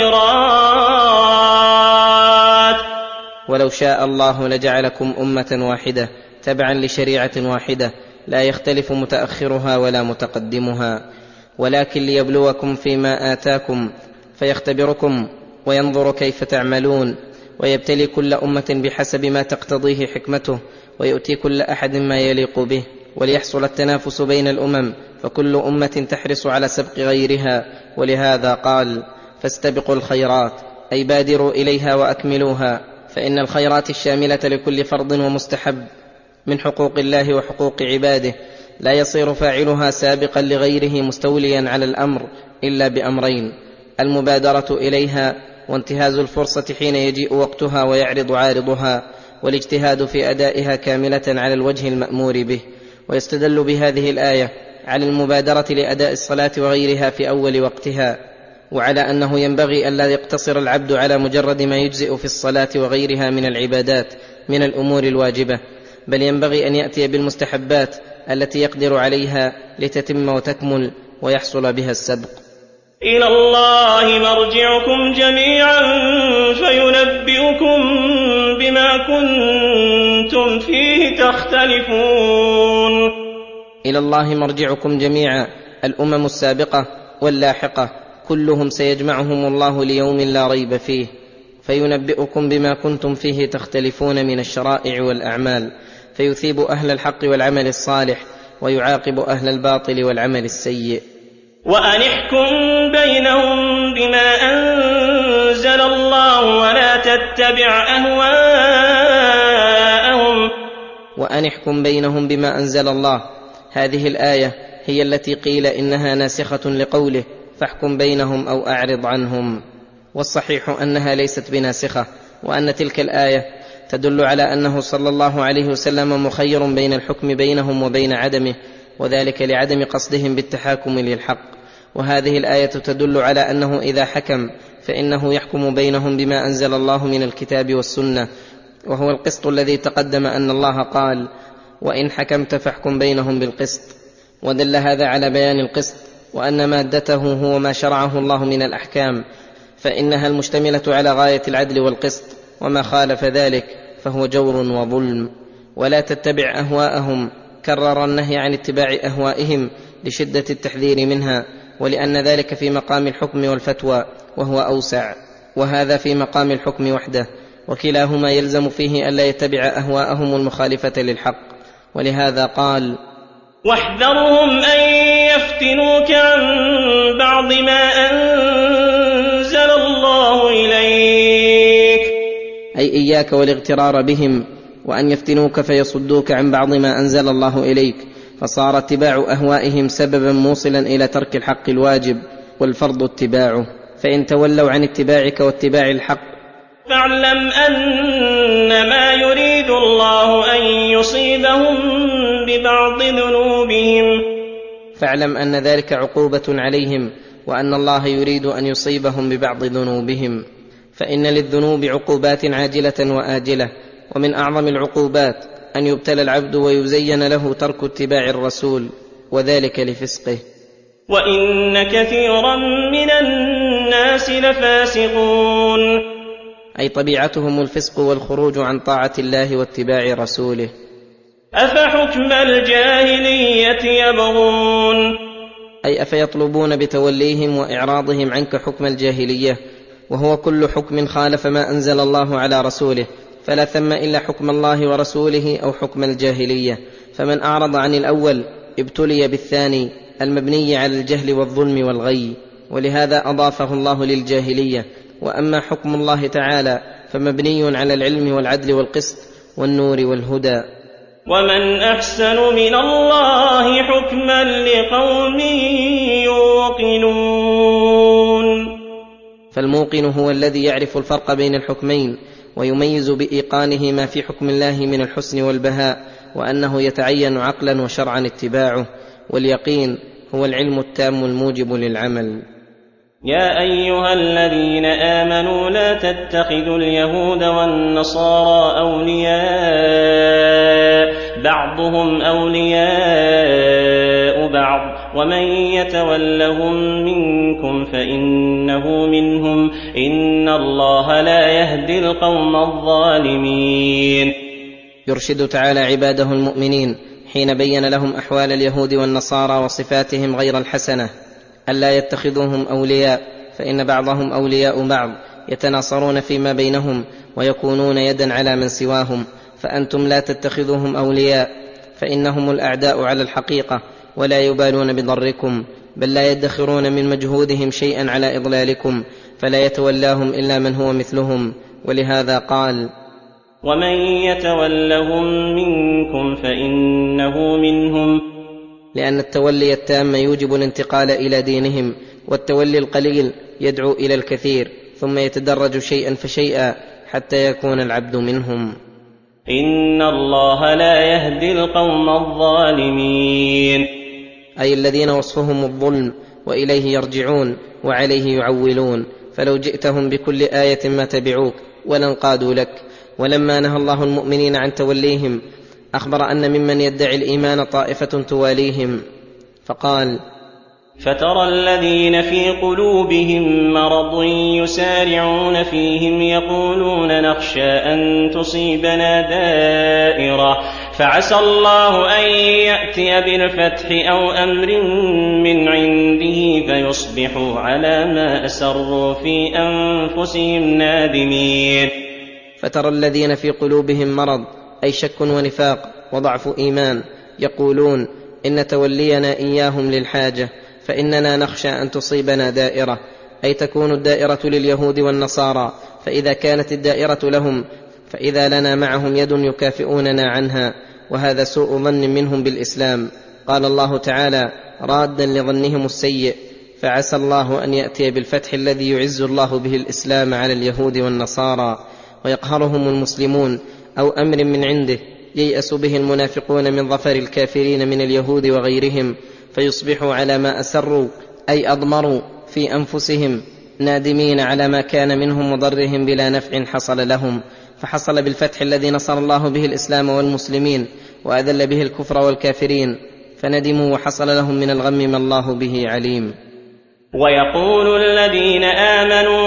Speaker 2: الخيرات.
Speaker 3: ولو شاء الله لجعلكم أمة واحدة تبعا لشريعة واحدة لا يختلف متأخرها ولا متقدمها، ولكن ليبلوكم فيما آتاكم فيختبركم وينظر كيف تعملون، ويبتلي كل أمة بحسب ما تقتضيه حكمته، ويؤتي كل أحد ما يليق به، وليحصل التنافس بين الأمم، فكل أمة تحرص على سبق غيرها. ولهذا قال: فاستبقوا الخيرات، أي بادروا إليها وأكملوها، فإن الخيرات الشاملة لكل فرض ومستحب من حقوق الله وحقوق عباده لا يصير فاعلها سابقا لغيره مستوليا على الأمر إلا بأمرين: المبادرة إليها، وانتهاز الفرصة حين يجيء وقتها ويعرض عارضها، والاجتهاد في أدائها كاملة على الوجه المأمور به. ويستدل بهذه الآية على المبادرة لأداء الصلاة وغيرها في أول وقتها، وعلى أنه ينبغي ألا يقتصر العبد على مجرد ما يجزئ في الصلاة وغيرها من العبادات من الأمور الواجبة، بل ينبغي أن يأتي بالمستحبات التي يقدر عليها لتتم وتكمل ويحصل بها السبق.
Speaker 2: إلى الله مرجعكم جميعا فينبئكم بما كنتم فيه تختلفون.
Speaker 3: إلى الله مرجعكم جميعا، الأمم السابقة واللاحقة كلهم سيجمعهم الله ليوم لا ريب فيه، فينبئكم بما كنتم فيه تختلفون من الشرائع والأعمال، فيثيب أهل الحق والعمل الصالح، ويعاقب أهل الباطل والعمل السيء.
Speaker 2: وأن احكم بينهم بما أنزل الله ولا تتبع أهواءهم.
Speaker 3: وأن احكم بينهم بما أنزل الله، هذه الآية هي التي قيل إنها ناسخة لقوله: فاحكم بينهم أو أعرض عنهم. والصحيح أنها ليست بناسخة، وأن تلك الآية تدل على أنه صلى الله عليه وسلم مخير بين الحكم بينهم وبين عدمه، وذلك لعدم قصدهم بالتحاكم للحق. وهذه الآية تدل على أنه إذا حكم فإنه يحكم بينهم بما أنزل الله من الكتاب والسنة، وهو القسط الذي تقدم أن الله قال: وإن حكمت فاحكم بينهم بالقسط. ودل هذا على بيان القسط، وأن مادته هو ما شرعه الله من الأحكام، فإنها المشتملة على غاية العدل والقسط، وما خالف ذلك فهو جور وظلم. ولا تتبع أهواءهم، كرر النهي عن اتباع أهوائهم لشدة التحذير منها، ولأن ذلك في مقام الحكم والفتوى وهو أوسع، وهذا في مقام الحكم وحده، وكلاهما يلزم فيه ألا يتبع أهواءهم المخالفة للحق. ولهذا قال:
Speaker 2: واحذرهم أن يفتنوك عن بعض ما أنزل الله إليك،
Speaker 3: أي إياك والاغترار بهم، وأن يفتنوك فيصدوك عن بعض ما أنزل الله إليك، فصار اتباع أهوائهم سببا موصلا إلى ترك الحق الواجب والفرض اتباعه. فإن تولوا عن اتباعك واتباع الحق
Speaker 2: فاعلم أنما يريد الله أن يصيبهم ببعض ذنوبهم.
Speaker 3: فاعلم أن ذلك عقوبة عليهم، وأن الله يريد أن يصيبهم ببعض ذنوبهم. فإن للذنوب عقوبات عاجلة وآجلة، ومن أعظم العقوبات أن يبتلى العبد ويزين له ترك اتباع الرسول، وذلك لفسقه.
Speaker 2: وإن كثيرا من الناس لفاسقون،
Speaker 3: أي طبيعتهم الفسق والخروج عن طاعة الله واتباع رسوله.
Speaker 2: أفحكم الجاهلية يبغون،
Speaker 3: أي أفيطلبون بتوليهم وإعراضهم عنك حكم الجاهلية، وهو كل حكم خالف ما أنزل الله على رسوله، فلا ثم إلا حكم الله ورسوله أو حكم الجاهلية، فمن أعرض عن الأول ابتلي بالثاني المبني على الجهل والظلم والغي، ولهذا أضافه الله للجاهلية. وأما حكم الله تعالى فمبني على العلم والعدل والقسط والنور والهدى.
Speaker 2: ومن أحسن من الله حكما لقوم يوقنون.
Speaker 3: فالموقن هو الذي يعرف الفرق بين الحكمين ويميز بإيقانه ما في حكم الله من الحسن والبهاء، وأنه يتعين عقلا وشرعا اتباعه. واليقين هو العلم التام الموجب للعمل.
Speaker 2: يا أيها الذين آمنوا لا تتخذوا اليهود والنصارى أولياء بعضهم أولياء بعض ومن يتولهم منكم فإنه منهم إن الله لا يهدي القوم الظالمين.
Speaker 3: يرشد تعالى عباده المؤمنين حين بين لهم أحوال اليهود والنصارى وصفاتهم غير الحسنة ألا يتخذوهم أولياء، فإن بعضهم أولياء بعض يتناصرون فيما بينهم ويكونون يدا على من سواهم. فأنتم لا تتخذوهم أولياء، فإنهم الأعداء على الحقيقة ولا يبالون بضركم، بل لا يدخرون من مجهودهم شيئا على إضلالكم، فلا يتولاهم إلا من هو مثلهم. ولهذا قال:
Speaker 2: ومن يتولهم منكم فإنه منهم،
Speaker 3: لأن التولي التام يوجب الانتقال إلى دينهم، والتولي القليل يدعو إلى الكثير، ثم يتدرج شيئا فشيئا حتى يكون العبد منهم.
Speaker 2: إن الله لا يهدي القوم الظالمين،
Speaker 3: أي الذين وصفهم الظلم وإليه يرجعون وعليه يعولون، فلو جئتهم بكل آية ما تبعوك ولانقادوا لك. ولما نهى الله المؤمنين عن توليهم أخبر أن ممن يدعي الإيمان طائفة تواليهم، فقال:
Speaker 2: فترى الذين في قلوبهم مرض يسارعون فيهم يقولون نخشى أن تصيبنا دائرة فعسى الله أن يأتي بالفتح أو أمر من عنده فيصبحوا على ما أسروا في أنفسهم نادمين.
Speaker 3: فترى الذين في قلوبهم مرض أي شك ونفاق وضعف إيمان يقولون إن تولينا إياهم للحاجة، فإننا نخشى أن تصيبنا دائرة، أي تكون الدائرة لليهود والنصارى، فإذا كانت الدائرة لهم فإذا لنا معهم يد يكافئوننا عنها، وهذا سوء ظن منهم بالإسلام. قال الله تعالى رادا لظنهم السيء: فعسى الله أن يأتي بالفتح الذي يعز الله به الإسلام على اليهود والنصارى ويقهرهم المسلمون، أو أمر من عنده ييأس به المنافقون من ظفر الكافرين من اليهود وغيرهم، فيصبحوا على ما أسروا أي أضمروا في أنفسهم نادمين على ما كان منهم وضرهم بلا نفع حصل لهم. فحصل بالفتح الذي نصر الله به الإسلام والمسلمين وأذل به الكفر والكافرين، فندموا وحصل لهم من الغم ما الله به عليم.
Speaker 2: ويقول الذين آمنوا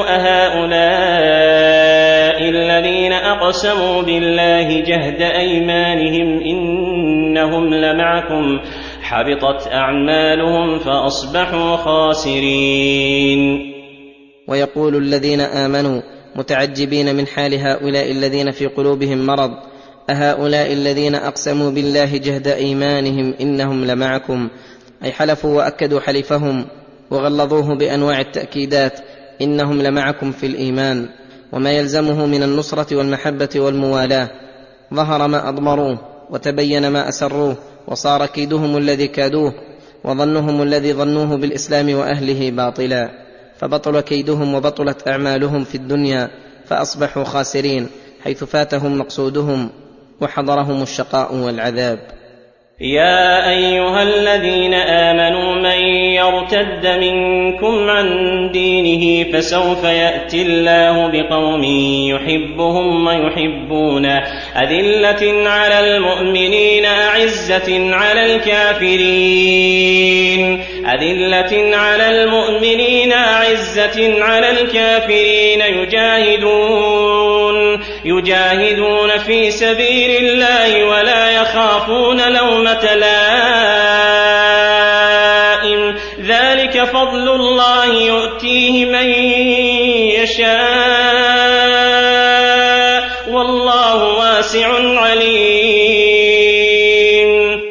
Speaker 2: أهؤلاء الذين أقسموا بالله جهد أيمانهم إنهم لمعكم حبطت أعمالهم فأصبحوا خاسرين.
Speaker 3: ويقول الذين آمنوا متعجبين من حال هؤلاء الذين في قلوبهم مرض: أهؤلاء الذين أقسموا بالله جهد أيمانهم إنهم لمعكم، أي حلفوا وأكدوا حلفهم وغلظوه بأنواع التأكيدات: إنهم لمعكم في الإيمان، وما يلزمه من النصرة والمحبة والموالاة. ظهر ما أضمروه وتبين ما أسروه، وصار كيدهم الذي كادوه وظنهم الذي ظنوه بالإسلام وأهله باطلا، فبطل كيدهم وبطلت أعمالهم في الدنيا، فأصبحوا خاسرين حيث فاتهم مقصودهم وحضرهم الشقاء والعذاب.
Speaker 2: يا أيها الذين آمنوا من يرتد منكم عن دينه فسوف يأتي الله بقوم يحبهم ويحبونه أذلة على المؤمنين أعزة على الكافرين يجاهدون في سبيل الله ولا يخافون لومة لائم ذلك فضل الله يؤتيه من يشاء والله واسع عليم.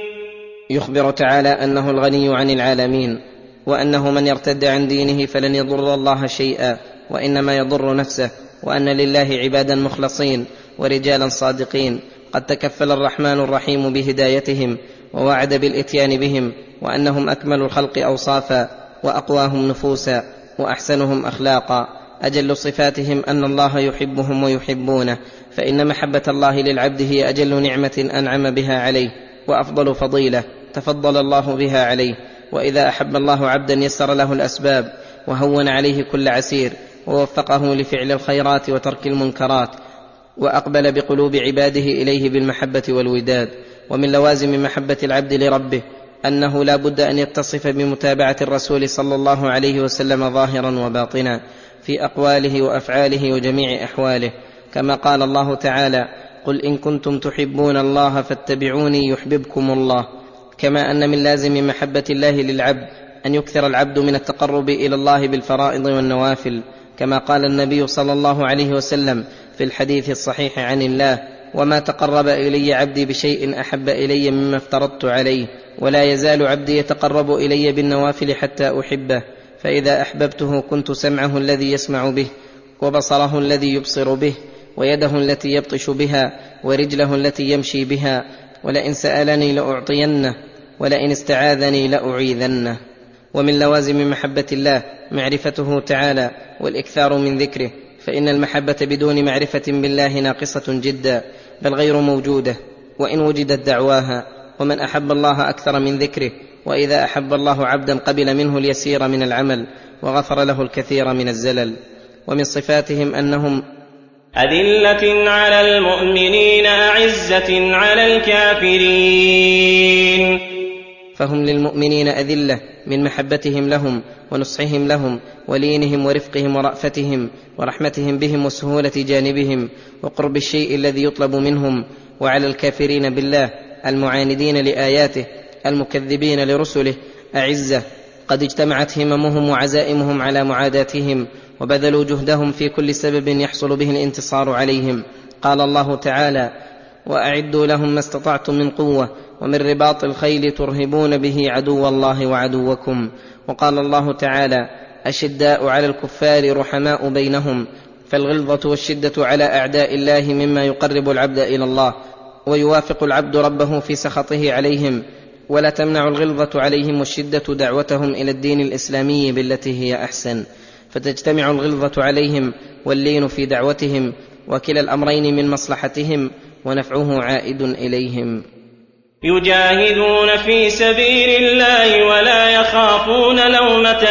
Speaker 3: يخبر تعالى أنه الغني عن العالمين، وأنه من يرتد عن دينه فلن يضر الله شيئا وإنما يضر نفسه، وأن لله عبادا مخلصين ورجالا صادقين قد تكفل الرحمن الرحيم بهدايتهم ووعد بالإتيان بهم، وأنهم أكمل الخلق أوصافا وأقواهم نفوسا وأحسنهم أخلاقا. أجل صفاتهم أن الله يحبهم ويحبونه، فإن محبة الله للعبد هي أجل نعمة أنعم بها عليه وأفضل فضيلة تفضل الله بها عليه. وإذا أحب الله عبدا يسر له الأسباب وهون عليه كل عسير ووفقه لفعل الخيرات وترك المنكرات، وأقبل بقلوب عباده إليه بالمحبة والوداد. ومن لوازم محبة العبد لربه أنه لا بد أن يتصف بمتابعة الرسول صلى الله عليه وسلم ظاهرا وباطنا في أقواله وأفعاله وجميع أحواله، كما قال الله تعالى: قل إن كنتم تحبون الله فاتبعوني يحببكم الله. كما أن من لازم محبة الله للعبد أن يكثر العبد من التقرب إلى الله بالفرائض والنوافل، كما قال النبي صلى الله عليه وسلم في الحديث الصحيح عن الله: وما تقرب إلي عبدي بشيء أحب إلي مما افترضت عليه، ولا يزال عبدي يتقرب إلي بالنوافل حتى أحبه، فإذا أحببته كنت سمعه الذي يسمع به، وبصره الذي يبصر به، ويده التي يبطش بها، ورجله التي يمشي بها، ولئن سألني لأعطينه، ولئن استعاذني لأعيذنه. ومن لوازم محبة الله معرفته تعالى والإكثار من ذكره، فإن المحبة بدون معرفة بالله ناقصة جدا، بل غير موجودة وإن وجدت دعواها. ومن أحب الله أكثر من ذكره، وإذا أحب الله عبدا قبل منه اليسير من العمل وغفر له الكثير من الزلل. ومن صفاتهم أنهم
Speaker 2: أذلة على المؤمنين أعزة على الكافرين،
Speaker 3: فهم للمؤمنين أذلة من محبتهم لهم ونصحهم لهم ولينهم ورفقهم ورأفتهم ورحمتهم بهم وسهولة جانبهم وقرب الشيء الذي يطلب منهم، وعلى الكافرين بالله المعاندين لآياته المكذبين لرسله أعزة قد اجتمعت هممهم وعزائمهم على معاداتهم، وبذلوا جهدهم في كل سبب يحصل به الانتصار عليهم. قال الله تعالى: وأعدوا لهم ما استطعتم من قوة ومن رباط الخيل ترهبون به عدو الله وعدوكم. وقال الله تعالى: أشداء على الكفار رحماء بينهم، فالغلظة والشدة على أعداء الله مما يقرب العبد إلى الله ويوافق العبد ربه في سخطه عليهم، ولا تمنع الغلظة عليهم والشدة دعوتهم إلى الدين الإسلامي بالتي هي أحسن، فتجتمع الغلظة عليهم واللين في دعوتهم، وكلا الأمرين من مصلحتهم ونفعه عائد إليهم.
Speaker 2: يجاهدون في سبيل الله ولا يخافون لومة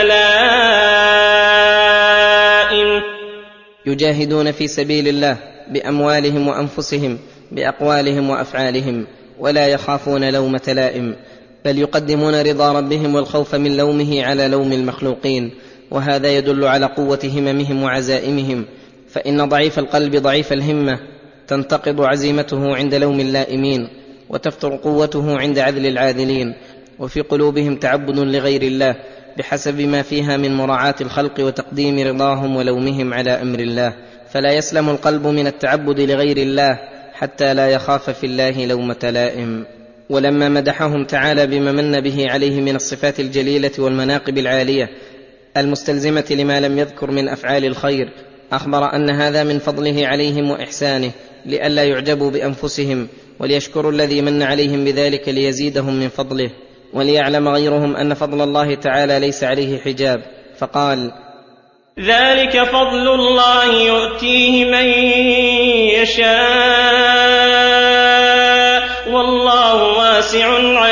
Speaker 2: لائم،
Speaker 3: يجاهدون في سبيل الله بأموالهم وأنفسهم بأقوالهم وأفعالهم، ولا يخافون لومة لائم، بل يقدمون رضا ربهم والخوف من لومه على لوم المخلوقين. وهذا يدل على قوة هممهم وعزائمهم، فإن ضعيف القلب ضعيف الهمة تنتقض عزيمته عند لوم اللائمين، وتفتر قوته عند عذل العاذلين، وفي قلوبهم تعبد لغير الله بحسب ما فيها من مراعاة الخلق وتقديم رضاهم ولومهم على أمر الله، فلا يسلم القلب من التعبد لغير الله حتى لا يخاف في الله لومة لائم. ولما مدحهم تعالى بما من به عليه من الصفات الجليلة والمناقب العالية المستلزمة لما لم يذكر من أفعال الخير، أخبر أن هذا من فضله عليهم وإحسانه، لئلا يعجبوا بأنفسهم، وليشكروا الذي من عليهم بذلك ليزيدهم من فضله، وليعلم غيرهم أن فضل الله تعالى ليس عليه حجاب، فقال:
Speaker 2: ذلك فضل الله يؤتيه من يشاء والله واسع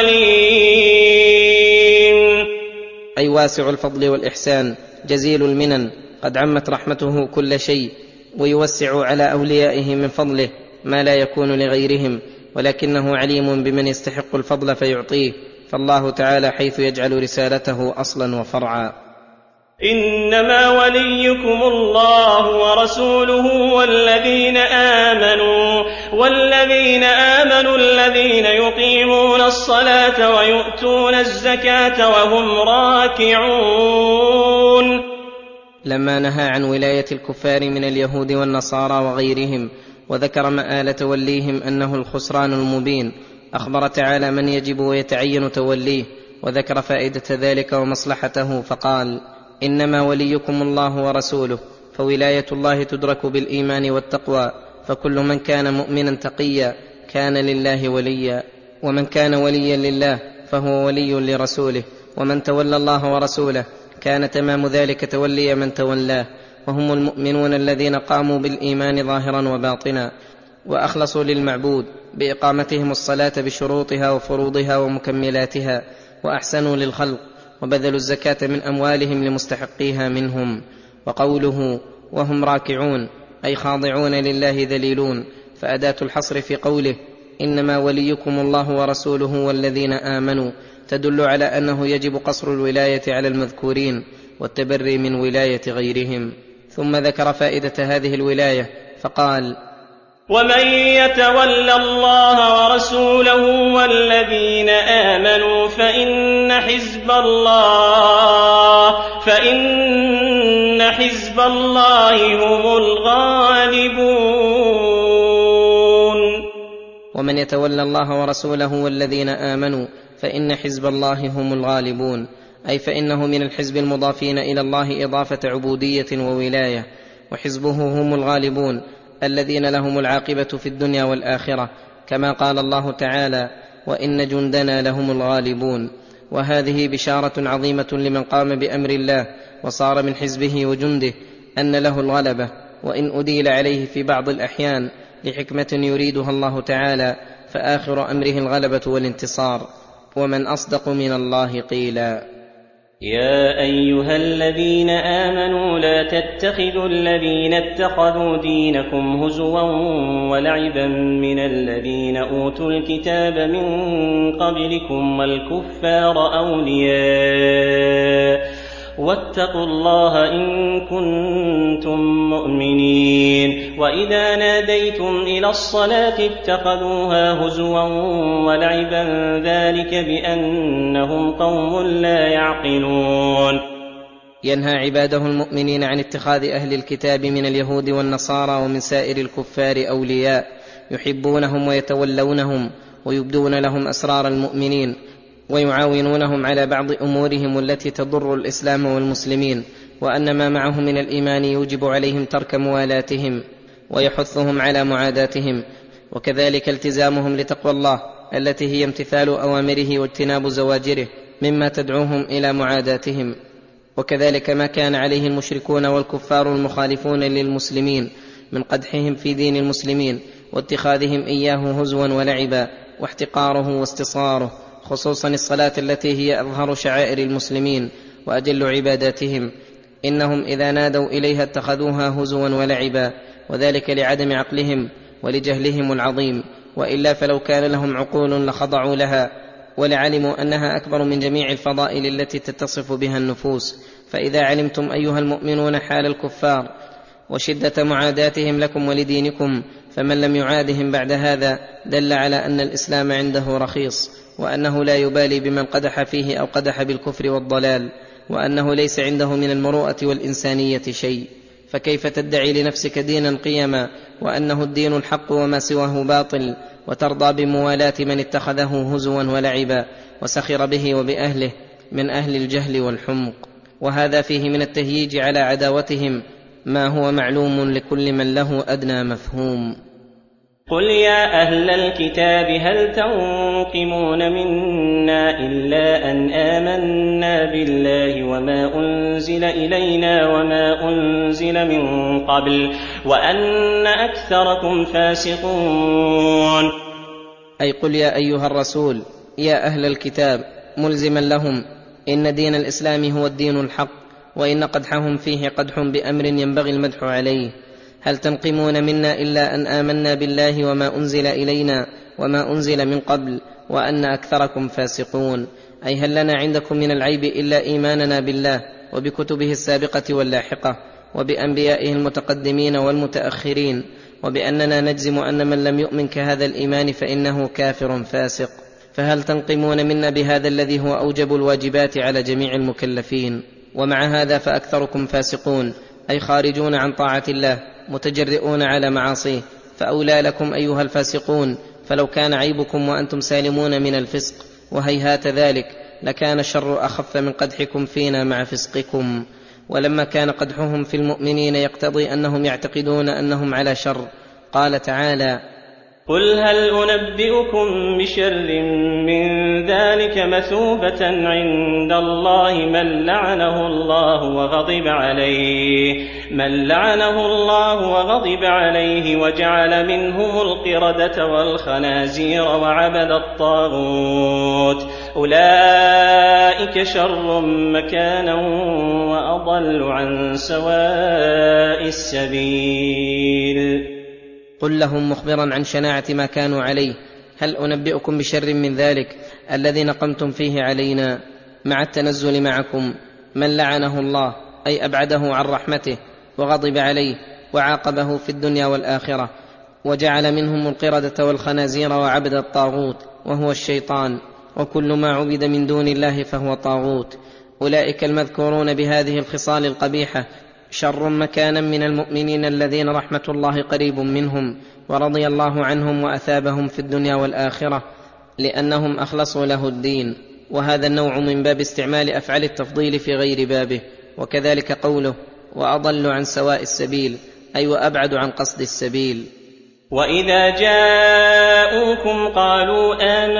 Speaker 2: عليم.
Speaker 3: أي واسع الفضل والإحسان جزيل المنن، قد عمت رحمته كل شيء، ويوسع على أوليائه من فضله ما لا يكون لغيرهم، ولكنه عليم بمن يستحق الفضل فيعطيه، فالله تعالى حيث يجعل رسالته أصلا وفرعا.
Speaker 2: إنما وليكم الله ورسوله والذين آمنوا الذين يقيمون الصلاة ويؤتون الزكاة وهم راكعون.
Speaker 3: لما نهى عن ولاية الكفار من اليهود والنصارى وغيرهم، وذكر مآل توليهم أنه الخسران المبين، أخبر تعالى من يجب ويتعين توليه، وذكر فائدة ذلك ومصلحته فقال: إنما وليكم الله ورسوله، فولاية الله تدرك بالإيمان والتقوى، فكل من كان مؤمنا تقيا كان لله وليا، ومن كان وليا لله فهو ولي لرسوله، ومن تولى الله ورسوله كان تمام ذلك تولي من تولاه، وهم المؤمنون الذين قاموا بالإيمان ظاهرا وباطنا، وأخلصوا للمعبود بإقامتهم الصلاة بشروطها وفروضها ومكملاتها، وأحسنوا للخلق وبذلوا الزكاة من أموالهم لمستحقيها منهم. وقوله وهم راكعون أي خاضعون لله ذليلون، فأداة الحصر في قوله إنما وليكم الله ورسوله والذين آمنوا تدل على أنه يجب قصر الولاية على المذكورين والتبري من ولاية غيرهم. ثم ذكر فائدة هذه الولاية فقال:
Speaker 2: ومن يتول الله ورسوله والذين آمنوا فإن حزب الله هم الغالبون.
Speaker 3: ومن يتولى الله ورسوله والذين آمنوا فإن حزب الله هم الغالبون، أي فإنه من الحزب المضافين إلى الله إضافة عبودية وولاية، وحزبه هم الغالبون الذين لهم العاقبة في الدنيا والآخرة، كما قال الله تعالى: وإن جندنا لهم الغالبون. وهذه بشارة عظيمة لمن قام بأمر الله وصار من حزبه وجنده أن له الغلبة، وإن أديل عليه في بعض الأحيان لحكمة يريدها الله تعالى، فآخر أمره الغلبة والانتصار. ومن أصدق من الله قيلا.
Speaker 2: يا أيها الذين آمنوا لا تتخذوا الذين اتخذوا دينكم هزوا ولعبا من الذين أوتوا الكتاب من قبلكم والكفار أولياء، واتقوا الله إن كنتم مؤمنين. وإذا ناديتم إلى الصلاة اتخذوها هزوا ولعبا، ذلك بأنهم قوم لا يعقلون.
Speaker 3: ينهى عباده المؤمنين عن اتخاذ أهل الكتاب من اليهود والنصارى ومن سائر الكفار أولياء يحبونهم ويتولونهم ويبدون لهم أسرار المؤمنين ويعاونونهم على بعض أمورهم التي تضر الإسلام والمسلمين، وأن ما معه من الإيمان يوجب عليهم ترك موالاتهم ويحثهم على معاداتهم، وكذلك التزامهم لتقوى الله التي هي امتثال أوامره واجتناب زواجره مما تدعوهم إلى معاداتهم، وكذلك ما كان عليه المشركون والكفار المخالفون للمسلمين من قدحهم في دين المسلمين واتخاذهم إياه هزوا ولعبا واحتقاره واستصغاره، خصوصا الصلاة التي هي أظهر شعائر المسلمين وأجل عباداتهم. إنهم إذا نادوا إليها اتخذوها هزوا ولعبا، وذلك لعدم عقلهم ولجهلهم العظيم، وإلا فلو كان لهم عقول لخضعوا لها ولعلموا أنها أكبر من جميع الفضائل التي تتصف بها النفوس. فإذا علمتم أيها المؤمنون حال الكفار وشدة معاداتهم لكم ولدينكم، فمن لم يعادهم بعد هذا دل على أن الإسلام عنده رخيص، وأنه لا يبالي بمن قدح فيه أو قدح بالكفر والضلال، وأنه ليس عنده من المروءة والإنسانية شيء. فكيف تدعي لنفسك دينا قيما وأنه الدين الحق وما سواه باطل، وترضى بموالاة من اتخذه هزوا ولعبا وسخر به وبأهله من أهل الجهل والحمق؟ وهذا فيه من التهييج على عداوتهم ما هو معلوم لكل من له أدنى مفهوم.
Speaker 2: قل يا أهل الكتاب هل تنقمون منا إلا أن آمنا بالله وما أنزل إلينا وما أنزل من قبل وأن أكثركم فاسقون.
Speaker 3: أي قل يا أيها الرسول يا أهل الكتاب ملزما لهم إن دين الإسلام هو الدين الحق، وإن قدحهم فيه قدح بأمر ينبغي المدح عليه. هل تنقمون منا إلا أن آمنا بالله وما أنزل إلينا وما أنزل من قبل وأن أكثركم فاسقون؟ أي هل لنا عندكم من العيب إلا إيماننا بالله وبكتبه السابقة واللاحقة وبأنبيائه المتقدمين والمتأخرين، وبأننا نجزم أن من لم يؤمن كهذا الإيمان فإنه كافر فاسق؟ فهل تنقمون منا بهذا الذي هو أوجب الواجبات على جميع المكلفين؟ ومع هذا فأكثركم فاسقون، أي خارجون عن طاعة الله متجرئون على معاصيه. فأولى لكم أيها الفاسقون فلو كان عيبكم وأنتم سالمون من الفسق، وهيهات ذلك، لكان الشر أخف من قدحكم فينا مع فسقكم. ولما كان قدحهم في المؤمنين يقتضي أنهم يعتقدون أنهم على شر، قال تعالى:
Speaker 2: قل هل أنبئكم بشر من ذلك مثوبة عند الله من لعنه الله وغضب عليه وجعل منهم القردة والخنازير وعبد الطاغوت، أولئك شر مكانا وأضل عن سواء السبيل.
Speaker 3: قل لهم مخبرا عن شناعة ما كانوا عليه: هل أنبئكم بشر من ذلك الذي نقمتم فيه علينا مع التنزل معكم، من لعنه الله أي أبعده عن رحمته، وغضب عليه وعاقبه في الدنيا والآخرة، وجعل منهم القردة والخنازير وعبد الطاغوت وهو الشيطان، وكل ما عبد من دون الله فهو طاغوت. أولئك المذكورون بهذه الخصال القبيحة شر مكانا من المؤمنين الذين رحمة الله قريب منهم ورضي الله عنهم وأثابهم في الدنيا والآخرة، لأنهم أخلصوا له الدين. وهذا النوع من باب استعمال أفعال التفضيل في غير بابه. وكذلك قوله: وأضل عن سواء السبيل، أي وأبعد عن قصد السبيل.
Speaker 2: وإذا جاءوكم قالوا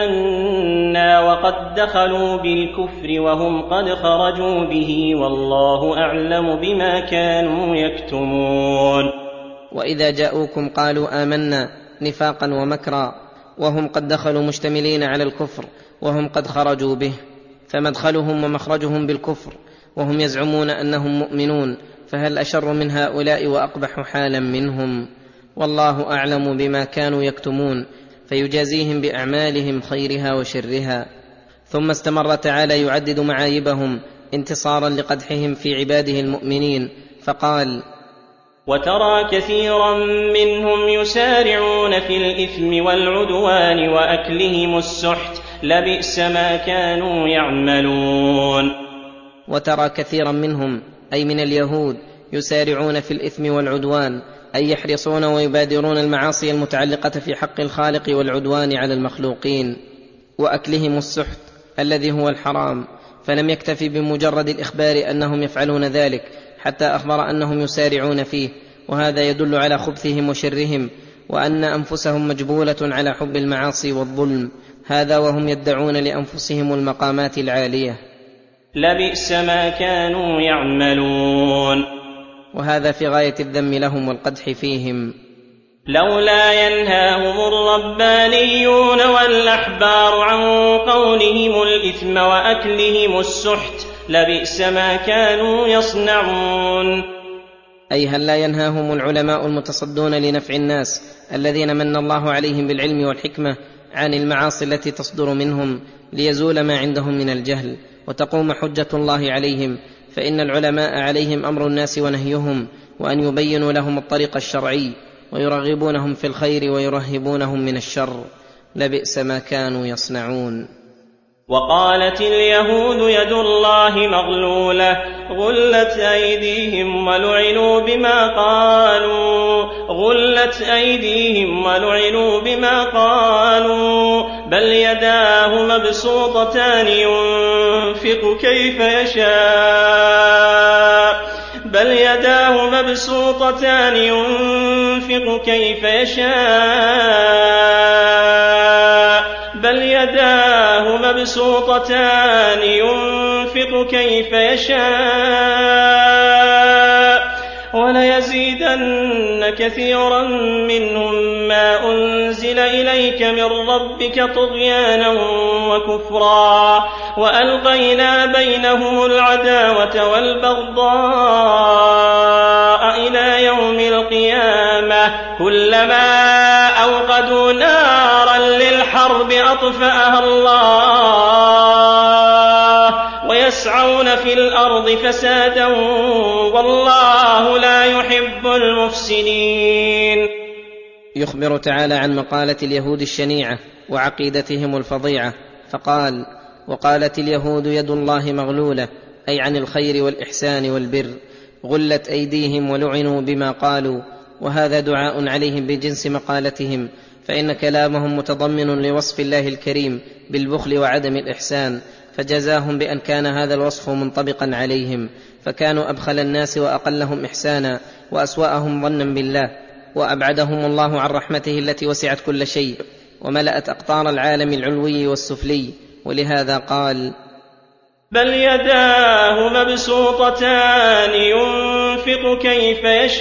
Speaker 2: آمنا وقد دخلوا بالكفر وهم قد خرجوا به والله أعلم بما كانوا يكتمون.
Speaker 3: وإذا جاءوكم قالوا آمنا نفاقا ومكرا، وهم قد دخلوا مشتملين على الكفر وهم قد خرجوا به، فمدخلهم ومخرجهم بالكفر وهم يزعمون أنهم مؤمنون، فهل أشر من هؤلاء وأقبح حالا منهم؟ والله أعلم بما كانوا يكتمون، فيجازيهم بأعمالهم خيرها وشرها. ثم استمر تعالى يعدد معايبهم انتصارا لقدحهم في عباده المؤمنين، فقال:
Speaker 2: وترى كثيرا منهم يسارعون في الإثم والعدوان وأكلهم السحت لبئس ما كانوا يعملون.
Speaker 3: وترى كثيرا منهم أي من اليهود يسارعون في الإثم والعدوان، أي يحرصون ويبادرون المعاصي المتعلقة في حق الخالق والعدوان على المخلوقين، وأكلهم السحت الذي هو الحرام، فلم يكتفي بمجرد الإخبار أنهم يفعلون ذلك، حتى أخبر أنهم يسارعون فيه، وهذا يدل على خبثهم وشرهم، وأن أنفسهم مجبولة على حب المعاصي والظلم، هذا وهم يدعون لأنفسهم المقامات العالية.
Speaker 2: لبئس ما كانوا يعملون.
Speaker 3: وهذا في غاية الذم لهم والقدح فيهم.
Speaker 2: لولا ينهاهم الربانيون والأحبار عن قولهم الإثم وأكلهم السحت لبئس ما كانوا يصنعون.
Speaker 3: أي هل لا ينهاهم العلماء المتصدون لنفع الناس الذين من الله عليهم بالعلم والحكمة عن المعاصي التي تصدر منهم، ليزول ما عندهم من الجهل وتقوم حجة الله عليهم؟ فإن العلماء عليهم أمر الناس ونهيهم، وأن يبينوا لهم الطريق الشرعي، ويرغبونهم في الخير ويرهبونهم من الشر. لبئس ما كانوا يصنعون.
Speaker 2: وقالت اليهود يد الله مغلولة غلت أيديهم ولعنوا بما قالوا بل يداه مبسوطتان ينفق كيف يشاء وليزيدن كثيرا منهم ما أنزل إليك من ربك طغيانا وكفرا وألقينا بينهم العداوة والبغضاء إلى يوم القيامة كلما أوقدوا نارا للحرب أطفأها الله ويسعون في الأرض فسادا والله لا يحب المفسدين.
Speaker 3: يخبر تعالى عن مقالة اليهود الشنيعة وعقيدتهم الفظيعة، فقال: وقالت اليهود يد الله مغلولة، أي عن الخير والإحسان والبر، غلت أيديهم ولعنوا بما قالوا، وهذا دعاء عليهم بجنس مقالتهم، فإن كلامهم متضمن لوصف الله الكريم بالبخل وعدم الإحسان، فجزاهم بأن كان هذا الوصف منطبقا عليهم، فكانوا أبخل الناس وأقلهم إحسانا وأسوأهم ظنا بالله، وأبعدهم الله عن رحمته التي وسعت كل شيء وملأت أقطار العالم العلوي والسفلي. ولهذا قال:
Speaker 2: بل يداه مبسوطتان ينفق كيف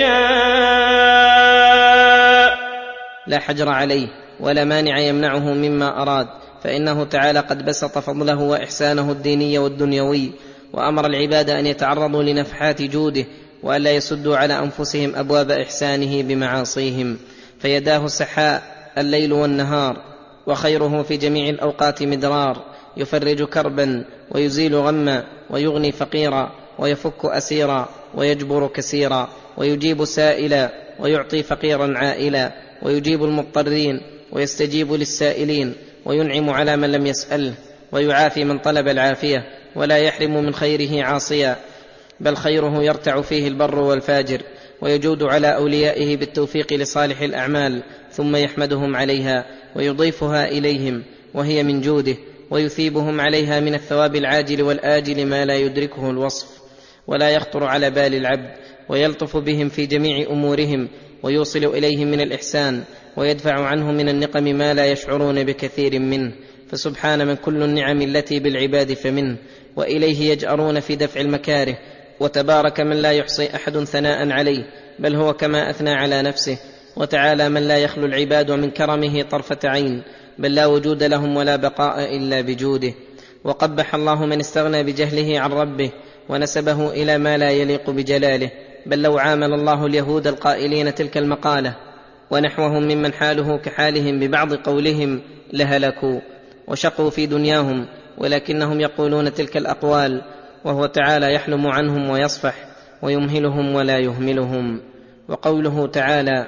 Speaker 2: يشاء.
Speaker 3: لا حجر عليه ولا مانع يمنعه مما أراد، فإنه تعالى قد بسط فضله وإحسانه الديني والدنيوي، وأمر العباد أن يتعرضوا لنفحات جوده وألا يسدوا على أنفسهم أبواب إحسانه بمعاصيهم، فيداه سحاء الليل والنهار، وخيره في جميع الأوقات مدرار، يفرج كربا ويزيل غما ويغني فقيرا ويفك أسيرا ويجبر كسيرا، ويجيب سائلا ويعطي فقيرا عائلا، ويجيب المضطرين ويستجيب للسائلين، وينعم على من لم يسأله، ويعافي من طلب العافية، ولا يحرم من خيره عاصيا، بل خيره يرتع فيه البر والفاجر، ويجود على أوليائه بالتوفيق لصالح الأعمال، ثم يحمدهم عليها ويضيفها إليهم وهي من جوده، ويثيبهم عليها من الثواب العاجل والآجل ما لا يدركه الوصف ولا يخطر على بال العبد، ويلطف بهم في جميع أمورهم، ويوصل إليهم من الإحسان، ويدفع عنهم من النقم ما لا يشعرون بكثير منه، فسبحان من كل النعم التي بالعباد فمنه، وإليه يجأرون في دفع المكاره، وتبارك من لا يحصي أحد ثناء عليه، بل هو كما أثنى على نفسه، وتعالى من لا يخلو العباد من كرمه طرفة عين، بل لا وجود لهم ولا بقاء إلا بجوده. وقبح الله من استغنى بجهله عن ربه ونسبه إلى ما لا يليق بجلاله، بل لو عامل الله اليهود القائلين تلك المقالة ونحوهم ممن حاله كحالهم ببعض قولهم لهلكوا وشقوا في دنياهم، ولكنهم يقولون تلك الأقوال وهو تعالى يحلم عنهم ويصفح ويمهلهم ولا يهملهم. وقوله تعالى: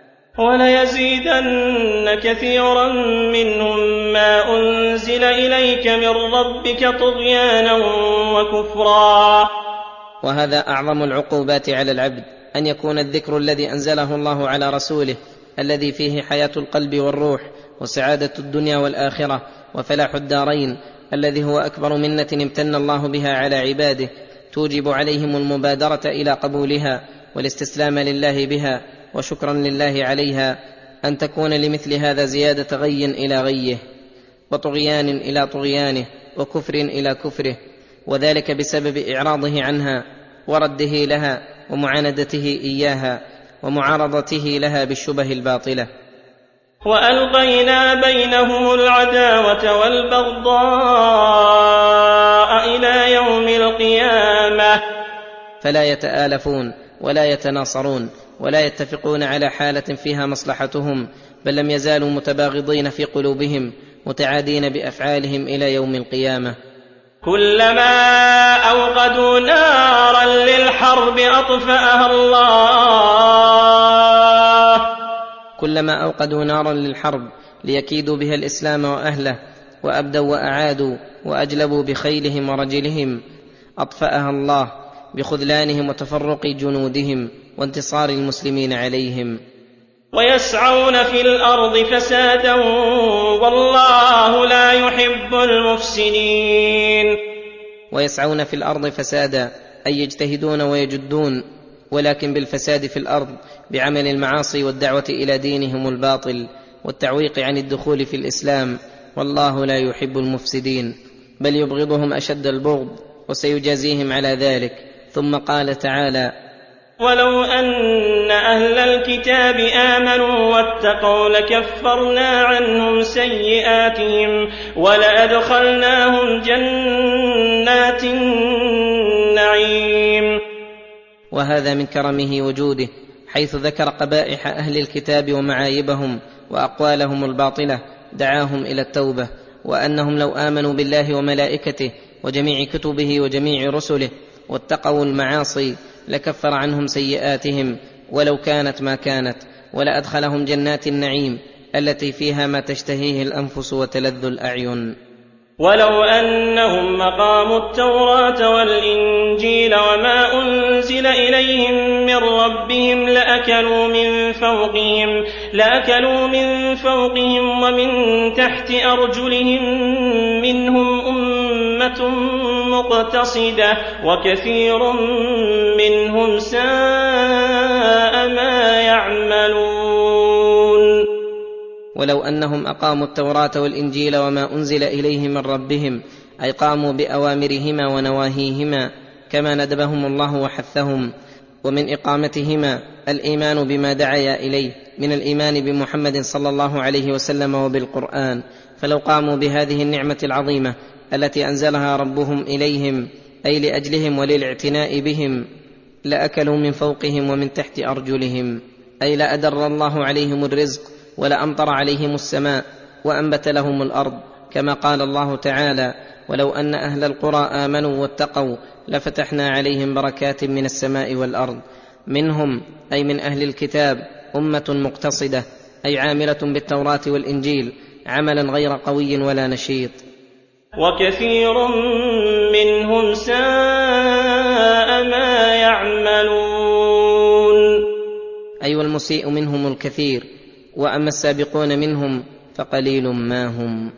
Speaker 2: وليزيدن كثيرا منهم ما أنزل إليك من ربك طغيانا وكفرا.
Speaker 3: وهذا أعظم العقوبات على العبد، أن يكون الذكر الذي أنزله الله على رسوله الذي فيه حياة القلب والروح وسعادة الدنيا والآخرة وفلاح الدارين، الذي هو أكبر منة امتن الله بها على عباده، توجب عليهم المبادرة إلى قبولها والاستسلام لله بها وشكرا لله عليها، أن تكون لمثل هذا زيادة غي إلى غيه، وطغيان إلى طغيانه، وكفر إلى كفره، وذلك بسبب إعراضه عنها ورده لها ومعاندته إياها ومعارضته لها بالشبه الباطلة.
Speaker 2: وألقينا بينهم العداوة والبغضاء إلى يوم القيامة،
Speaker 3: فلا يتآلفون ولا يتناصرون ولا يتفقون على حالة فيها مصلحتهم، بل لم يزالوا متباغضين في قلوبهم متعادين بأفعالهم إلى يوم القيامة.
Speaker 2: كلما أوقدوا نارا للحرب أطفأها الله.
Speaker 3: كلما أوقدوا نارا للحرب ليكيدوا بها الإسلام وأهله، وأبدوا وأعادوا وأجلبوا بخيلهم ورجلهم، أطفأها الله بخذلانهم وتفرق جنودهم وانتصار المسلمين عليهم.
Speaker 2: ويسعون في الأرض فسادا والله لا يحب المفسدين.
Speaker 3: ويسعون في الأرض فسادا أي يجتهدون ويجدون، ولكن بالفساد في الأرض بعمل المعاصي والدعوة إلى دينهم الباطل والتعويق عن الدخول في الإسلام، والله لا يحب المفسدين، بل يبغضهم أشد البغض، وسيجازيهم على ذلك. ثم قال تعالى:
Speaker 2: ولو أن أهل الكتاب آمنوا واتقوا لكفرنا عنهم سيئاتهم ولأدخلناهم جنات النعيم.
Speaker 3: وهذا من كرمه وجوده، حيث ذكر قبائح أهل الكتاب ومعايبهم وأقوالهم الباطلة، دعاهم إلى التوبة، وأنهم لو آمنوا بالله وملائكته وجميع كتبه وجميع رسله واتقوا المعاصي لكفر عنهم سيئاتهم ولو كانت ما كانت، ولأدخلهم جنات النعيم التي فيها ما تشتهيه الأنفس وتلذ الأعين.
Speaker 2: ولو أنهم أقاموا التوراة والإنجيل وما أنزل إليهم من ربهم لأكلوا من فوقهم لأكلوا من فوقهم ومن تحت أرجلهم منهم أمة مقتصدة وكثير منهم ساء ما يعملون.
Speaker 3: ولو أنهم أقاموا التوراة والإنجيل وما أنزل إليهم من ربهم، أي قاموا بأوامرهما ونواهيهما كما ندبهم الله وحثهم، ومن إقامتهما الإيمان بما دعا إليه من الإيمان بمحمد صلى الله عليه وسلم وبالقرآن، فلو قاموا بهذه النعمة العظيمة التي أنزلها ربهم إليهم أي لأجلهم وللاعتناء بهم، لأكلوا من فوقهم ومن تحت أرجلهم، أي لأدر الله عليهم الرزق ولأمطر عليهم السماء وأنبت لهم الأرض، كما قال الله تعالى: ولو أن أهل القرى آمنوا واتقوا لفتحنا عليهم بركات من السماء والأرض. منهم أي من أهل الكتاب أمة مقتصدة، أي عاملة بالتوراة والإنجيل عملا غير قوي ولا نشيط.
Speaker 2: وكثير منهم ساء ما يعملون،
Speaker 3: أي والمسيء منهم الكثير، وأما السابقون منهم فقليل ما هم.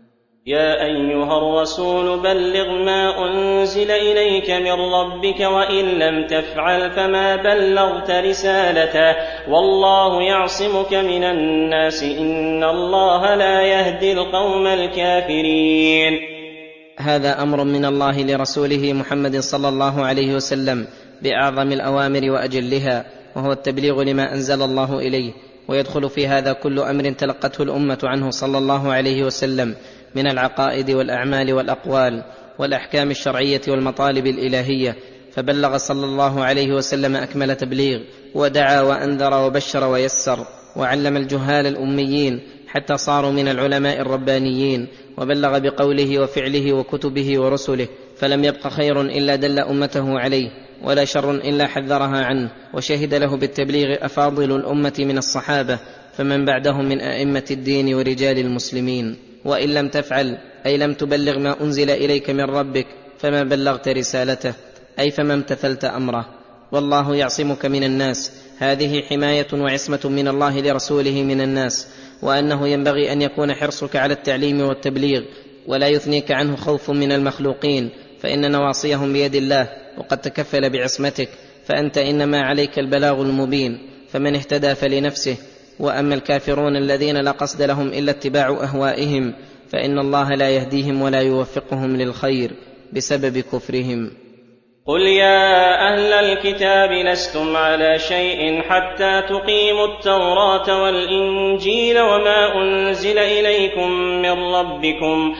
Speaker 2: يا أيها الرسول بلغ ما أنزل إليك من ربك وإن لم تفعل فما بلغت رسالته والله يعصمك من الناس إن الله لا يهدي القوم الكافرين.
Speaker 3: هذا أمر من الله لرسوله محمد صلى الله عليه وسلم بأعظم الأوامر وأجلها، وهو التبليغ لما أنزل الله إليه، ويدخل في هذا كل أمر تلقته الأمة عنه صلى الله عليه وسلم من العقائد والأعمال والأقوال والأحكام الشرعية والمطالب الإلهية، فبلغ صلى الله عليه وسلم أكمل تبليغ، ودعا وأنذر وبشر ويسر، وعلم الجهال الأميين حتى صاروا من العلماء الربانيين، وبلغ بقوله وفعله وكتبه ورسله، فلم يبق خير إلا دل أمته عليه، ولا شر إلا حذرها عنه، وشهد له بالتبليغ أفاضل الأمة من الصحابة فمن بعدهم من أئمة الدين ورجال المسلمين. وإن لم تفعل أي لم تبلغ ما أنزل إليك من ربك فما بلغت رسالته، أي فما امتثلت أمره. والله يعصمك من الناس، هذه حماية وعصمة من الله لرسوله من الناس، وأنه ينبغي أن يكون حرصك على التعليم والتبليغ ولا يثنيك عنه خوف من المخلوقين، فإن نواصيهم بيد الله وقد تكفل بعصمتك، فأنت إنما عليك البلاغ المبين، فمن اهتدى فلنفسه، وأما الكافرون الذين لا قصد لهم إلا اتباع أهوائهم فإن الله لا يهديهم ولا يوفقهم للخير بسبب كفرهم.
Speaker 2: قل يا أهل الكتاب لستم على شيء حتى تقيموا التوراة والإنجيل وما أنزل إليكم من ربكم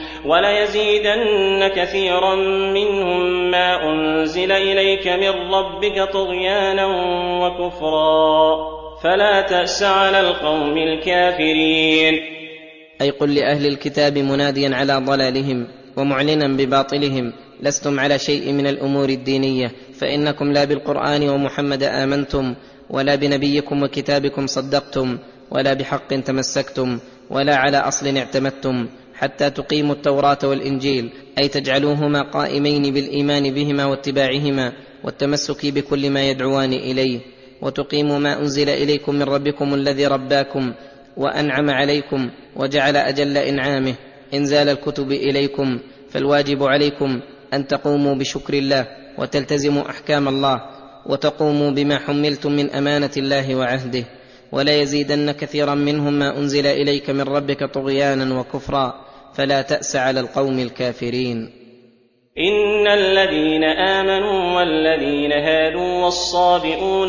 Speaker 2: وليزيدن كثيرا منهم ما أنزل إليك من ربك طغيانا وكفرا فلا تأس على القوم الكافرين.
Speaker 3: أي قل لأهل الكتاب مناديا على ضلالهم ومعلنا بباطلهم: لستم على شيء من الأمور الدينية، فإنكم لا بالقرآن ومحمد آمنتم، ولا بنبيكم وكتابكم صدقتم، ولا بحق تمسكتم، ولا على أصل اعتمدتم، حتى تقيموا التوراة والإنجيل، أي تجعلوهما قائمين بالإيمان بهما واتباعهما والتمسك بكل ما يدعوان إليه، وتقيموا ما أنزل إليكم من ربكم الذي رباكم وأنعم عليكم وجعل أجل إنعامه إنزال الكتب إليكم، فالواجب عليكم أن تقوموا بشكر الله وتلتزموا أحكام الله وتقوموا بما حملتم من أمانة الله وعهده. ولا يزيدن كثيرا منهم ما أنزل إليك من ربك طغيانا وكفرا فلا تأس على القوم الكافرين.
Speaker 2: إن الذين آمنوا والذين هادوا والصابئون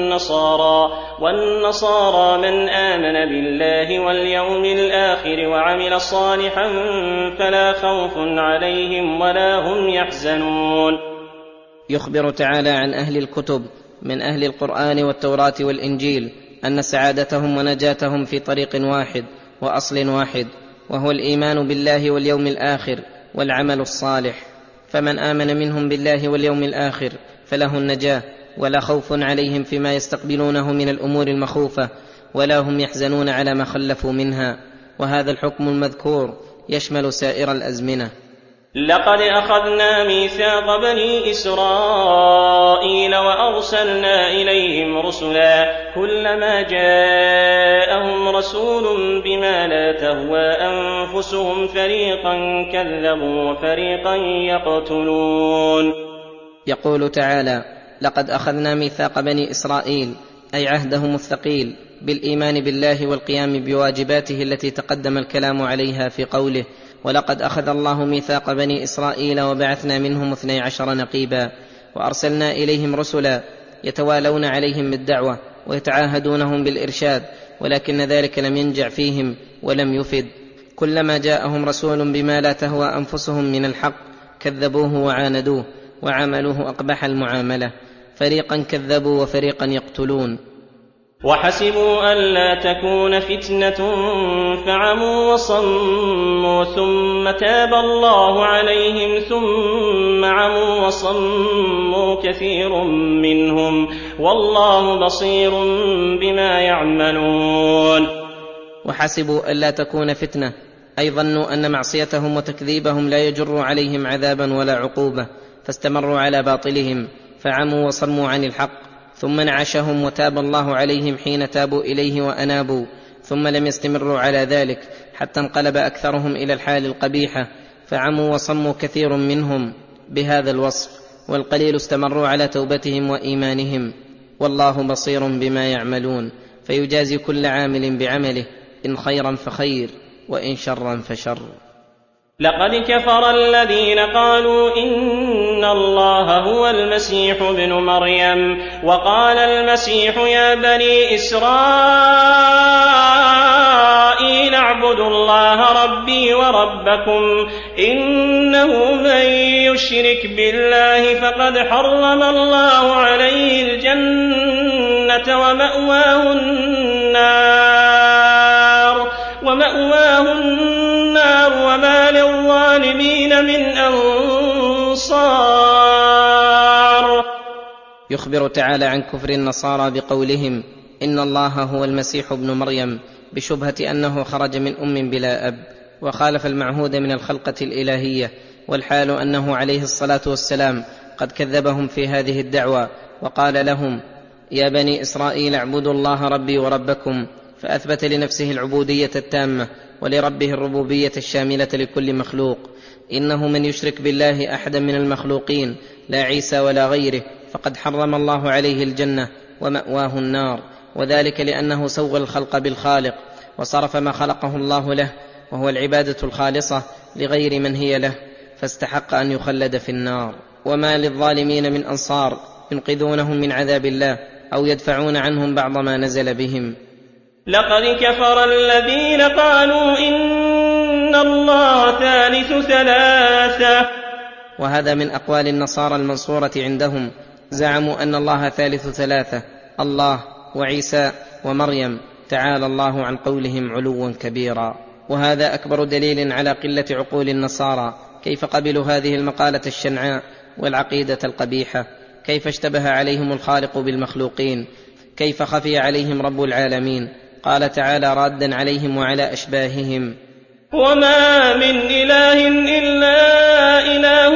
Speaker 2: والنصارى من آمن بالله واليوم الآخر وعمل صالحا فلا خوف عليهم ولا هم يحزنون.
Speaker 3: يخبر تعالى عن أهل الكتب من أهل القرآن والتوراة والإنجيل أن سعادتهم ونجاتهم في طريق واحد وأصل واحد، وهو الإيمان بالله واليوم الآخر والعمل الصالح. فمن آمن منهم بالله واليوم الآخر فله النجاة، ولا خوف عليهم فيما يستقبلونه من الأمور المخوفة، ولا هم يحزنون على ما خلفوا منها. وهذا الحكم المذكور يشمل سائر الأزمنة.
Speaker 2: لقد أخذنا ميثاق بني إسرائيل وأرسلنا إليهم رسلا كلما جاءهم رسول بما لا تهوى أنفسهم فريقا كذبوا وفريقا يقتلون.
Speaker 3: يقول تعالى: لقد أخذنا ميثاق بني إسرائيل، أي عهدهم الثقيل بالإيمان بالله والقيام بواجباته التي تقدم الكلام عليها في قوله: ولقد أخذ الله ميثاق بني إسرائيل وبعثنا منهم 12 نقيبا وأرسلنا إليهم رسلا يتوالون عليهم بالدعوة ويتعاهدونهم بالإرشاد، ولكن ذلك لم ينجع فيهم ولم يفد. كلما جاءهم رسول بما لا تهوى أنفسهم من الحق كذبوه وعاندوه وعملوه أقبح المعاملة، فريقا كذبوا وفريقا يقتلون.
Speaker 2: وحسبوا ألا تكون فتنة فعموا وصموا ثم تاب الله عليهم ثم عموا وصموا كثير منهم والله بصير بما يعملون.
Speaker 3: وحسبوا ألا تكون فتنة، أي ظنوا أن معصيتهم وتكذيبهم لا يجر عليهم عذابا ولا عقوبة، فاستمروا على باطلهم فعموا وصموا عن الحق، ثم نعشهم وتاب الله عليهم حين تابوا إليه وأنابوا، ثم لم يستمروا على ذلك حتى انقلب أكثرهم إلى الحال القبيحة، فعموا وصموا كثير منهم بهذا الوصف، والقليل استمروا على توبتهم وإيمانهم، والله بصير بما يعملون، فيجازي كل عامل بعمله، إن خيرا فخير وإن شرا فشر.
Speaker 2: لقد كفر الذين قالوا إن الله هو المسيح ابن مريم، وقال المسيح يا بني إسرائيل اعبدوا الله ربي وربكم إنه من يشرك بالله فقد حرم الله عليه الجنة ومأواه النار وما للظالمين من أنصار.
Speaker 3: يخبر تعالى عن كفر النصارى بقولهم إن الله هو المسيح ابن مريم، بشبهة أنه خرج من أم بلا أب وخالف المعهود من الخلقة الإلهية، والحال أنه عليه الصلاة والسلام قد كذبهم في هذه الدعوة وقال لهم يا بني إسرائيل اعبدوا الله ربي وربكم، فأثبت لنفسه العبودية التامة ولربه الربوبية الشاملة لكل مخلوق. إنه من يشرك بالله أحدا من المخلوقين لا عيسى ولا غيره فقد حرم الله عليه الجنة ومأواه النار، وذلك لأنه سوى الخلق بالخالق وصرف ما خلقه الله له وهو العبادة الخالصة لغير من هي له، فاستحق أن يخلد في النار. وما للظالمين من أنصار ينقذونهم من عذاب الله أو يدفعون عنهم بعض ما نزل بهم.
Speaker 2: لقد كفر الذين قالوا إن الله ثالث ثلاثة.
Speaker 3: وهذا من أقوال النصارى المنصورة عندهم، زعموا أن الله ثالث ثلاثة، الله وعيسى ومريم، تعالى الله عن قولهم علوا كبيرا. وهذا أكبر دليل على قلة عقول النصارى، كيف قبلوا هذه المقالة الشنعاء والعقيدة القبيحة، كيف اشتبه عليهم الخالق بالمخلوقين، كيف خفي عليهم رب العالمين. قال تعالى رادًا عليهم وعلى أشباههم
Speaker 2: وما من إله إلا إله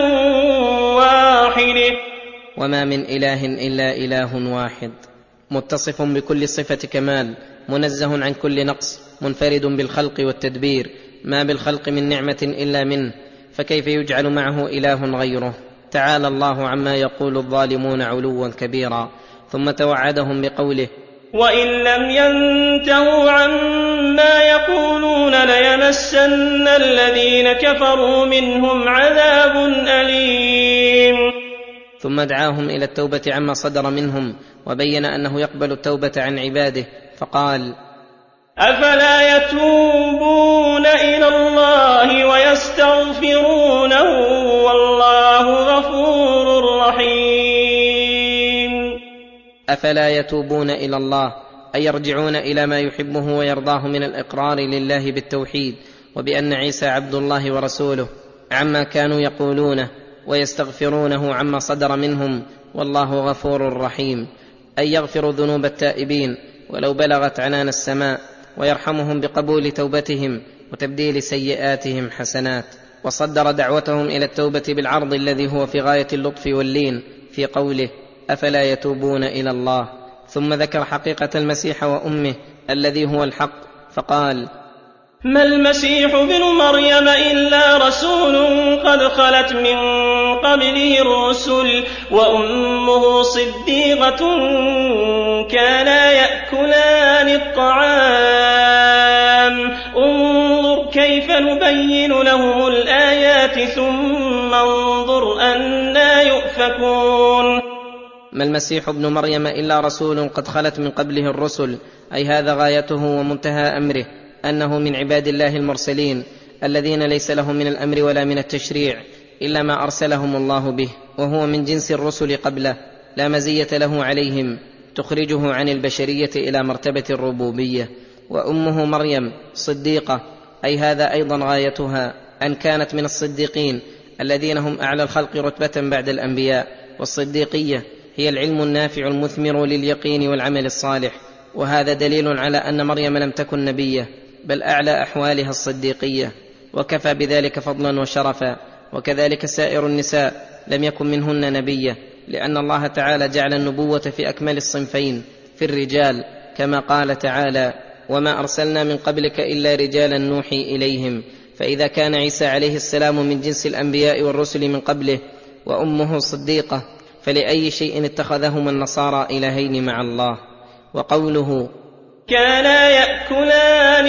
Speaker 2: واحد.
Speaker 3: وما من إله إلا إله واحد، متصف بكل صفة كمال، منزه عن كل نقص، منفرد بالخلق والتدبير، ما بالخلق من نعمة إلا منه، فكيف يجعل معه إله غيره؟ تعالى الله عما يقول الظالمون علوا كبيرا. ثم توعدهم بقوله
Speaker 2: وإن لم ينتهوا عما يقولون ليمسن الذين كفروا منهم عذاب أليم.
Speaker 3: ثم دعاهم إلى التوبة عما صدر منهم، وبين أنه يقبل التوبة عن عباده، فقال
Speaker 2: أفلا يتوبون إلى الله ويستغفرونه والله غفور رحيم.
Speaker 3: أفلا يتوبون إلى الله، أي يرجعون إلى ما يحبه ويرضاه من الإقرار لله بالتوحيد وبأن عيسى عبد الله ورسوله عما كانوا يقولونه، ويستغفرونه عما صدر منهم، والله غفور رحيم، أي يغفر ذنوب التائبين ولو بلغت عنان السماء، ويرحمهم بقبول توبتهم وتبديل سيئاتهم حسنات. وصدر دعوتهم إلى التوبة بالعرض الذي هو في غاية اللطف واللين في قوله أفلا يتوبون إلى الله. ثم ذكر حقيقة المسيح وأمه الذي هو الحق فقال
Speaker 2: ما المسيح ابن مريم إلا رسول قد خلت من قبله الرسل وأمه صديقة كانا يأكلان الطعام انظر كيف نبين لهم الآيات ثم انظر أنى يؤفكون.
Speaker 3: ما المسيح ابن مريم إلا رسول قد خلت من قبله الرسل، أي هذا غايته ومنتهى أمره، أنه من عباد الله المرسلين الذين ليس لهم من الأمر ولا من التشريع إلا ما أرسلهم الله به، وهو من جنس الرسل قبله لا مزية له عليهم تخرجه عن البشرية إلى مرتبة الربوبية. وأمه مريم صديقة، أي هذا أيضا غايتها أن كانت من الصديقين الذين هم أعلى الخلق رتبة بعد الأنبياء. والصديقية هي العلم النافع المثمر لليقين والعمل الصالح، وهذا دليل على أن مريم لم تكن نبية بل أعلى أحوالها الصديقية، وكفى بذلك فضلا وشرفا. وكذلك سائر النساء لم يكن منهن نبية، لأن الله تعالى جعل النبوة في أكمل الصنفين في الرجال، كما قال تعالى وما أرسلنا من قبلك إلا رجالا نوحي إليهم. فإذا كان عيسى عليه السلام من جنس الأنبياء والرسل من قبله وأمه صديقة، فلأي شيء اتخذهما النصارى إلهين مع الله. وقوله
Speaker 2: كانا يأكلان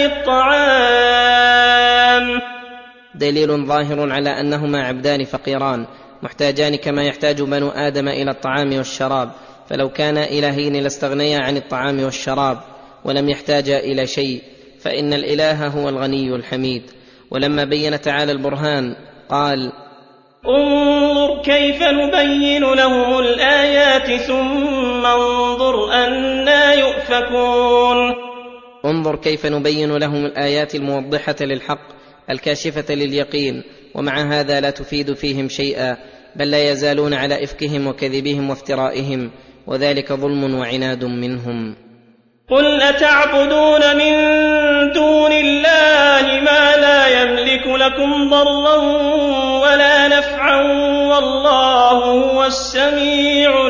Speaker 2: الطعام
Speaker 3: دليل ظاهر على أنهما عبدان فقيران محتاجان كما يحتاج بنو آدم إلى الطعام والشراب، فلو كانا إلهين لاستغنيا عن الطعام والشراب ولم يحتاجا إلى شيء، فإن الإله هو الغني الحميد. ولما بين تعالى البرهان قال
Speaker 2: انظر كيف نبين لهم الآيات ثم انظر أنى يؤفكون.
Speaker 3: انظر كيف نبين لهم الآيات الموضحة للحق الكاشفة لليقين، ومع هذا لا تفيد فيهم شيئا، بل لا يزالون على إفكهم وكذبهم وافترائهم، وذلك ظلم وعناد منهم.
Speaker 2: قل أتعبدون من دون الله ما لا يملك لكم ضرا ولا نفعا والله هو السميع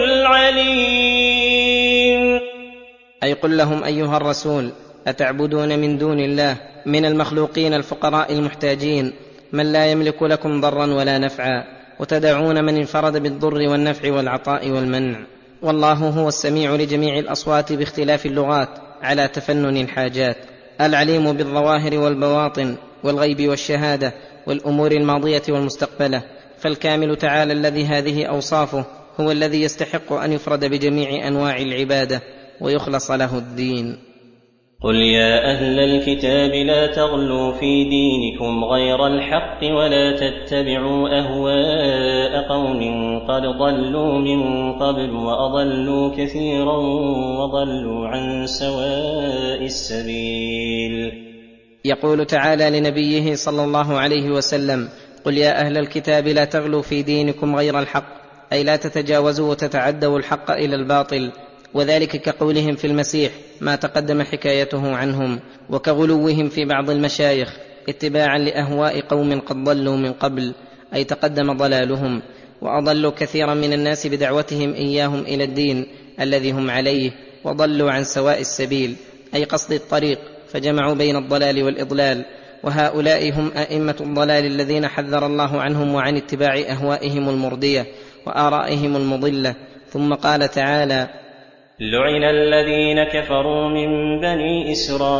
Speaker 2: العليم.
Speaker 3: أي قل لهم أيها الرسول أتعبدون من دون الله من المخلوقين الفقراء المحتاجين من لا يملك لكم ضرا ولا نفعا، وتدعون من انفرد بالضر والنفع والعطاء والمنع، والله هو السميع لجميع الأصوات باختلاف اللغات على تفنن الحاجات، العليم بالظواهر والبواطن والغيب والشهادة والأمور الماضية والمستقبلة. فالكامل تعالى الذي هذه أوصافه هو الذي يستحق أن يفرد بجميع أنواع العبادة ويخلص له الدين.
Speaker 2: قل يا أهل الكتاب لا تغلوا في دينكم غير الحق ولا تتبعوا أهواء قوم قد ضلوا من قبل وأضلوا كثيرا وضلوا عن سواء السبيل.
Speaker 3: يقول تعالى لنبيه صلى الله عليه وسلم قل يا أهل الكتاب لا تغلوا في دينكم غير الحق، أي لا تتجاوزوا وتتعدوا الحق إلى الباطل، وذلك كقولهم في المسيح ما تقدم حكايته عنهم، وكغلوهم في بعض المشايخ اتباعا لأهواء قوم قد ضلوا من قبل، أي تقدم ضلالهم، وأضلوا كثيرا من الناس بدعوتهم إياهم إلى الدين الذي هم عليه، وضلوا عن سواء السبيل أي قصد الطريق، فجمعوا بين الضلال والإضلال. وهؤلاء هم أئمة الضلال الذين حذر الله عنهم وعن اتباع أهوائهم المردية وآرائهم المضلة. ثم قال تعالى
Speaker 2: لعن الذين كفروا من بني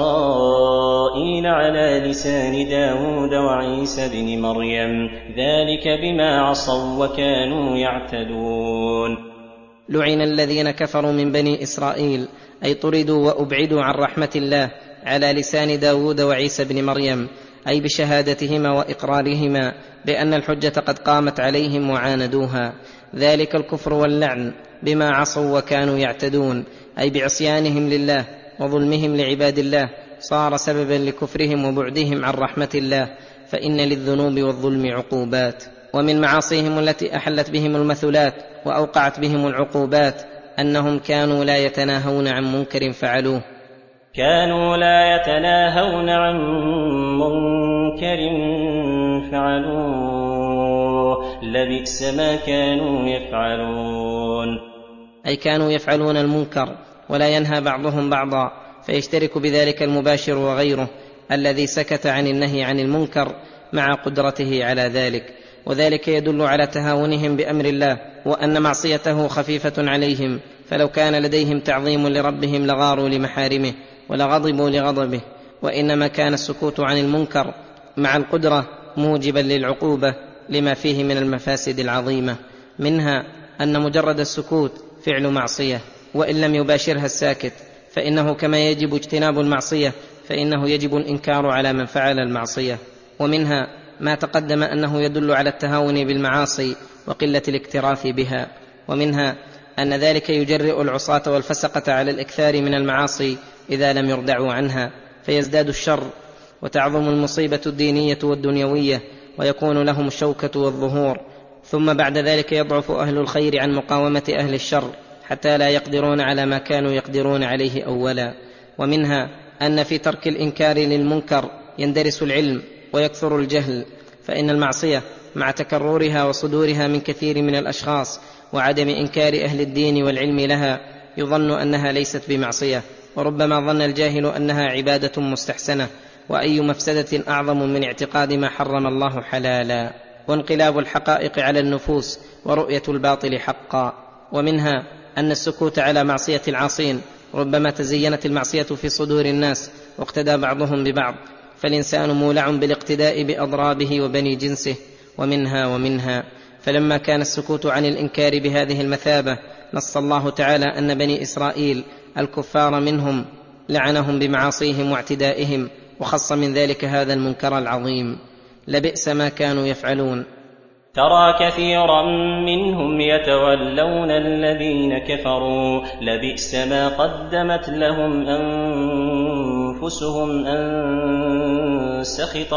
Speaker 2: إسرائيل على لسان داود وعيسى بن مريم ذلك بما عصوا وكانوا يعتدون.
Speaker 3: لعن الذين كفروا من بني إسرائيل أي طردوا وأبعدوا عن رحمة الله على لسان داود وعيسى بن مريم، أي بشهادتهما وإقرارهما بأن الحجة قد قامت عليهم وعاندوها. ذلك الكفر واللعن بما عصوا وكانوا يعتدون، أي بعصيانهم لله وظلمهم لعباد الله صار سببا لكفرهم وبعدهم عن رحمة الله، فإن للذنوب والظلم عقوبات. ومن معاصيهم التي أحلت بهم المثلات وأوقعت بهم العقوبات أنهم كانوا لا يتناهون عن منكر فعلوه.
Speaker 2: كانوا لا يتناهون عن منكر فعلوه لبئس ما كانوا يفعلون.
Speaker 3: أي كانوا يفعلون المنكر ولا ينهى بعضهم بعضا، فيشترك بذلك المباشر وغيره الذي سكت عن النهي عن المنكر مع قدرته على ذلك، وذلك يدل على تهاونهم بأمر الله وأن معصيته خفيفة عليهم، فلو كان لديهم تعظيم لربهم لغاروا لمحارمه ولغضبوا لغضبه، وإنما كان السكوت عن المنكر مع القدرة موجبا للعقوبة لما فيه من المفاسد العظيمة، منها أن مجرد السكوت فعل معصية وإن لم يباشرها الساكت، فإنه كما يجب اجتناب المعصية فإنه يجب الإنكار على من فعل المعصية. ومنها ما تقدم أنه يدل على التهاون بالمعاصي وقلة الاكتراث بها، ومنها أن ذلك يجرئ العصاة والفسقة على الإكثار من المعاصي إذا لم يردعوا عنها، فيزداد الشر وتعظم المصيبة الدينية والدنيوية ويكون لهم الشوكة والظهور، ثم بعد ذلك يضعف أهل الخير عن مقاومة أهل الشر حتى لا يقدرون على ما كانوا يقدرون عليه أولا. ومنها أن في ترك الإنكار للمنكر يندرس العلم ويكثر الجهل، فإن المعصية مع تكررها وصدورها من كثير من الأشخاص وعدم إنكار أهل الدين والعلم لها يظن أنها ليست بمعصية، وربما ظن الجاهل أنها عبادة مستحسنة، وأي مفسدة أعظم من اعتقاد ما حرم الله حلالا، وانقلاب الحقائق على النفوس ورؤية الباطل حقا. ومنها أن السكوت على معصية العاصين ربما تزينت المعصية في صدور الناس واقتدى بعضهم ببعض، فالإنسان مولع بالاقتداء بأضرابه وبني جنسه. ومنها فلما كان السكوت عن الإنكار بهذه المثابة نص الله تعالى أن بني إسرائيل الكفار منهم لعنهم بمعاصيهم واعتدائهم، وخص من ذلك هذا المنكر العظيم. لبئس ما كانوا يفعلون.
Speaker 2: ترى كثيرا منهم يتولون الذين كفروا لبئس ما قدمت لهم أنفسهم أن سخط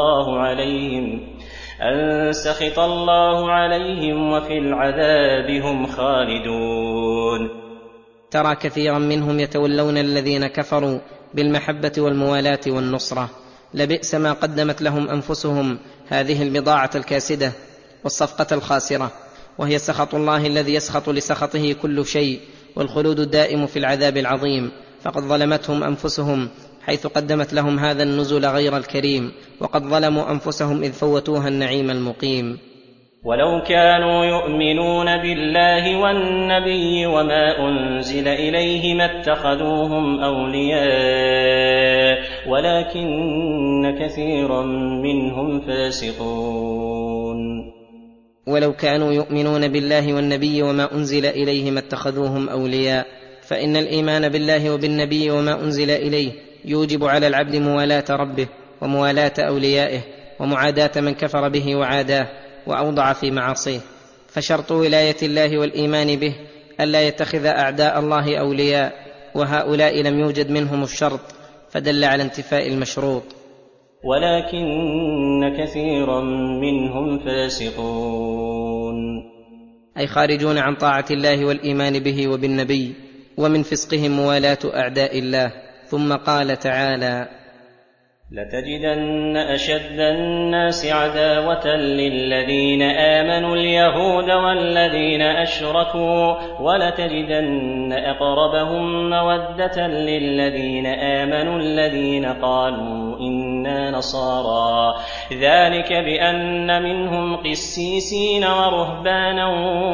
Speaker 2: الله عليهم وفي العذاب هم خالدون.
Speaker 3: ترى كثيرا منهم يتولون الذين كفروا بالمحبة والموالاة والنصرة، لبئس ما قدمت لهم أنفسهم هذه البضاعة الكاسدة والصفقة الخاسرة، وهي سخط الله الذي يسخط لسخطه كل شيء، والخلود الدائم في العذاب العظيم. فقد ظلمتهم أنفسهم حيث قدمت لهم هذا النزل غير الكريم، وقد ظلموا أنفسهم إذ فوتوها النعيم المقيم.
Speaker 2: ولو كانوا يؤمنون بالله والنبي وما أنزل إليه ما اتخذوهم أولياء ولكن كثيرا منهم فاسقون.
Speaker 3: ولو كانوا يؤمنون بالله والنبي وما أنزل إليه ما اتخذوهم أولياء، فإن الإيمان بالله وبالنبي وما أنزل إليه يوجب على العبد موالاة ربه وموالاة أوليائه ومعاداة من كفر به وعاداه وأوضع في معاصيه، فشرط ولاية الله والإيمان به ألا يتخذ أعداء الله أولياء، وهؤلاء لم يوجد منهم الشرط، فدل على انتفاء المشروط.
Speaker 2: ولكن كثيرا منهم فاسقون،
Speaker 3: أي خارجون عن طاعة الله والإيمان به وبالنبي، ومن فسقهم موالاة أعداء الله. ثم قال تعالى:
Speaker 2: لتجدن أشد الناس عداوة للذين آمنوا اليهود والذين أشركوا ولتجدن أقربهم مودة للذين آمنوا الذين قالوا إنا نصارى، ذلك بأن منهم قسيسين ورهبانا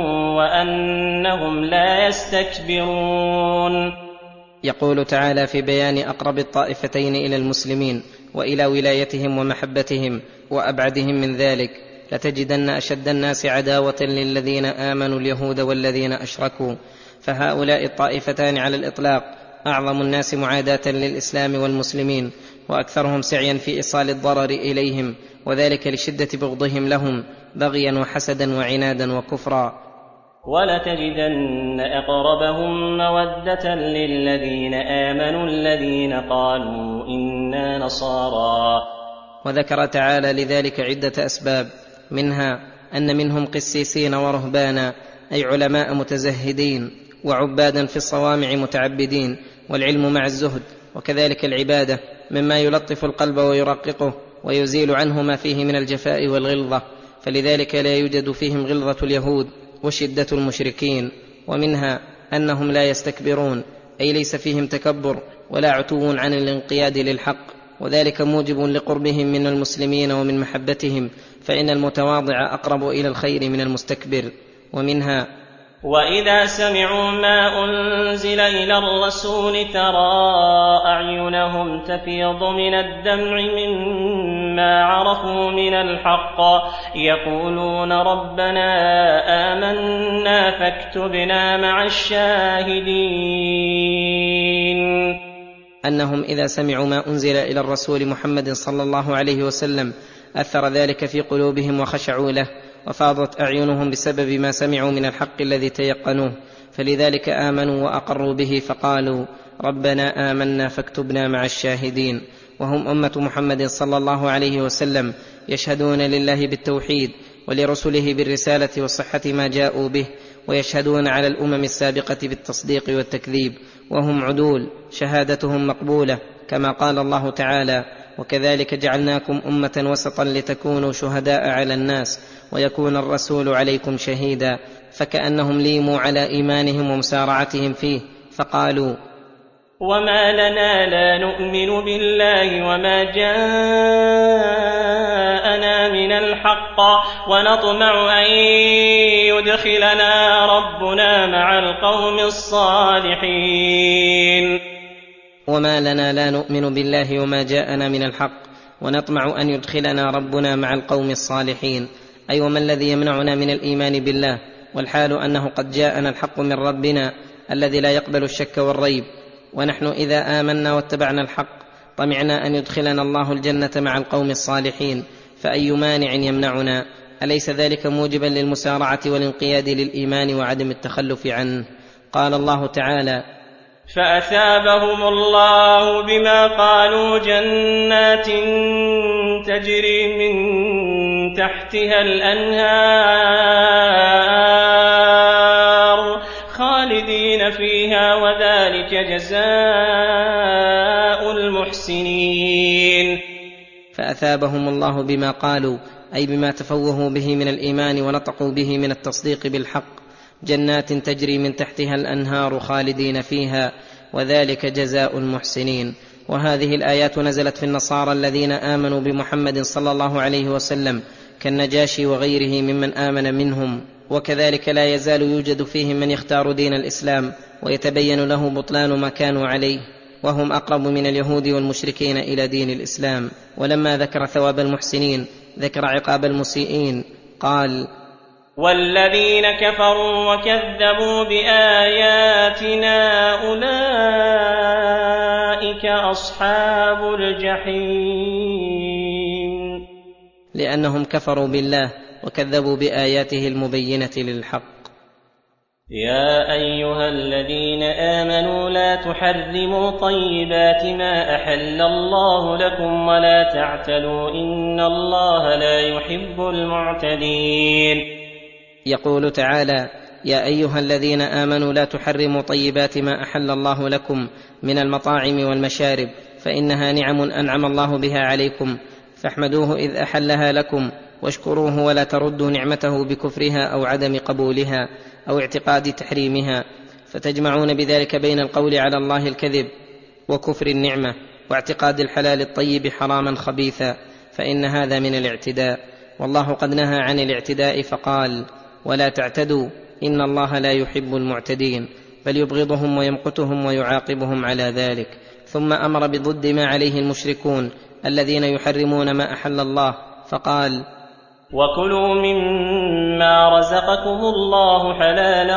Speaker 2: وأنهم لا يستكبرون.
Speaker 3: يقول تعالى في بيان أقرب الطائفتين إلى المسلمين وإلى ولايتهم ومحبتهم وأبعدهم من ذلك: لتجدن أشد الناس عداوة للذين آمنوا اليهود والذين أشركوا. فهؤلاء الطائفتان على الإطلاق أعظم الناس معاداة للإسلام والمسلمين، وأكثرهم سعيا في إيصال الضرر إليهم، وذلك لشدة بغضهم لهم بغيا وحسدا وعنادا وكفرا.
Speaker 2: ولتجدن أقربهم مودة للذين آمنوا الذين قالوا إنا نصارى.
Speaker 3: وذكر تعالى لذلك عدة أسباب، منها أن منهم قسيسين ورهبانا، أي علماء متزهدين، وعبادا في الصوامع متعبدين، والعلم مع الزهد وكذلك العبادة مما يلطف القلب ويرققه ويزيل عنه ما فيه من الجفاء والغلظة، فلذلك لا يوجد فيهم غلظة اليهود وشدة المشركين. ومنها أنهم لا يستكبرون، أي ليس فيهم تكبر ولا عتو عن الانقياد للحق، وذلك موجب لقربهم من المسلمين ومن محبتهم، فإن المتواضع أقرب إلى الخير من المستكبر. ومنها
Speaker 2: وإذا سمعوا ما أنزل إلى الرسول ترى أعينهم تفيض من الدمع مما عرفوا من الحق يقولون ربنا آمنا فاكتبنا مع الشاهدين.
Speaker 3: أنهم إذا سمعوا ما أنزل إلى الرسول محمد صلى الله عليه وسلم أثر ذلك في قلوبهم وخشعوا له، وفاضت أعينهم بسبب ما سمعوا من الحق الذي تيقنوه، فلذلك آمنوا وأقروا به فقالوا ربنا آمنا فاكتبنا مع الشاهدين. وهم أمة محمد صلى الله عليه وسلم يشهدون لله بالتوحيد ولرسله بالرسالة وصحة ما جاءوا به، ويشهدون على الأمم السابقة بالتصديق والتكذيب، وهم عدول شهادتهم مقبولة، كما قال الله تعالى وكذلك جعلناكم أمة وسطا لتكونوا شهداء على الناس ويكون الرسول عليكم شهيدا، فكأنهم ليموا على إيمانهم ومسارعتهم فيه، فقالوا
Speaker 2: وما لنا لا نؤمن بالله وما جاءنا من الحق ونطمع أن يدخلنا ربنا مع القوم الصالحين.
Speaker 3: وما لنا لا نؤمن بالله وما جاءنا من الحق ونطمع أن يدخلنا ربنا مع القوم الصالحين، أي وما الذي يمنعنا من الإيمان بالله، والحال أنه قد جاءنا الحق من ربنا الذي لا يقبل الشك والريب، ونحن إذا آمنا واتبعنا الحق طمعنا أن يدخلنا الله الجنة مع القوم الصالحين، فأي مانع يمنعنا؟ أليس ذلك موجبا للمسارعة والانقياد للإيمان وعدم التخلف عنه؟ قال الله تعالى
Speaker 2: فأثابهم الله بما قالوا جنات تجري من تحتها الأنهار خالدين فيها وذلك جزاء المحسنين.
Speaker 3: فأثابهم الله بما قالوا، أي بما تفوهوا به من الإيمان ونطقوا به من التصديق بالحق، جنات تجري من تحتها الأنهار خالدين فيها وذلك جزاء المحسنين. وهذه الآيات نزلت في النصارى الذين آمنوا بمحمد صلى الله عليه وسلم كالنجاشي وغيره ممن آمن منهم، وكذلك لا يزال يوجد فيهم من يختار دين الإسلام ويتبين له بطلان ما كانوا عليه، وهم أقرب من اليهود والمشركين إلى دين الإسلام. ولما ذكر ثواب المحسنين ذكر عقاب المسيئين، قال
Speaker 2: والذين كفروا وكذبوا بآياتنا أولئك أصحاب الجحيم،
Speaker 3: لأنهم كفروا بالله وكذبوا بآياته المبينة للحق.
Speaker 2: يا أيها الذين آمنوا لا تحرموا طيبات ما أحل الله لكم ولا تعتدوا إن الله لا يحب المعتدين.
Speaker 3: يقول تعالى يا أيها الذين آمنوا لا تحرموا طيبات ما أحل الله لكم من المطاعم والمشارب، فإنها نعم أنعم الله بها عليكم، فاحمدوه إذ أحلها لكم واشكروه ولا تردوا نعمته بكفرها أو عدم قبولها أو اعتقاد تحريمها، فتجمعون بذلك بين القول على الله الكذب وكفر النعمة واعتقاد الحلال الطيب حراما خبيثا، فإن هذا من الاعتداء، والله قد نهى عن الاعتداء فقال ولا تعتدوا إن الله لا يحب المعتدين، بل يبغضهم ويمقتهم ويعاقبهم على ذلك. ثم أمر بضد ما عليه المشركون الذين يحرمون ما أحل الله، فقال
Speaker 2: وكلوا مما رزقكم الله حلالا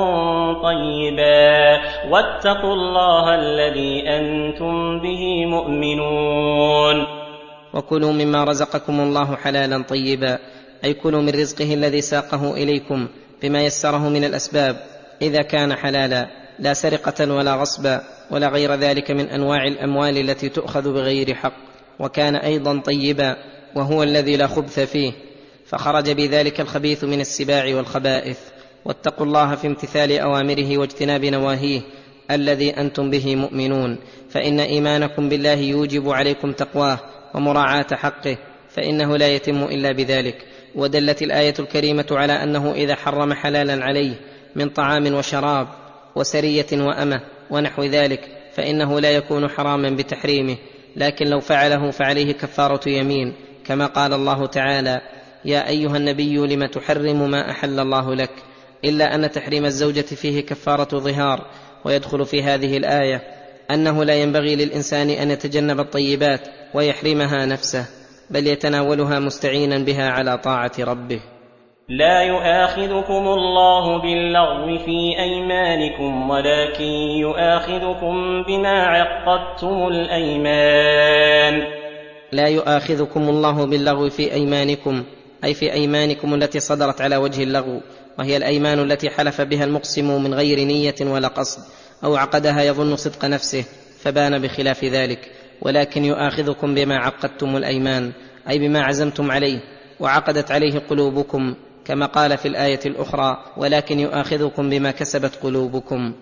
Speaker 2: طيبا واتقوا الله الذي أنتم به مؤمنون.
Speaker 3: وكلوا مما رزقكم الله حلالا طيبا، أي كلوا من رزقه الذي ساقه إليكم بما يسره من الأسباب إذا كان حلالا، لا سرقة ولا غصبا ولا غير ذلك من أنواع الأموال التي تؤخذ بغير حق، وكان أيضا طيبا وهو الذي لا خبث فيه، فخرج بذلك الخبيث من السباع والخبائث. واتقوا الله في امتثال أوامره واجتناب نواهيه الذي أنتم به مؤمنون، فإن إيمانكم بالله يوجب عليكم تقواه ومراعاة حقه، فإنه لا يتم إلا بذلك. ودلت الآية الكريمة على أنه إذا حرم حلالا عليه من طعام وشراب وسرية وأمة ونحو ذلك فإنه لا يكون حراما بتحريمه، لكن لو فعله فعليه كفارة يمين، كما قال الله تعالى: يا أيها النبي لم تحرم ما أحل الله لك، إلا أن تحريم الزوجة فيه كفارة ظهار. ويدخل في هذه الآية أنه لا ينبغي للإنسان أن يتجنب الطيبات ويحرمها نفسه، بل يتناولها مستعينا بها على طاعة ربه.
Speaker 2: لا يؤاخذكم الله باللغو في أيمانكم، ولكن يؤاخذكم بما عقدتم الأيمان.
Speaker 3: لا يؤاخذكم الله باللغو في أيمانكم، أي في أيمانكم التي صدرت على وجه اللغو، وهي الأيمان التي حلف بها المقسم من غير نية ولا قصد، أو عقدها يظن صدق نفسه فبان بخلاف ذلك، ولكن يؤاخذكم بما عقدتم الأيمان، أي بما عزمتم عليه وعقدت عليه قلوبكم، كما قال في الآية الأخرى: ولكن يؤاخذكم بما كسبت قلوبكم.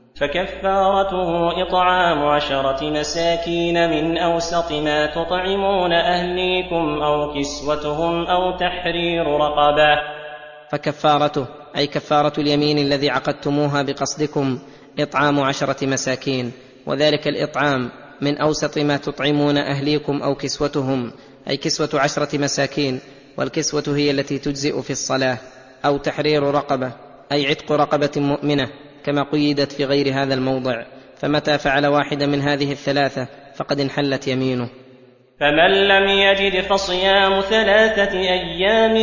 Speaker 2: فكفارته إطعام 10 مساكين من أوسط ما تطعمون أهليكم أو كسوتهم أو تحرير رقبة.
Speaker 3: فكفارته أي كفارة اليمين الذي عقدتموها بقصدكم إطعام 10 مساكين، وذلك الإطعام من أوسط ما تطعمون أهليكم أو كسوتهم، أي كسوة 10 مساكين، والكسوة هي التي تجزئ في الصلاة. أو تحرير رقبة أي عتق رقبة مؤمنة، كما قيدت في غير هذا الموضع، فمتى فعل واحدة من هذه الثلاثة فقد انحلت يمينه.
Speaker 2: فمن لم يجد فصيام 3 أيام،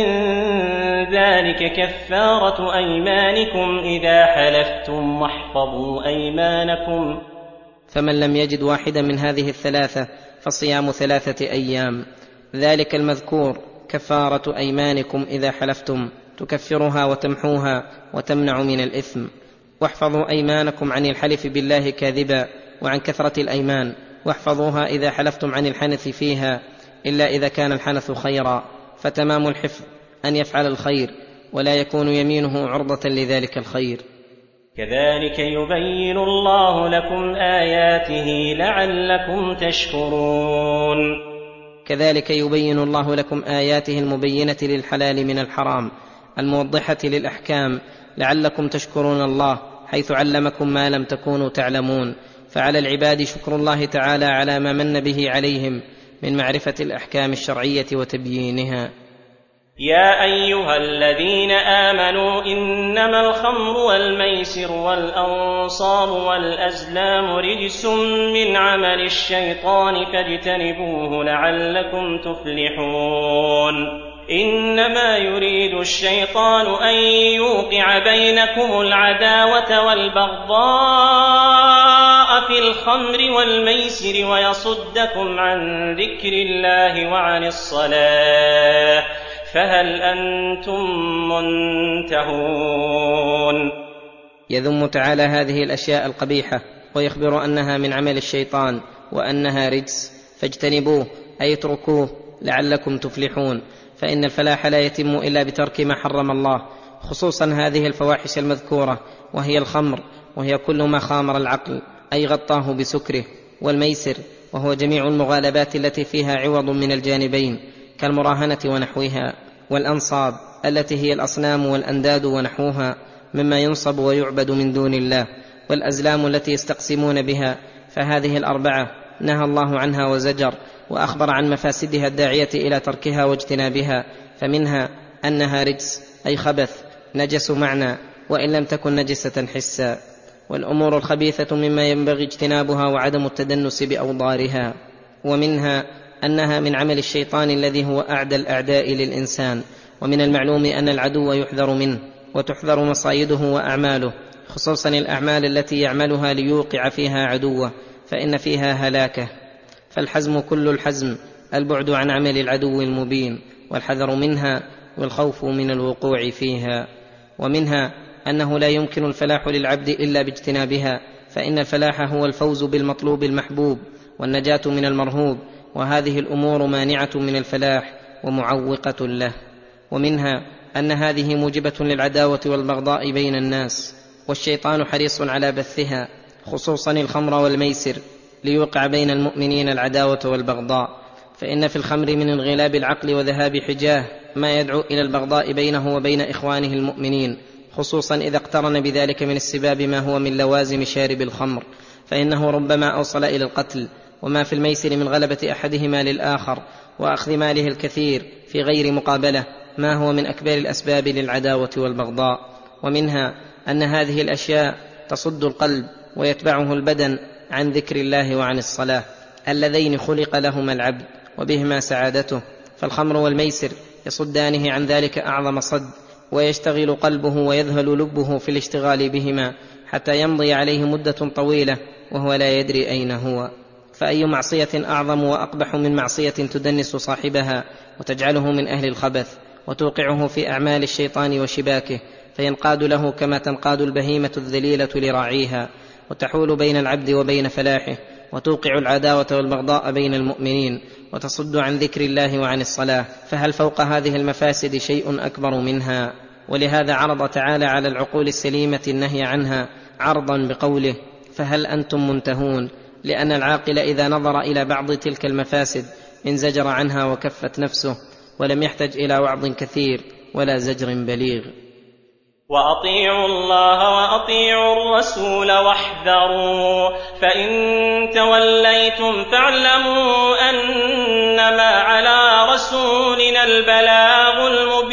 Speaker 2: ذلك كفارة أيمانكم إذا حلفتم، واحفظوا أيمانكم.
Speaker 3: فمن لم يجد واحدة من هذه الثلاثة فصيام 3 أيام، ذلك المذكور كفارة أيمانكم إذا حلفتم، تكفرها وتمحوها وتمنع من الإثم. واحفظوا أيمانكم عن الحلف بالله كاذبا وعن كثرة الأيمان، واحفظوها إذا حلفتم عن الحنث فيها، إلا إذا كان الحنث خيرا، فتمام الحفظ أن يفعل الخير ولا يكون يمينه عرضة لذلك الخير.
Speaker 2: كذلك يبين الله لكم آياته لعلكم تشكرون.
Speaker 3: كذلك يبين الله لكم آياته المبينة للحلال من الحرام، الموضحة للأحكام، لعلكم تشكرون الله حيث علمكم ما لم تكونوا تعلمون. فعلى العباد شكر الله تعالى على ما من به عليهم من معرفة الأحكام الشرعية وتبيينها.
Speaker 2: يا أيها الذين آمنوا إنما الخمر والميسر والأنصاب والأزلام رجس من عمل الشيطان فاجتنبوه لعلكم تفلحون. إنما يريد الشيطان أن يوقع بينكم العداوة والبغضاء في الخمر والميسر ويصدكم عن ذكر الله وعن الصلاة، فهل أنتم منتهون؟
Speaker 3: يذم تعالى هذه الأشياء القبيحة ويخبر أنها من عمل الشيطان وأنها رجس، فاجتنبوه أي اتركوه لعلكم تفلحون. فإن الفلاح لا يتم إلا بترك ما حرم الله، خصوصا هذه الفواحش المذكورة، وهي الخمر، وهي كل ما خامر العقل أي غطاه بسكره، والميسر، وهو جميع المغالبات التي فيها عوض من الجانبين كالمراهنة ونحوها، والأنصاب التي هي الأصنام والأنداد ونحوها مما ينصب ويعبد من دون الله، والأزلام التي يستقسمون بها، فهذه الأربعة نهى الله عنها وزجر، وأخبر عن مفاسدها الداعية إلى تركها واجتنابها، فمنها أنها رجس أي خبث، نجس معنى وإن لم تكن نجسة حسا، والأمور الخبيثة مما ينبغي اجتنابها وعدم التدنس بأوضارها. ومنها أنها من عمل الشيطان الذي هو أعدى الأعداء للإنسان، ومن المعلوم أن العدو يحذر منه وتحذر مصايده وأعماله، خصوصا الأعمال التي يعملها ليوقع فيها عدوه، فإن فيها هلاكه. فالحزم كل الحزم البعد عن عمل العدو المبين، والحذر منها والخوف من الوقوع فيها. ومنها أنه لا يمكن الفلاح للعبد إلا باجتنابها، فإن الفلاح هو الفوز بالمطلوب المحبوب والنجاة من المرهوب، وهذه الأمور مانعة من الفلاح ومعوقة له. ومنها أن هذه موجبة للعداوة والبغضاء بين الناس، والشيطان حريص على بثها، خصوصا الخمر والميسر، ليوقع بين المؤمنين العداوة والبغضاء، فإن في الخمر من انغلاب العقل وذهاب حجاه ما يدعو إلى البغضاء بينه وبين إخوانه المؤمنين، خصوصا إذا اقترن بذلك من السباب ما هو من لوازم شارب الخمر، فإنه ربما أوصل إلى القتل. وما في الميسر من غلبة أحدهما للآخر وأخذ ماله الكثير في غير مقابلة ما هو من أكبر الأسباب للعداوة والبغضاء. ومنها أن هذه الأشياء تصد القلب ويتبعه البدن عن ذكر الله وعن الصلاة اللذين خلق لهما العبد وبهما سعادته، فالخمر والميسر يصدانه عن ذلك أعظم صد، ويشتغل قلبه ويذهل لبه في الاشتغال بهما حتى يمضي عليه مدة طويلة وهو لا يدري أين هو. فأي معصية أعظم وأقبح من معصية تدنس صاحبها وتجعله من أهل الخبث وتوقعه في أعمال الشيطان وشباكه، فينقاد له كما تنقاد البهيمة الذليلة لراعيها، وتحول بين العبد وبين فلاحه، وتوقع العداوة والبغضاء بين المؤمنين، وتصد عن ذكر الله وعن الصلاة. فهل فوق هذه المفاسد شيء أكبر منها؟ ولهذا عرض تعالى على العقول السليمة النهي عنها عرضا بقوله: فهل أنتم منتهون؟ لأن العاقل إذا نظر إلى بعض تلك المفاسد انزجر عنها وكفت نفسه، ولم يحتج إلى وعظ كثير ولا زجر بليغ.
Speaker 2: وأطيعوا الله وأطيعوا الرسول واحذروا، فإن توليتم فاعلموا أنما على رسولنا البلاغ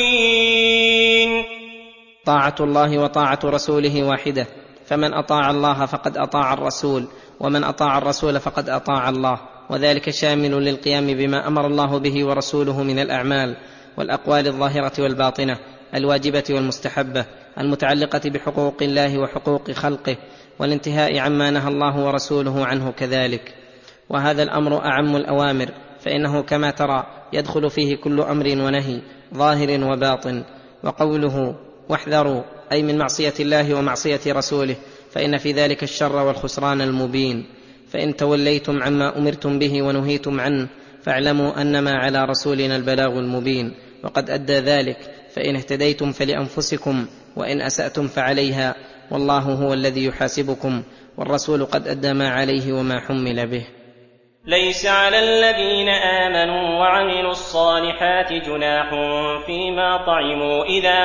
Speaker 2: المبين.
Speaker 3: طاعة الله وطاعة رسوله واحدة، فمن أطاع الله فقد أطاع الرسول، ومن أطاع الرسول فقد أطاع الله، وذلك شامل للقيام بما أمر الله به ورسوله من الأعمال والأقوال الظاهرة والباطنة، الواجبة والمستحبة، المتعلقة بحقوق الله وحقوق خلقه، والانتهاء عما نهى الله ورسوله عنه كذلك. وهذا الأمر أعم الأوامر، فإنه كما ترى يدخل فيه كل أمر ونهي ظاهر وباطن. وقوله واحذروا أي من معصية الله ومعصية رسوله، فإن في ذلك الشر والخسران المبين. فإن توليتم عما أمرتم به ونهيتم عنه فاعلموا أنما على رسولنا البلاغ المبين، وقد أدى ذلك، فإن اهتديتم فلأنفسكم وإن أسأتم فعليها، والله هو الذي يحاسبكم، والرسول قد أدى ما عليه وما حمل به.
Speaker 2: ليس على الذين آمنوا وعملوا الصالحات جناح فيما طعموا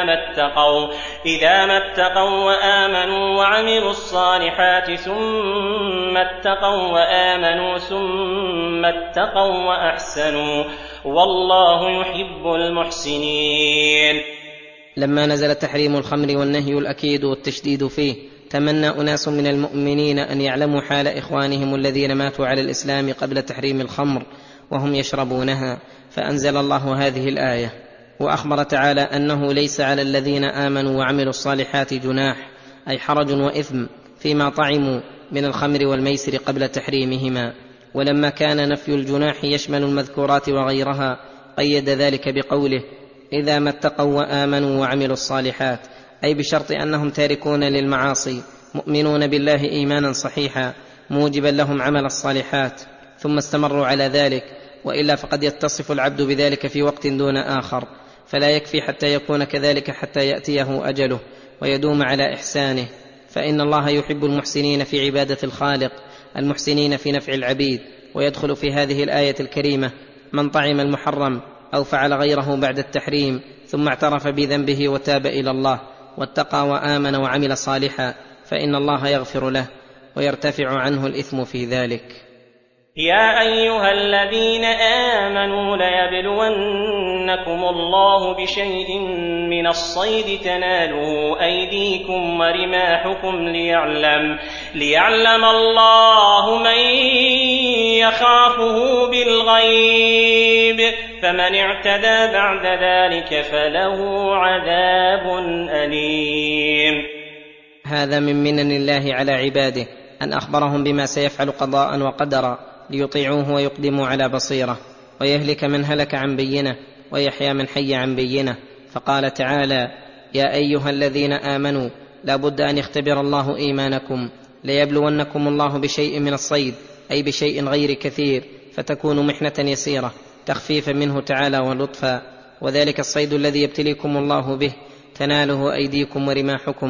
Speaker 2: إذا ما اتقوا وآمنوا وعملوا الصالحات ثم اتقوا وآمنوا ثم اتقوا وأحسنوا، والله يحب المحسنين.
Speaker 3: لما نزل تحريم الخمر والنهي الأكيد والتشديد فيه، تمنى أناس من المؤمنين أن يعلموا حال إخوانهم الذين ماتوا على الإسلام قبل تحريم الخمر وهم يشربونها، فأنزل الله هذه الآية، وأخبر تعالى أنه ليس على الذين آمنوا وعملوا الصالحات جناح، أي حرج وإثم فيما طعموا من الخمر والميسر قبل تحريمهما. ولما كان نفي الجناح يشمل المذكورات وغيرها قيد ذلك بقوله إذا ما اتقوا وآمنوا وعملوا الصالحات، أي بشرط أنهم تاركون للمعاصي مؤمنون بالله إيمانا صحيحا موجبا لهم عمل الصالحات، ثم استمروا على ذلك، وإلا فقد يتصف العبد بذلك في وقت دون آخر، فلا يكفي حتى يكون كذلك حتى يأتيه أجله ويدوم على إحسانه. فإن الله يحب المحسنين في عبادة الخالق، المحسنين في نفع العبيد. ويدخل في هذه الآية الكريمة من طعم المحرم أو فعل غيره بعد التحريم ثم اعترف بذنبه وتاب إلى الله واتقى وآمن وعمل صالحا، فإن الله يغفر له ويرتفع عنه الإثم في ذلك.
Speaker 2: يا أيها الذين آمنوا ليبلونكم الله بشيء من الصيد تناله أيديكم ورماحكم ليعلم الله من يخافه بالغيب، فمن اعتدى بعد ذلك فله عذاب أليم.
Speaker 3: هذا من منن الله على عباده أن أخبرهم بما سيفعل قضاء وقدرا ليطيعوه ويقدموا على بصيرة، ويهلك من هلك عن بينة ويحيى من حي عن بينة. فقال تعالى يا أيها الذين آمنوا لا بد أن يختبر الله إيمانكم، ليبلونكم الله بشيء من الصيد، أي بشيء غير كثير، فتكون محنة يسيرة تخفيفا منه تعالى ولطفا، وذلك الصيد الذي يبتليكم الله به تناله أيديكم ورماحكم،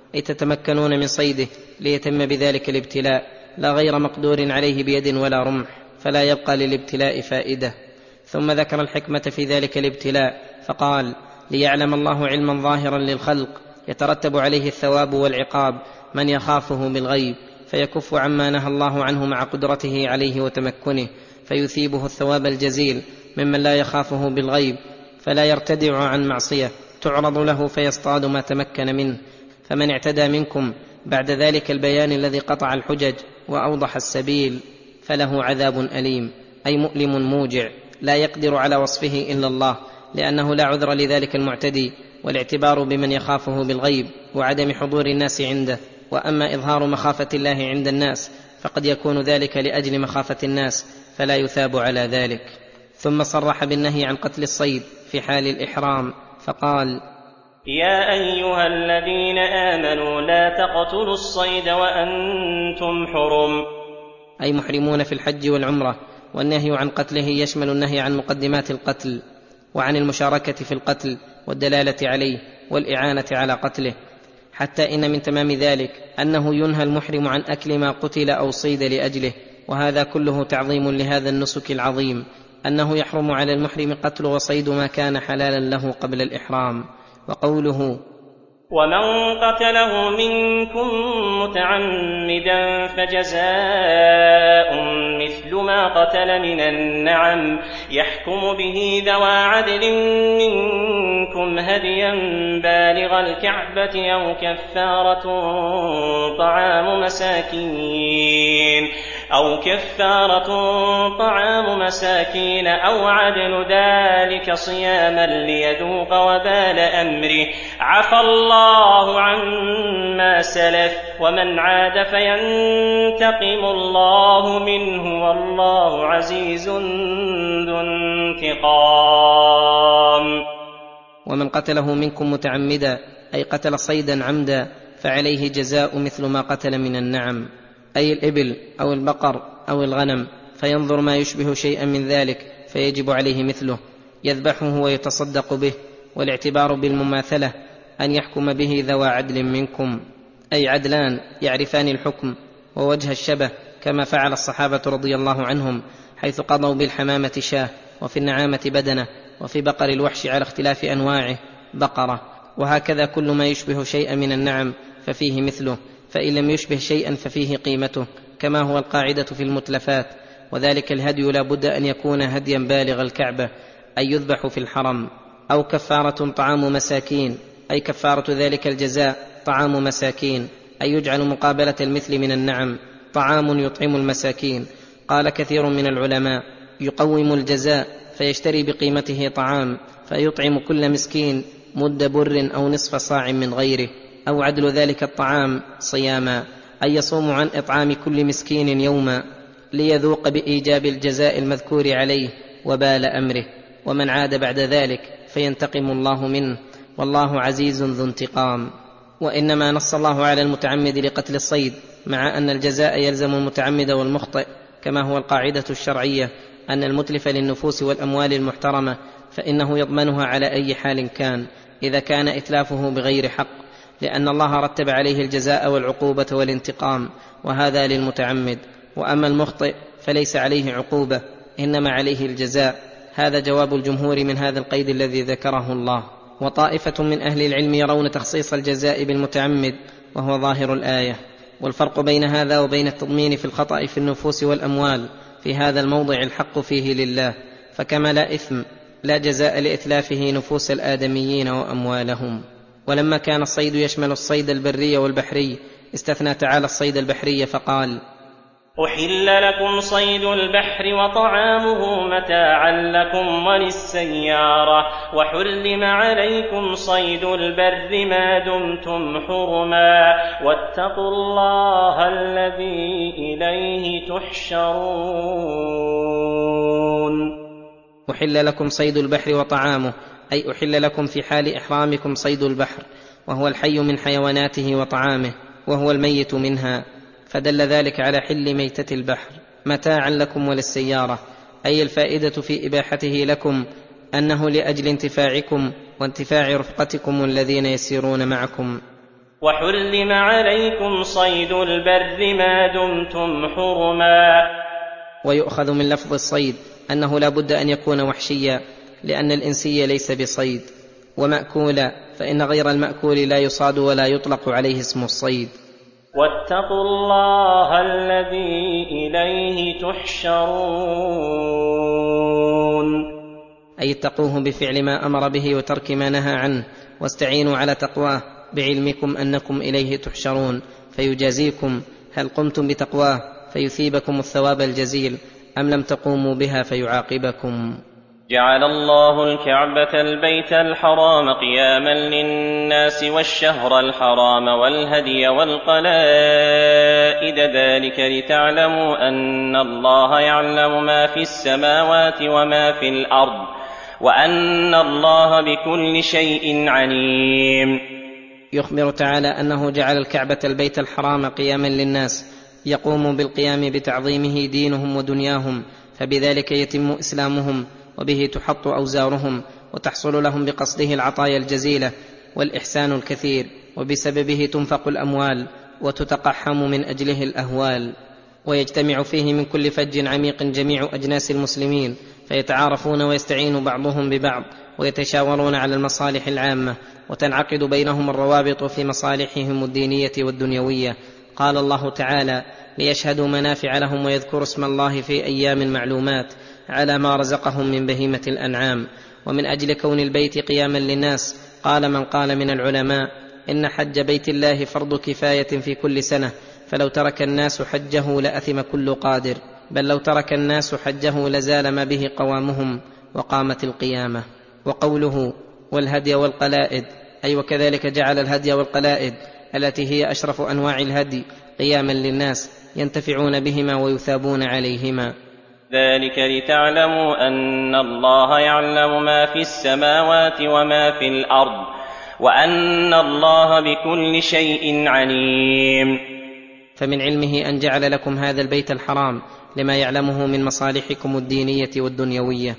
Speaker 3: أي تتمكنون من صيده ليتم بذلك الابتلاء، لا غير مقدور عليه بيد ولا رمح، فلا يبقى للابتلاء فائدة. ثم ذكر الحكمة في ذلك الابتلاء فقال: ليعلم الله علما ظاهرا للخلق يترتب عليه الثواب والعقاب من يخافه بالغيب، فيكف عما نهى الله عنه مع قدرته عليه وتمكنه، فيثيبه الثواب الجزيل ممن لا يخافه بالغيب، فلا يرتدع عن معصية تعرض له فيصطاد ما تمكن منه. فمن اعتدى منكم بعد ذلك البيان الذي قطع الحجج وأوضح السبيل فله عذاب أليم، أي مؤلم موجع لا يقدر على وصفه إلا الله، لأنه لا عذر لذلك المعتدي، والاعتبار بمن يخافه بالغيب وعدم حضور الناس عنده. وأما إظهار مخافة الله عند الناس فقد يكون ذلك لأجل مخافة الناس فلا يثاب على ذلك. ثم صرح بالنهي عن قتل الصيد في حال الإحرام فقال:
Speaker 2: يا أيها الذين آمنوا لا تقتلوا الصيد وأنتم حرم،
Speaker 3: أي محرمون في الحج والعمرة. والنهي عن قتله يشمل النهي عن مقدمات القتل وعن المشاركة في القتل والدلالة عليه والإعانة على قتله، حتى إن من تمام ذلك أنه ينهى المحرم عن أكل ما قتل أو صيد لأجله، وهذا كله تعظيم لهذا النسك العظيم، أنه يحرم على المحرم قتل وصيد ما كان حلالا له قبل الإحرام. وقوله:
Speaker 2: ومن قتله منكم متعمدا فجزاء مثل ما قتل من النعم يحكم به ذوى عدل منكم هديا بالغ الكعبة أو كفارة طعام مساكين أو عدل ذلك صياما ليذوق وبال أمره، عفى الله عما سلف ومن عاد فينتقم الله منه والله عزيز ذو انتقام.
Speaker 3: ومن قتله منكم متعمدا أي قتل صيدا عمدا فعليه جزاء مثل ما قتل من النعم، أي الإبل أو البقر أو الغنم، فينظر ما يشبه شيئا من ذلك فيجب عليه مثله، يذبحه ويتصدق به. والاعتبار بالمماثلة أن يحكم به ذوى عدل منكم، أي عدلان يعرفان الحكم ووجه الشبه، كما فعل الصحابة رضي الله عنهم، حيث قضوا بالحمامة شاه، وفي النعامة بدنة، وفي بقر الوحش على اختلاف أنواعه بقرة. وهكذا كل ما يشبه شيئا من النعم ففيه مثله، فإن لم يشبه شيئا ففيه قيمته، كما هو القاعدة في المتلفات. وذلك الهدي لا بد أن يكون هديا بالغ الكعبة، أي يذبح في الحرم. أو كفارة طعام مساكين، أي كفارة ذلك الجزاء طعام مساكين، أي يجعل مقابلة المثل من النعم طعام يطعم المساكين. قال كثير من العلماء: يقوم الجزاء فيشتري بقيمته طعام فيطعم كل مسكين مد بر أو نصف صاع من غيره، أو عدل ذلك الطعام صياما، أي يصوم عن إطعام كل مسكين يوما ليذوق بإيجاب الجزاء المذكور عليه وبال أمره. ومن عاد بعد ذلك فينتقم الله منه والله عزيز ذو انتقام. وإنما نص الله على المتعمد لقتل الصيد، مع أن الجزاء يلزم المتعمد والمخطئ، كما هو القاعدة الشرعية أن المتلف للنفوس والأموال المحترمة فإنه يضمنها على أي حال كان، إذا كان إتلافه بغير حق، لأن الله رتب عليه الجزاء والعقوبة والانتقام، وهذا للمتعمد. وأما المخطئ فليس عليه عقوبة، إنما عليه الجزاء. هذا جواب الجمهور من هذا القيد الذي ذكره الله. وطائفة من أهل العلم يرون تخصيص الجزاء بالمتعمد، وهو ظاهر الآية. والفرق بين هذا وبين التضمين في الخطأ في النفوس والأموال في هذا الموضع الحق فيه لله، فكما لا إثم لا جزاء لإتلافه نفوس الآدميين وأموالهم. ولما كان الصيد يشمل الصيد البري والبحري استثنى تعالى الصيد البحري فقال:
Speaker 2: أحل لكم صيد البحر وطعامه متاعا لكم وللسيارة، وحرم عليكم صيد البر ما دمتم حرما، واتقوا الله الذي إليه تحشرون.
Speaker 3: أحل لكم صيد البحر وطعامه، أي أحل لكم في حال إحرامكم صيد البحر، وهو الحي من حيواناته وطعامه، وهو الميت منها، فدل ذلك على حل ميتة البحر متاعا لكم وللسيارة، أي الفائدة في إباحته لكم أنه لأجل انتفاعكم وانتفاع رفقتكم الذين يسيرون معكم.
Speaker 2: وحرم عليكم صيد البر ما دمتم حرما.
Speaker 3: ويؤخذ من لفظ الصيد أنه لا بد أن يكون وحشيا، لأن الإنسي ليس بصيد، ومأكولا، فإن غير المأكول لا يصاد ولا يطلق عليه اسم الصيد.
Speaker 2: واتقوا الله الذي إليه تحشرون،
Speaker 3: أي اتقوه بفعل ما أمر به وترك ما نهى عنه، واستعينوا على تقواه بعلمكم أنكم إليه تحشرون، فيجازيكم هل قمتم بتقواه فيثيبكم الثواب الجزيل، أم لم تقوموا بها فيعاقبكم.
Speaker 2: جعل الله الكعبة البيت الحرام قياما للناس والشهر الحرام والهدي والقلائد، ذلك لتعلموا أن الله يعلم ما في السماوات وما في الأرض، وأن الله بكل شيء عليم.
Speaker 3: يخبر تعالى أنه جعل الكعبة البيت الحرام قياما للناس، يقوم بالقيام بتعظيمه دينهم ودنياهم، فبذلك يتم إسلامهم، وبه تحط أوزارهم، وتحصل لهم بقصده العطايا الجزيلة والإحسان الكثير، وبسببه تنفق الأموال وتتقحم من أجله الأهوال، ويجتمع فيه من كل فج عميق جميع أجناس المسلمين، فيتعارفون ويستعين بعضهم ببعض، ويتشاورون على المصالح العامة، وتنعقد بينهم الروابط في مصالحهم الدينية والدنيوية. قال الله تعالى: ليشهدوا منافع لهم ويذكروا اسم الله في أيام معلومات على ما رزقهم من بهيمة الأنعام. ومن أجل كون البيت قياما للناس قال من قال من العلماء إن حج بيت الله فرض كفاية في كل سنة، فلو ترك الناس حجه لأثم كل قادر، بل لو ترك الناس حجه لزال ما به قوامهم وقامت القيامة. وقوله والهدي والقلائد، أي وكذلك جعل الهدي والقلائد التي هي أشرف أنواع الهدي قياما للناس ينتفعون بهما ويثابون عليهما.
Speaker 2: ذلك لتعلموا أن الله يعلم ما في السماوات وما في الأرض، وأن الله بكل شيء عليم.
Speaker 3: فمن علمه أن جعل لكم هذا البيت الحرام لما يعلمه من مصالحكم الدينية والدنيوية.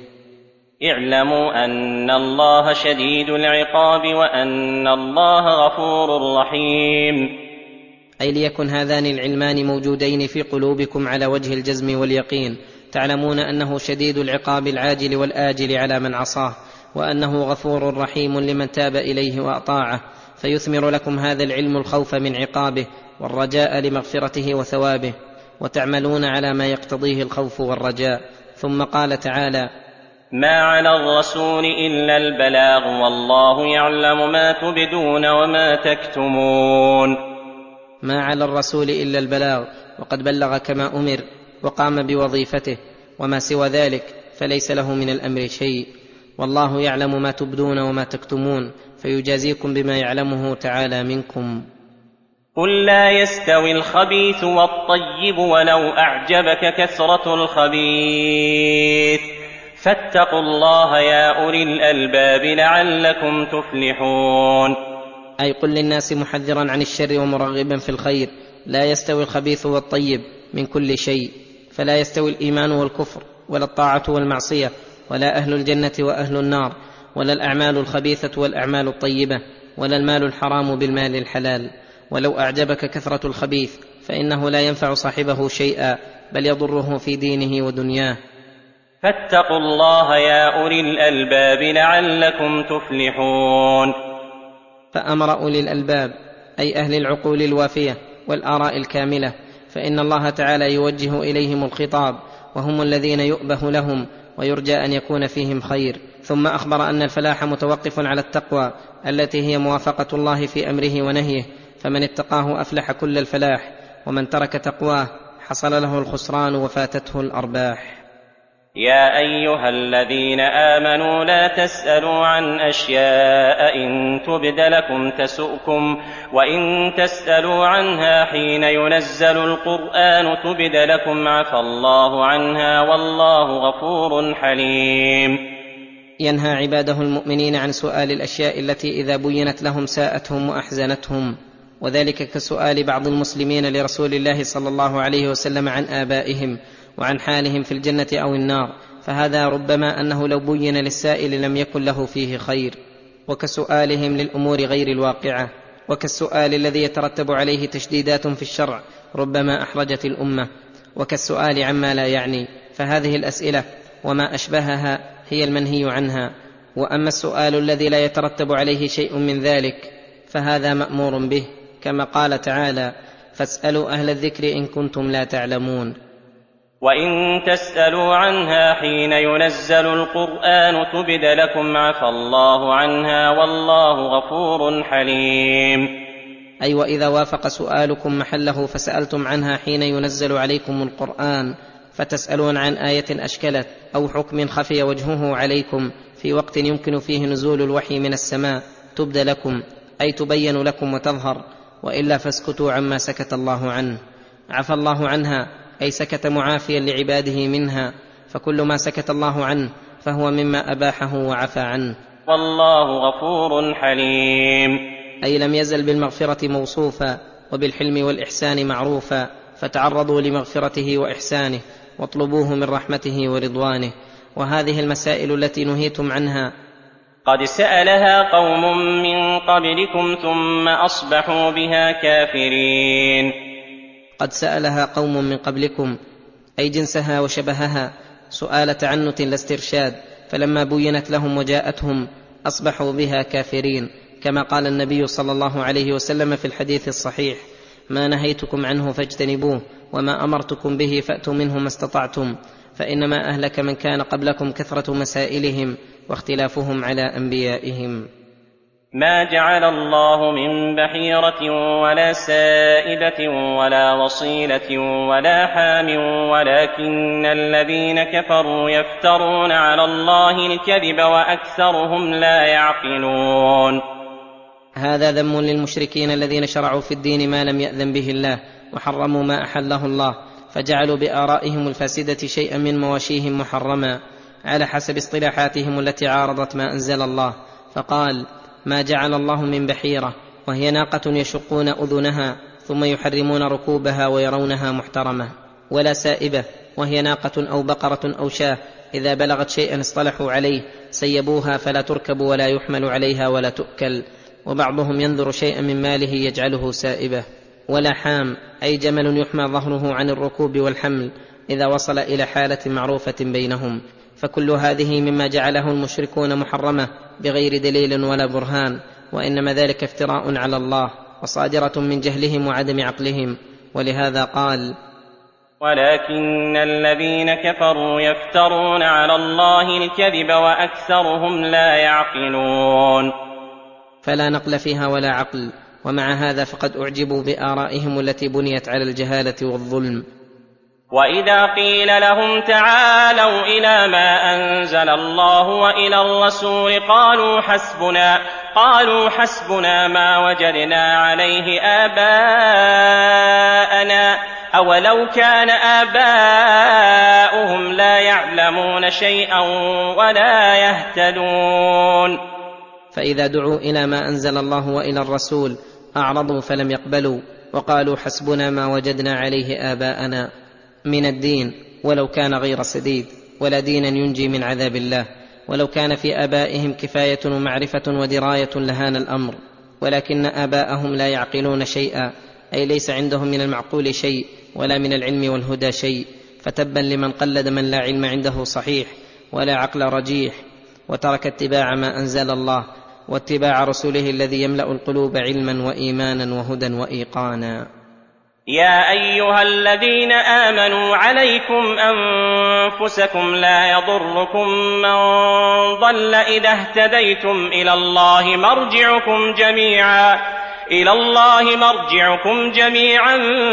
Speaker 2: اعلموا أن الله شديد العقاب وأن الله غفور رحيم،
Speaker 3: أي ليكن هذان العلمان موجودين في قلوبكم على وجه الجزم واليقين، تعلمون أنه شديد العقاب العاجل والآجل على من عصاه، وأنه غفور رحيم لمن تاب إليه وأطاعه، فيثمر لكم هذا العلم الخوف من عقابه والرجاء لمغفرته وثوابه، وتعملون على ما يقتضيه الخوف والرجاء. ثم قال تعالى:
Speaker 2: ما على الرسول إلا البلاغ والله يعلم ما تبدون وما تكتمون.
Speaker 3: ما على الرسول إلا البلاغ، وقد بلغ كما أمر وقام بوظيفته، وما سوى ذلك فليس له من الأمر شيء، والله يعلم ما تبدون وما تكتمون، فيجازيكم بما يعلمه تعالى منكم.
Speaker 2: قل لا يستوي الخبيث والطيب ولو أعجبك كثرة الخبيث، فاتقوا الله يا أولي الألباب لعلكم تفلحون.
Speaker 3: أي قل للناس محذرا عن الشر ومرغبا في الخير: لا يستوي الخبيث والطيب من كل شيء، فلا يستوي الإيمان والكفر، ولا الطاعة والمعصية، ولا أهل الجنة وأهل النار، ولا الأعمال الخبيثة والأعمال الطيبة، ولا المال الحرام بالمال الحلال. ولو أعجبك كثرة الخبيث فإنه لا ينفع صاحبه شيئا، بل يضره في دينه ودنياه.
Speaker 2: فاتقوا الله يا أولي الألباب لعلكم تفلحون.
Speaker 3: فأمر أولي الألباب أي أهل العقول الوافية والآراء الكاملة، فإن الله تعالى يوجه إليهم الخطاب، وهم الذين يؤبه لهم ويرجى أن يكون فيهم خير. ثم أخبر أن الفلاح متوقف على التقوى التي هي موافقة الله في أمره ونهيه، فمن اتقاه أفلح كل الفلاح، ومن ترك تقواه حصل له الخسران وفاتته الأرباح.
Speaker 2: يا أيها الذين آمنوا لا تسألوا عن أشياء إن تبد لكم تسؤكم، وإن تسألوا عنها حين ينزل القرآن تبد لكم عفى الله عنها والله غفور حليم.
Speaker 3: ينهى عباده المؤمنين عن سؤال الأشياء التي إذا بينت لهم ساءتهم وأحزنتهم، وذلك كسؤال بعض المسلمين لرسول الله صلى الله عليه وسلم عن آبائهم وعن حالهم في الجنة أو النار، فهذا ربما أنه لو بين للسائل لم يكن له فيه خير، وكسؤالهم للأمور غير الواقعة، وكالسؤال الذي يترتب عليه تشديدات في الشرع ربما أحرجت الأمة، وكالسؤال عما لا يعني، فهذه الأسئلة وما أشبهها هي المنهي عنها. وأما السؤال الذي لا يترتب عليه شيء من ذلك فهذا مأمور به، كما قال تعالى: فاسألوا أهل الذكر إن كنتم لا تعلمون.
Speaker 2: وإن تسألوا عنها حين ينزل القرآن تبد لكم عفى الله عنها والله غفور حليم.
Speaker 3: أي وإذا وافق سؤالكم محله فسألتم عنها حين ينزل عليكم القرآن، فتسألون عن آية أشكلت أو حكم خفي وجهه عليكم في وقت يمكن فيه نزول الوحي من السماء، تبد لكم أي تبين لكم وتظهر، وإلا فاسكتوا عما سكت الله عنه. عفى الله عنها أي سكت معافيا لعباده منها، فكل ما سكت الله عنه فهو مما أباحه وعفى عنه.
Speaker 2: والله غفور حليم،
Speaker 3: أي لم يزل بالمغفرة موصوفا وبالحلم والإحسان معروفا، فتعرضوا لمغفرته وإحسانه واطلبوه من رحمته ورضوانه. وهذه المسائل التي نهيتم عنها
Speaker 2: قد سألها قوم من قبلكم ثم أصبحوا بها كافرين.
Speaker 3: قد سألها قوم من قبلكم أي جنسها وشبهها سؤال تعنت لا استرشاد، فلما بينت لهم وجاءتهم أصبحوا بها كافرين، كما قال النبي صلى الله عليه وسلم في الحديث الصحيح: ما نهيتكم عنه فاجتنبوه وما أمرتكم به فأتوا منه ما استطعتم، فإنما أهلك من كان قبلكم كثرة مسائلهم واختلافهم على أنبيائهم.
Speaker 2: ما جعل الله من بحيرة ولا سائبة ولا وصيلة ولا حام ولكن الذين كفروا يفترون على الله الكذب وأكثرهم لا يعقلون.
Speaker 3: هذا ذم للمشركين الذين شرعوا في الدين ما لم يأذن به الله وحرموا ما أحله الله، فجعلوا بآرائهم الفاسدة شيئا من مواشيهم محرما على حسب اصطلاحاتهم التي عارضت ما أنزل الله، فقال: ما جعل الله من بحيرة، وهي ناقة يشقون أذنها ثم يحرمون ركوبها ويرونها محترمة، ولا سائبة، وهي ناقة أو بقرة أو شاة إذا بلغت شيئا اصطلحوا عليه سيبوها فلا تركب ولا يحمل عليها ولا تؤكل، وبعضهم ينذر شيئا من ماله يجعله سائبة. ولا حام أي جمل يحمى ظهره عن الركوب والحمل إذا وصل إلى حالة معروفة بينهم، فكل هذه مما جعله المشركون محرمة بغير دليل ولا برهان، وإنما ذلك افتراء على الله وصادرة من جهلهم وعدم عقلهم. ولهذا قال:
Speaker 2: ولكن الذين كفروا يفترون على الله الكذب وأكثرهم لا يعقلون.
Speaker 3: فلا نقل فيها ولا عقل، ومع هذا فقد أعجبوا بآرائهم التي بنيت على الجهالة والظلم.
Speaker 2: وإذا قيل لهم تعالوا إلى ما أنزل الله وإلى الرسول قالوا حسبنا ما وجدنا عليه آباءنا أولو كان آباؤهم لا يعلمون شيئا ولا يهتدون.
Speaker 3: فإذا دعوا إلى ما أنزل الله وإلى الرسول أعرضوا فلم يقبلوا، وقالوا حسبنا ما وجدنا عليه آباءنا من الدين ولو كان غير سديد، ولا دينا ينجي من عذاب الله. ولو كان في آبائهم كفاية ومعرفة ودراية لهان الأمر، ولكن آباءهم لا يعقلون شيئا، أي ليس عندهم من المعقول شيء ولا من العلم والهدى شيء، فتبا لمن قلد من لا علم عنده صحيح ولا عقل رجيح، وترك اتباع ما أنزل الله واتباع رسوله الذي يملأ القلوب علما وإيمانا وهدى وإيقانا.
Speaker 2: يا أيها الذين آمنوا عليكم أنفسكم لا يضركم من ضل إذا اهتديتم إلى الله مرجعكم جميعا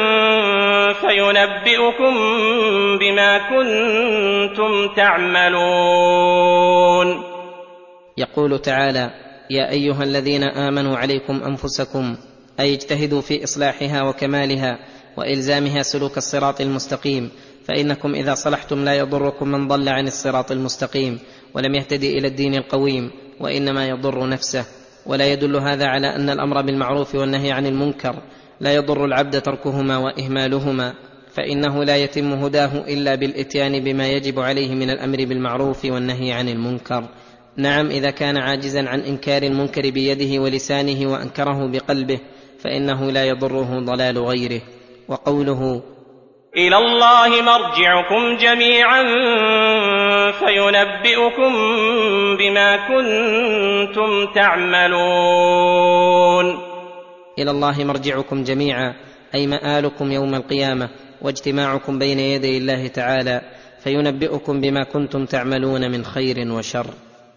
Speaker 2: فينبئكم بما كنتم تعملون.
Speaker 3: يقول تعالى: يا أيها الذين آمنوا عليكم أنفسكم، أي اجتهدوا في إصلاحها وكمالها وإلزامها سلوك الصراط المستقيم، فإنكم إذا صلحتم لا يضركم من ضل عن الصراط المستقيم ولم يهتدي إلى الدين القويم، وإنما يضر نفسه. ولا يدل هذا على أن الأمر بالمعروف والنهي عن المنكر لا يضر العبد تركهما وإهمالهما، فإنه لا يتم هداه إلا بالإتيان بما يجب عليه من الأمر بالمعروف والنهي عن المنكر. نعم، إذا كان عاجزا عن إنكار المنكر بيده ولسانه وأنكره بقلبه فإنه لا يضره ضلال غيره. وقوله
Speaker 2: إلى الله مرجعكم جميعا فينبئكم بما كنتم تعملون.
Speaker 3: إلى الله مرجعكم جميعا أي مآلكم يوم القيامة واجتماعكم بين يدي الله تعالى، فينبئكم بما كنتم تعملون من خير وشر.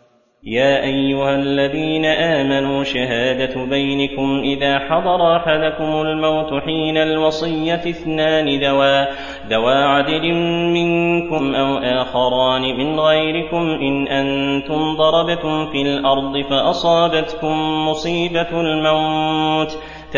Speaker 2: يا أيها الذين آمنوا شهادة بينكم إذا حضر أحدكم الموت حين الوصية 2 ذوى عدل منكم أو آخران من غيركم إن أنتم ضربتم في الأرض فأصابتكم مصيبة الموت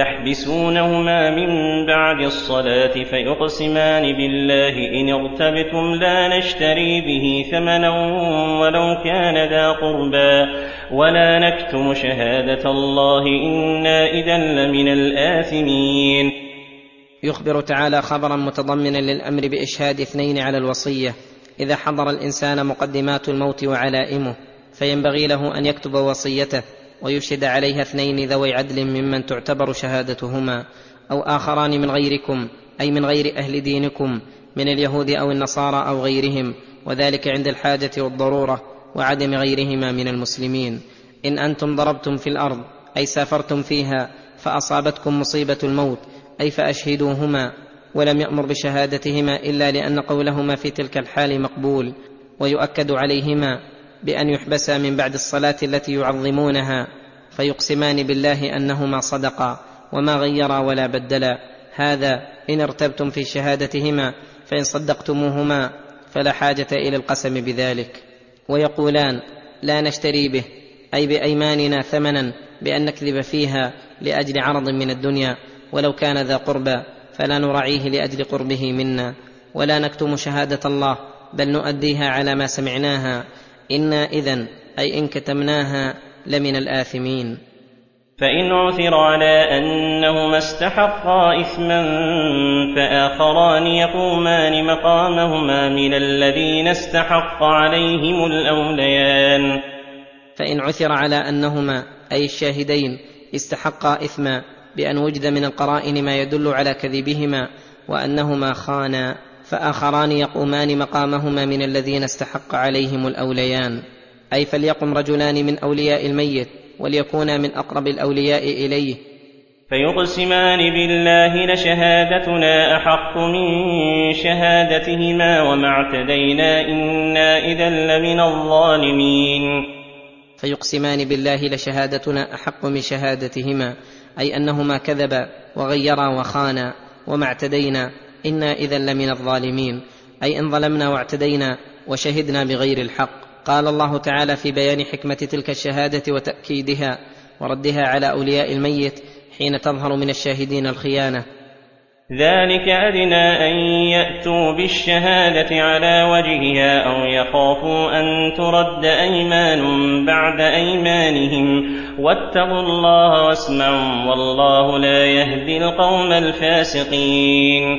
Speaker 2: تحبسونهما من بعد الصلاة فيقسمان بالله إن ارتبتم لا نشتري به ثمنا ولو كان ذا قربى ولا نكتم شهادة الله إنا إذا لمن الآثمين.
Speaker 3: يخبر تعالى خبرا متضمنا للأمر بإشهاد 2 على الوصية إذا حضر الإنسان مقدمات الموت وعلائمه، فينبغي له أن يكتب وصيته ويشهد عليها 2 ذوي عدل ممن تعتبر شهادتهما، أو آخران من غيركم أي من غير أهل دينكم من اليهود أو النصارى أو غيرهم، وذلك عند الحاجة والضرورة وعدم غيرهما من المسلمين. إن أنتم ضربتم في الأرض أي سافرتم فيها فأصابتكم مصيبة الموت أي فأشهدوهما، ولم يأمر بشهادتهما إلا لأن قولهما في تلك الحال مقبول، ويؤكد عليهما بأن يحبسا من بعد الصلاة التي يعظمونها، فيقسمان بالله أنهما صدقا وما غيرا ولا بدلا. هذا إن ارتبتم في شهادتهما، فإن صدقتموهما فلا حاجة إلى القسم بذلك. ويقولان لا نشتري به أي بأيماننا ثمنا بأن نكذب فيها لأجل عرض من الدنيا ولو كان ذا قربى، فلا نراعيه لأجل قربه منا. ولا نكتم شهادة الله بل نؤديها على ما سمعناها إنا إذن أي إن كتمناها لمن الآثمين.
Speaker 2: فإن عثر على أنهما استحقا إثما فآخران يقومان مقامهما من الذين استحق عليهم الأوليان.
Speaker 3: فإن عثر على أنهما أي الشاهدين استحقا إثما بأن وجد من القرائن ما يدل على كذبهما وأنهما خانا، فآخران يقومان مقامهما من الذين استحق عليهم الأوليان، أي فليقم رجلان من أولياء الميت وليكونا من أقرب الأولياء إليه،
Speaker 2: فيقسمان بالله لشهادتنا أحق من شهادتهما وما اعتدينا إنا إذا لمن الظالمين.
Speaker 3: فيقسمان بالله لشهادتنا أحق من شهادتهما أي أنهما كذبا وغيرا وخانا، وما اعتدينا إنا إذا لمن الظالمين أي إن ظلمنا واعتدينا وشهدنا بغير الحق. قال الله تعالى في بيان حكمة تلك الشهادة وتأكيدها وردها على أولياء الميت حين تظهر من الشاهدين الخيانة:
Speaker 2: ذلك أدنى أن يأتوا بالشهادة على وجهها أو يخافوا أن ترد أيمان بعد أيمانهم واتقوا الله واسمعوا والله لا يهدي القوم الفاسقين.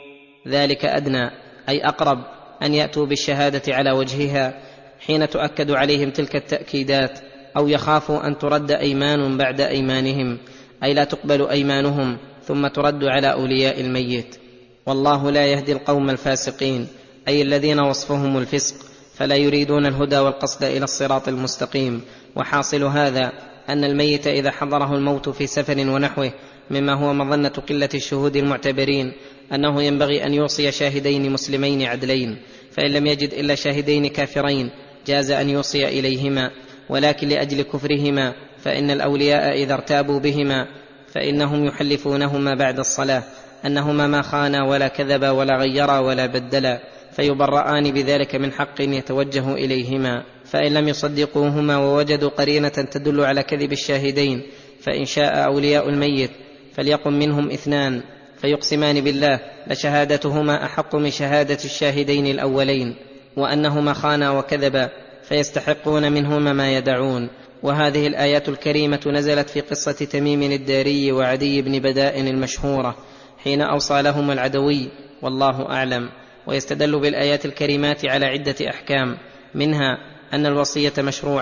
Speaker 3: ذلك أدنى أي أقرب أن يأتوا بالشهادة على وجهها حين تؤكد عليهم تلك التأكيدات، أو يخافوا أن ترد أيمان بعد أيمانهم أي لا تقبل أيمانهم ثم ترد على أولياء الميت. والله لا يهدي القوم الفاسقين أي الذين وصفهم الفسق، فلا يريدون الهدى والقصد إلى الصراط المستقيم. وحاصل هذا أن الميت إذا حضره الموت في سفر ونحوه مما هو مظنة قلة الشهود المعتبرين أنه ينبغي أن يوصي شاهدين مسلمين عدلين، فإن لم يجد إلا شاهدين كافرين جاز أن يوصي إليهما، ولكن لأجل كفرهما فإن الأولياء إذا ارتابوا بهما فإنهم يحلفونهما بعد الصلاة أنهما ما خانا ولا كذبا ولا غيرا ولا بدلا، فيبرآن بذلك من حق يتوجه إليهما. فإن لم يصدقوهما ووجدوا قرينة تدل على كذب الشاهدين فإن شاء أولياء الميت فليقم منهم 2 فيقسمان بالله لشهادتهما أحق من شهادة الشاهدين الأولين وأنهما خانا وكذبا، فيستحقون منهما ما يدعون. وهذه الآيات الكريمة نزلت في قصة تميم الداري وعدي بن بداء المشهورة حين أوصى لهما العدوي، والله أعلم. ويستدل بالآيات الكريمات على عدة أحكام، منها أن الوصية مشروعة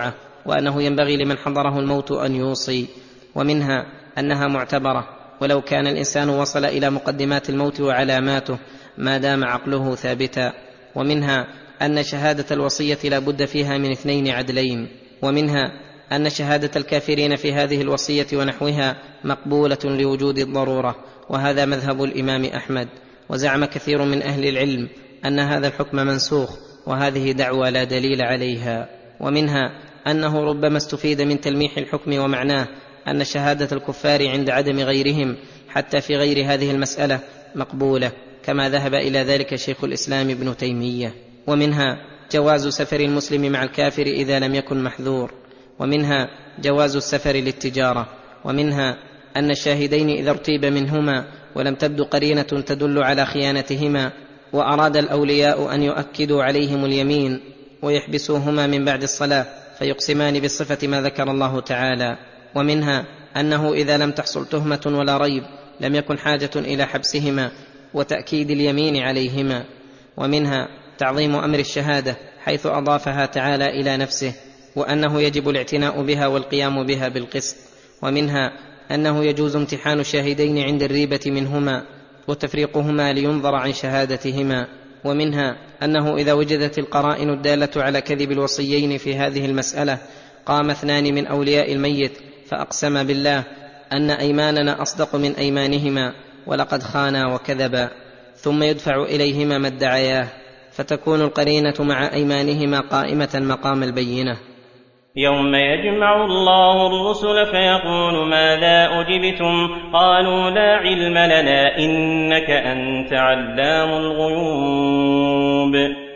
Speaker 3: وأنه ينبغي لمن حضره الموت أن يوصي. ومنها أنها معتبرة ولو كان الإنسان وصل إلى مقدمات الموت وعلاماته ما دام عقله ثابتا. ومنها أن شهادة الوصية لا بد فيها من 2 عدلين. ومنها أن شهادة الكافرين في هذه الوصية ونحوها مقبولة لوجود الضرورة، وهذا مذهب الإمام أحمد. وزعم كثير من أهل العلم أن هذا الحكم منسوخ، وهذه دعوى لا دليل عليها. ومنها أنه ربما استفيد من تلميح الحكم ومعناه أن شهادة الكفار عند عدم غيرهم حتى في غير هذه المسألة مقبولة، كما ذهب إلى ذلك شيخ الإسلام ابن تيمية. ومنها جواز سفر المسلم مع الكافر إذا لم يكن محذور. ومنها جواز السفر للتجارة. ومنها أن الشاهدين إذا ارتيب منهما ولم تبدو قرينة تدل على خيانتهما وأراد الأولياء أن يؤكدوا عليهم اليمين ويحبسوهما من بعد الصلاة فيقسمان بالصفة ما ذكر الله تعالى. ومنها أنه إذا لم تحصل تهمة ولا ريب لم يكن حاجة إلى حبسهما وتأكيد اليمين عليهما. ومنها تعظيم أمر الشهادة حيث أضافها تعالى إلى نفسه، وأنه يجب الاعتناء بها والقيام بها بالقسط. ومنها أنه يجوز امتحان الشاهدين عند الريبة منهما وتفريقهما لينظر عن شهادتهما. ومنها أنه إذا وجدت القرائن الدالة على كذب الوصيين في هذه المسألة قام 2 من أولياء الميت فأقسم بالله أن أيماننا أصدق من أيمانهما ولقد خانا وكذبا، ثم يدفع إليهما ما ادعياه، فتكون القرينة مع أيمانهما قائمة مقام البينة.
Speaker 2: يوم يجمع الله الرسل فيقول ماذا أجبتم قالوا لا علم لنا إنك أنت علام الغيوب.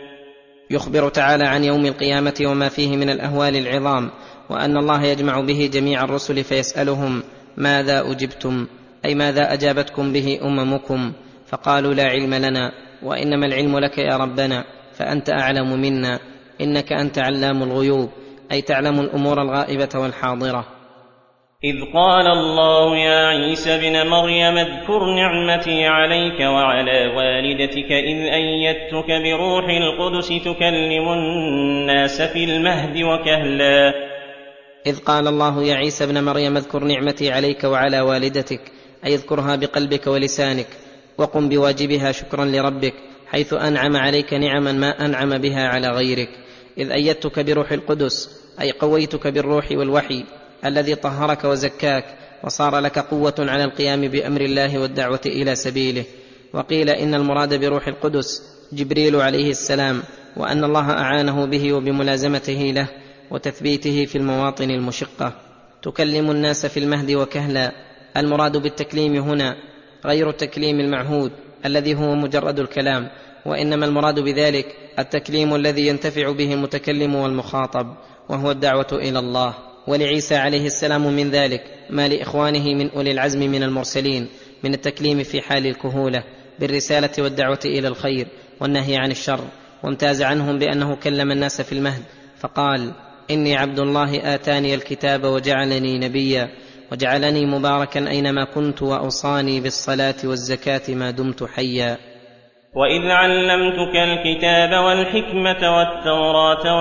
Speaker 3: يخبر تعالى عن يوم القيامة وما فيه من الأهوال العظام، وأن الله يجمع به جميع الرسل فيسألهم ماذا أجبتم، أي ماذا أجابتكم به أممكم، فقالوا لا علم لنا وإنما العلم لك يا ربنا فأنت أعلم منا إنك أنت علام الغيوب، أي تعلم الأمور الغائبة والحاضرة.
Speaker 2: إذ قال الله يا عيسى ابن مريم اذكر نعمتي عليك وعلى والدتك إذ أيدتك بروح القدس تكلم الناس في المهد وكهلا.
Speaker 3: إذ قال الله يا عيسى ابن مريم اذكر نعمتي عليك وعلى والدتك، أي اذكرها بقلبك ولسانك، وقم بواجبها شكرا لربك حيث أنعم عليك نعما ما أنعم بها على غيرك. إذ أيدتك بروح القدس، أي قويتك بالروح والوحي الذي طهرك وزكاك وصار لك قوة على القيام بأمر الله والدعوة إلى سبيله. وقيل إن المراد بروح القدس جبريل عليه السلام، وأن الله أعانه به وبملازمته له وتثبيته في المواطن المشقة. تكلم الناس في المهد وكهلا، المراد بالتكليم هنا غير التكليم المعهود الذي هو مجرد الكلام، وإنما المراد بذلك التكليم الذي ينتفع به المتكلم والمخاطب، وهو الدعوة إلى الله. ولعيسى عليه السلام من ذلك ما لإخوانه من أولي العزم من المرسلين من التكليم في حال الكهولة بالرسالة والدعوة إلى الخير والنهي عن الشر، وامتاز عنهم بأنه كلم الناس في المهد فقال إني عبد الله آتاني الكتاب وجعلني نبيا وجعلني مباركا أينما كنت وأوصاني بالصلاة والزكاة ما دمت حيا.
Speaker 2: وإذ علمتك الكتاب والحكمة والتوراة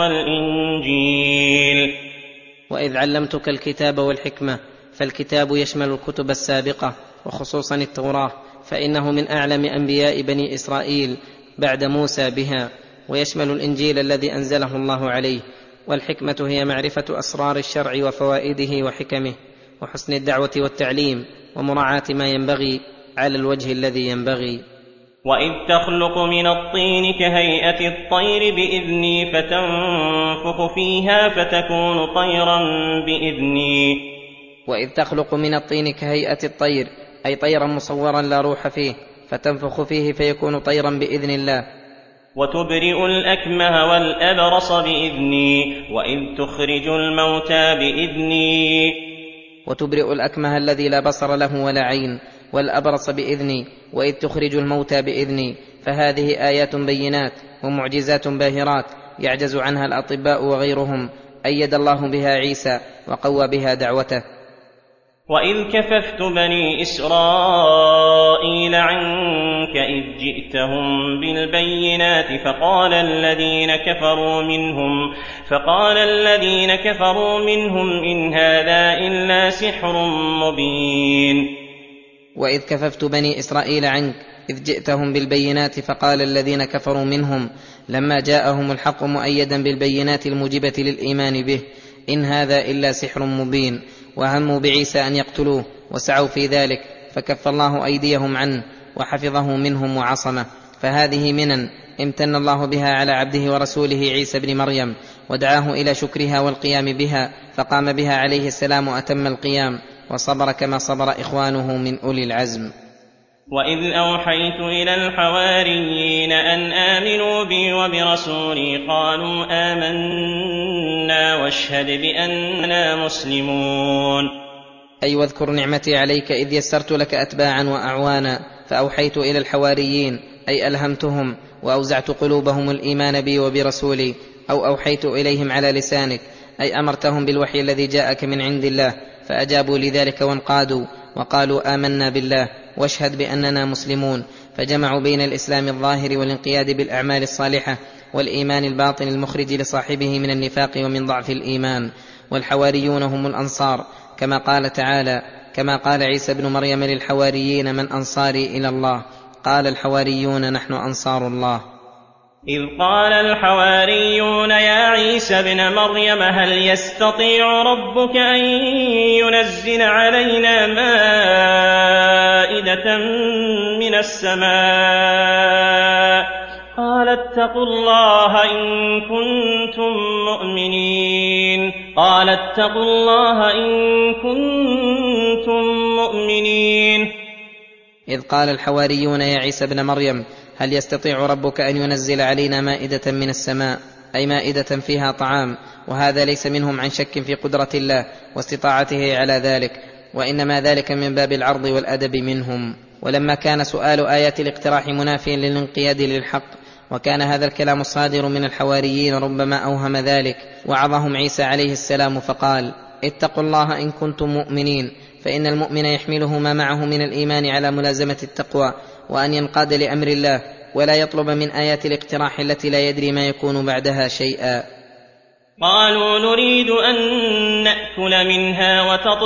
Speaker 2: والإنجيل.
Speaker 3: وإذ علمتك الكتاب والحكمة، فالكتاب يشمل الكتب السابقة وخصوصا التوراة، فإنه من أعلم أنبياء بني إسرائيل بعد موسى بها، ويشمل الإنجيل الذي أنزله الله عليه. والحكمة هي معرفة أسرار الشرع وفوائده وحكمه وحسن الدعوة والتعليم ومراعاة ما ينبغي على الوجه الذي ينبغي.
Speaker 2: وإذ تخلق من الطين كهيئة الطير بإذني فتنفخ فيها فتكون طيرا بإذني.
Speaker 3: وإذ تخلق من الطين كهيئة الطير، أي طيرا مصورا لا روح فيه، فتنفخ فيه فيكون طيرا بإذن الله.
Speaker 2: وتبرئ الأكمه والأبرص بإذني. وإذ تخرج الموتى بإذني.
Speaker 3: وتبرئ الأكمه الذي لا بصر له ولا عين والأبرص بإذني. وإذ تخرج الموتى بإذني، فهذه آيات بينات ومعجزات باهرات يعجز عنها الأطباء وغيرهم، أيد الله بها عيسى وقوى بها دعوته.
Speaker 2: وإذ كففت بني إسرائيل عنك إذ جئتهم بالبينات فقال الذين كفروا منهم إن هذا إلا سحر مبين.
Speaker 3: وإذ كففت بني إسرائيل عنك إذ جئتهم بالبينات فقال الذين كفروا منهم لما جاءهم الحق مؤيدا بالبينات الموجبة للإيمان به إن هذا إلا سحر مبين. وهموا بعيسى أن يقتلوه وسعوا في ذلك فكف الله أيديهم عنه وحفظه منهم وعصمه. فهذه منن امتن الله بها على عبده ورسوله عيسى بن مريم ودعاه إلى شكرها والقيام بها، فقام بها عليه السلام أتم القيام وصبر كما صبر إخوانه من أولي العزم.
Speaker 2: وإذ أوحيت إلى الحواريين أن آمنوا بي وبرسولي قالوا آمنا واشهد بأننا مسلمون.
Speaker 3: أي واذكر نعمتي عليك إذ يسرت لك أتباعا وأعوانا فأوحيت إلى الحواريين أي ألهمتهم وأوزعت قلوبهم الإيمان بي وبرسولي، أو أوحيت إليهم على لسانك أي أمرتهم بالوحي الذي جاءك من عند الله فأجابوا لذلك وانقادوا وقالوا آمنا بالله واشهد بأننا مسلمون، فجمعوا بين الإسلام الظاهر والانقياد بالأعمال الصالحة والإيمان الباطن المخرج لصاحبه من النفاق ومن ضعف الإيمان. والحواريون هم الأنصار كما قال تعالى: كما قال عيسى بن مريم للحواريين من أنصاري إلى الله قال الحواريون نحن أنصار الله.
Speaker 2: إذ قال الحواريون يا عيسى بن مريم هل يستطيع ربك أن ينزل علينا مائدة من السماء قال اتقوا الله إن كنتم مؤمنين.
Speaker 3: إذ قال الحواريون يا عيسى بن مريم هل يستطيع ربك أن ينزل علينا مائدة من السماء، أي مائدة فيها طعام، وهذا ليس منهم عن شك في قدرة الله واستطاعته على ذلك، وإنما ذلك من باب العرض والأدب منهم. ولما كان سؤال آيات الاقتراح منافيا للانقياد للحق وكان هذا الكلام الصادر من الحواريين ربما أوهم ذلك، وعظهم عيسى عليه السلام فقال: اتقوا الله إن كنتم مؤمنين، فإن المؤمن يحمله ما معه من الإيمان على ملازمة التقوى وأن ينقاد لأمر الله ولا يطلب من آيات الاقتراح التي لا يدري ما يكون بعدها شيئا.
Speaker 2: قالوا نريد أن نأكل منها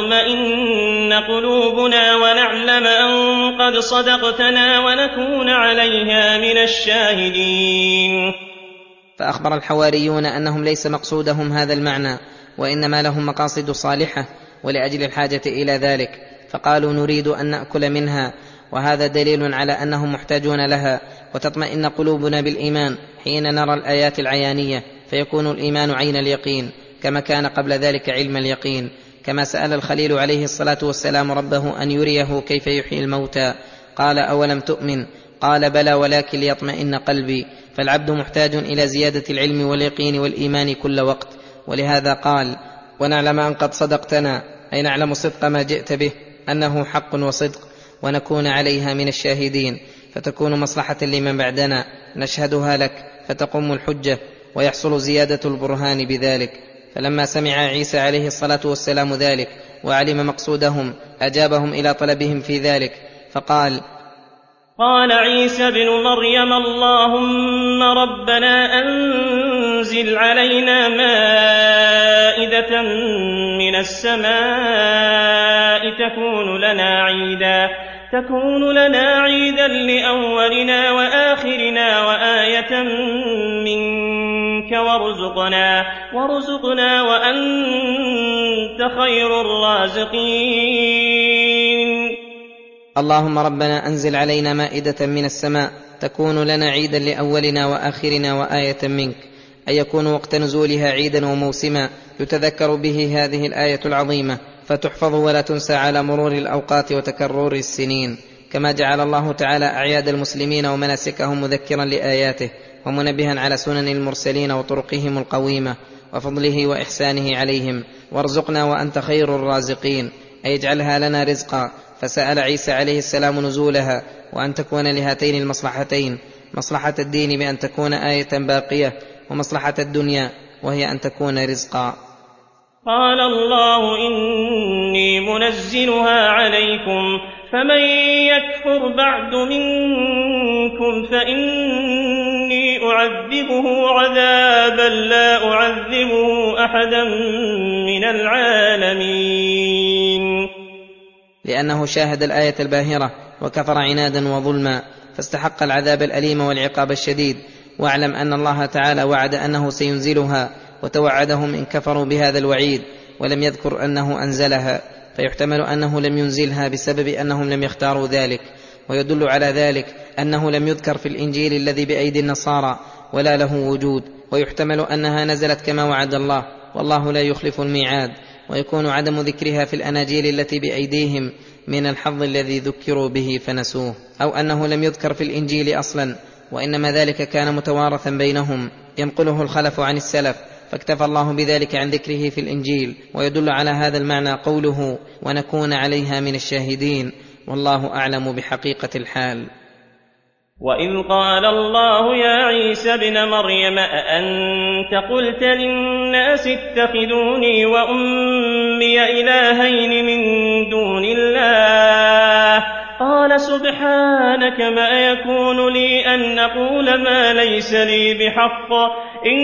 Speaker 2: وتطمئن قلوبنا ونعلم أن قد صدقتنا ونكون عليها من الشاهدين.
Speaker 3: فأخبر الحواريون أنهم ليس مقصودهم هذا المعنى، وإنما لهم مقاصد صالحة ولأجل الحاجة إلى ذلك، فقالوا نريد أن نأكل منها، وهذا دليل على أنهم محتاجون لها، وتطمئن قلوبنا بالإيمان حين نرى الآيات العيانية فيكون الإيمان عين اليقين كما كان قبل ذلك علم اليقين. كما سأل الخليل عليه الصلاة والسلام ربه أن يريه كيف يحيي الموتى قال أولم تؤمن؟ قال بلى ولكن ليطمئن قلبي. فالعبد محتاج إلى زيادة العلم واليقين والإيمان كل وقت، ولهذا قال: ونعلم أن قد صدقتنا، أي نعلم صدق ما جئت به أنه حق وصدق، ونكون عليها من الشاهدين، فتكون مصلحة لمن بعدنا نشهدها لك فتقوم الحجة ويحصل زيادة البرهان بذلك. فلما سمع عيسى عليه الصلاة والسلام ذلك وعلم مقصودهم أجابهم إلى طلبهم في ذلك فقال:
Speaker 2: قال عيسى بن مريم اللهم ربنا أنزل علينا مائدة من السماء تكون لنا عيدا لأولنا وآخرنا وآية منك وارزقنا وأنت خير الرازقين.
Speaker 3: اللهم ربنا أنزل علينا مائدة من السماء تكون لنا عيدا لأولنا وآخرنا وآية منك، أي يكون وقت نزولها عيدا وموسما يتذكر به هذه الآية العظيمة فتحفظ ولا تنسى على مرور الأوقات وتكرر السنين، كما جعل الله تعالى أعياد المسلمين ومناسكهم مذكرا لآياته ومنبها على سنن المرسلين وطرقهم القويمة وفضله وإحسانه عليهم. وارزقنا وأنت خير الرازقين، أي اجعلها لنا رزقا. فسأل عيسى عليه السلام نزولها وأن تكون لهاتين المصلحتين، مصلحة الدين بأن تكون آية باقية، ومصلحة الدنيا وهي أن تكون رزقا.
Speaker 2: قال الله إني منزلها منزلها عليكم، فمن يكفر بعد منكم فإني أعذبه عذابا لا أعذبه أحدا من العالمين.
Speaker 3: لأنه شاهد الآية الباهرة وكفر عنادا وظلما فاستحق العذاب الأليم والعقاب الشديد. واعلم أن الله تعالى وعد أنه سينزلها، وتوعدهم إن كفروا بهذا الوعيد، ولم يذكر أنه أنزلها، فيحتمل أنه لم ينزلها بسبب أنهم لم يختاروا ذلك. ويدل على ذلك أنه لم يذكر في الإنجيل الذي بأيدي النصارى ولا له وجود، ويحتمل أنها نزلت كما وعد الله، والله لا يخلف الميعاد، ويكون عدم ذكرها في الأناجيل التي بأيديهم من الحظ الذي ذكروا به فنسوه، أو أنه لم يذكر في الإنجيل أصلا، وإنما ذلك كان متوارثا بينهم ينقله الخلف عن السلف، فاكتفى الله بذلك عن ذكره في الإنجيل. ويدل على هذا المعنى قوله ونكون عليها من الشاهدين، والله أعلم بحقيقة الحال.
Speaker 2: وإذ قال الله يا عيسى ابن مريم أأنت قلت للناس اتخذوني وأمي إلهين من دون الله؟ قال سبحانك ما يكون لي أن أقول ما ليس لي بحق، إن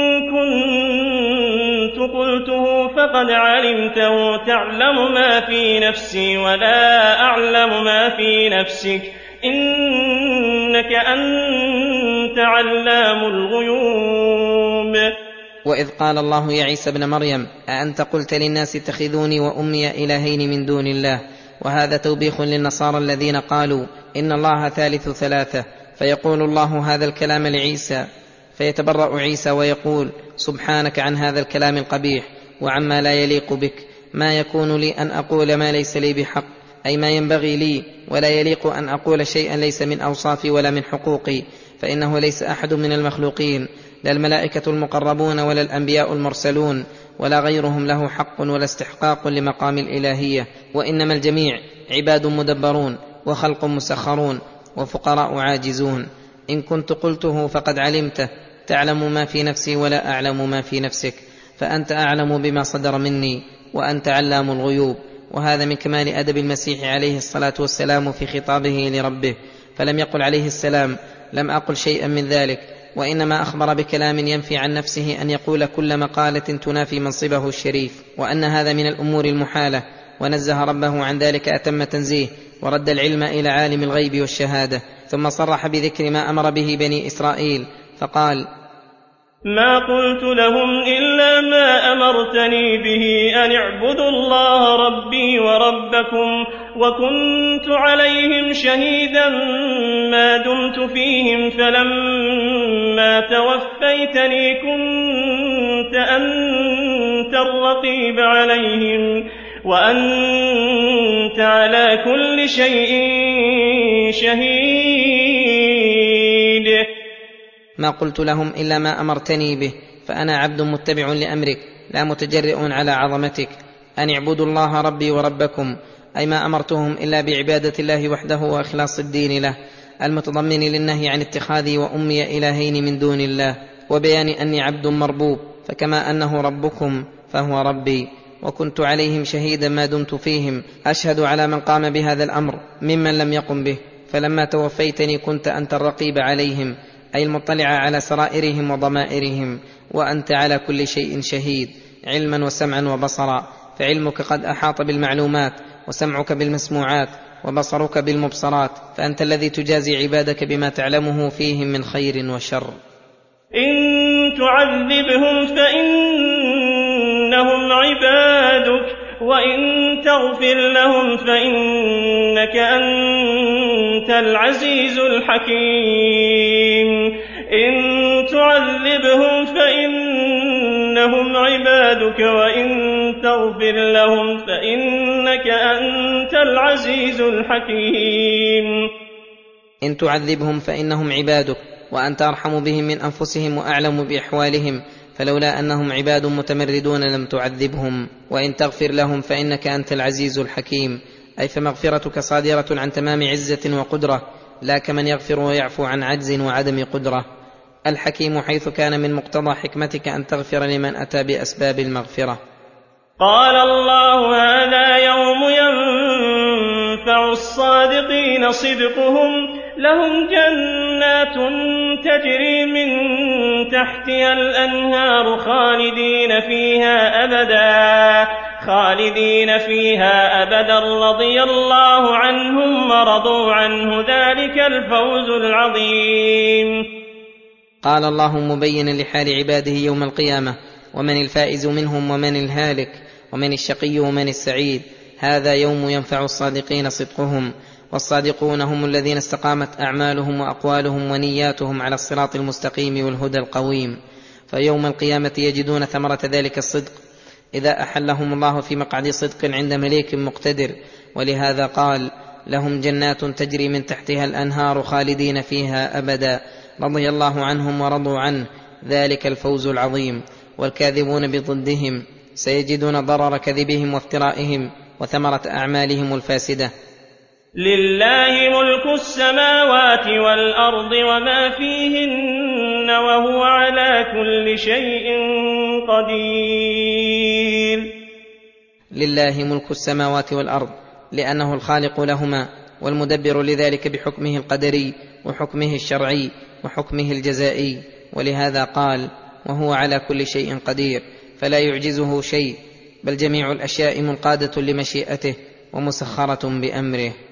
Speaker 2: كنت قلته فقد علمته، تعلم ما في نفسي ولا أعلم ما في نفسك، إنك أنت علام الغيوب.
Speaker 3: وإذ قال الله يا عيسى ابن مريم أأنت قلت للناس اتخذوني وأمي إلهين من دون الله؟ وهذا توبيخ للنصارى الذين قالوا إن الله ثالث ثلاثة، فيقول الله هذا الكلام لعيسى، فيتبرأ عيسى ويقول سبحانك عن هذا الكلام القبيح وعما لا يليق بك، ما يكون لي أن أقول ما ليس لي بحق، أي ما ينبغي لي ولا يليق أن أقول شيئا ليس من أوصافي ولا من حقوقي، فإنه ليس أحد من المخلوقين، لا الملائكة المقربون ولا الأنبياء المرسلون ولا غيرهم له حق ولا استحقاق لمقام الإلهية، وإنما الجميع عباد مدبرون وخلق مسخرون وفقراء عاجزون. إن كنت قلته فقد علمته، تعلم ما في نفسي ولا أعلم ما في نفسك، فأنت أعلم بما صدر مني وأنت علام الغيوب. وهذا من كمال أدب المسيح عليه الصلاة والسلام في خطابه لربه، فلم يقل عليه السلام لم أقل شيئا من ذلك، وإنما أخبر بكلام ينفي عن نفسه أن يقول كل مقالة تنافي منصبه الشريف، وأن هذا من الأمور المحالة، ونزه ربه عن ذلك أتم تنزيه، ورد العلم إلى عالم الغيب والشهادة. ثم صرح بذكر ما أمر به بني إسرائيل فقال
Speaker 2: ما قلت لهم إلا ما أمرتني به أن اعبدوا الله ربي وربكم، وكنت عليهم شهيدا ما دمت فيهم، فلما توفيتني كنت أنت الرقيب عليهم، وأنت على كل شيء شهيد.
Speaker 3: ما قلت لهم إلا ما أمرتني به، فأنا عبد متبع لأمرك لا متجرئ على عظمتك، أن اعبدوا الله ربي وربكم، أي ما أمرتهم إلا بعبادة الله وحده وإخلاص الدين له، المتضمن للنهي عن اتخاذي وأمي إلهين من دون الله، وبيان أني عبد مربوب، فكما أنه ربكم فهو ربي. وكنت عليهم شهيدا ما دمت فيهم، أشهد على من قام بهذا الأمر ممن لم يقم به، فلما توفيتني كنت أنت الرقيب عليهم، أي المطلع على سرائرهم وضمائرهم، وأنت على كل شيء شهيد، علما وسمعا وبصرا، فعلمك قد أحاط بالمعلومات، وسمعك بالمسموعات، وبصرك بالمبصرات، فأنت الذي تجازي عبادك بما تعلمه فيهم من خير وشر.
Speaker 2: إن تعذبهم فإنهم عبادك، وإن تغفر لهم فإنك أنت العزيز الحكيم. إن تعذبهم فإنهم عبادك، وإن تغفر لهم فإنك أنت العزيز الحكيم.
Speaker 3: إن تعذبهم فإنهم عبادك، وأنت أرحم بهم من أنفسهم وأعلم بأحوالهم، فلولا أنهم عباد متمردون لم تعذبهم. وإن تغفر لهم فإنك أنت العزيز الحكيم، أي فمغفرتك صادرة عن تمام عزة وقدرة، لا كمن يغفر ويعفو عن عجز وعدم قدرة. الحكيم حيث كان من مقتضى حكمتك أن تغفر لمن أتى بأسباب المغفرة.
Speaker 2: قال الله هذا يوم الصادقين صدقهم لهم جنات تجري من تحتها الأنهار خالدين فيها أبدا رضي الله عنهم ورضوا عنه ذلك الفوز العظيم.
Speaker 3: قال الله مبينا لحال عباده يوم القيامة: ومن الفائز منهم ومن الهالك ومن الشقي ومن السعيد. هذا يوم ينفع الصادقين صدقهم، والصادقون هم الذين استقامت أعمالهم وأقوالهم ونياتهم على الصراط المستقيم والهدى القويم، فيوم القيامة يجدون ثمرة ذلك الصدق إذا أحلهم الله في مقعد صدق عند مليك مقتدر. ولهذا قال: لهم جنات تجري من تحتها الأنهار خالدين فيها أبدا رضي الله عنهم ورضوا عنه ذلك الفوز العظيم. والكاذبون بضدهم سيجدون ضرر كذبهم وافترائهم وثمرة أعمالهم الفاسدة.
Speaker 2: لله ملك السماوات والأرض وما فيهن وهو على كل شيء قدير.
Speaker 3: لله ملك السماوات والأرض لأنه الخالق لهما والمدبر لذلك بحكمه القدري وحكمه الشرعي وحكمه الجزائي. ولهذا قال: وهو على كل شيء قدير، فلا يعجزه شيء، بل جميع الأشياء منقادة لمشيئته ومسخرة بأمره.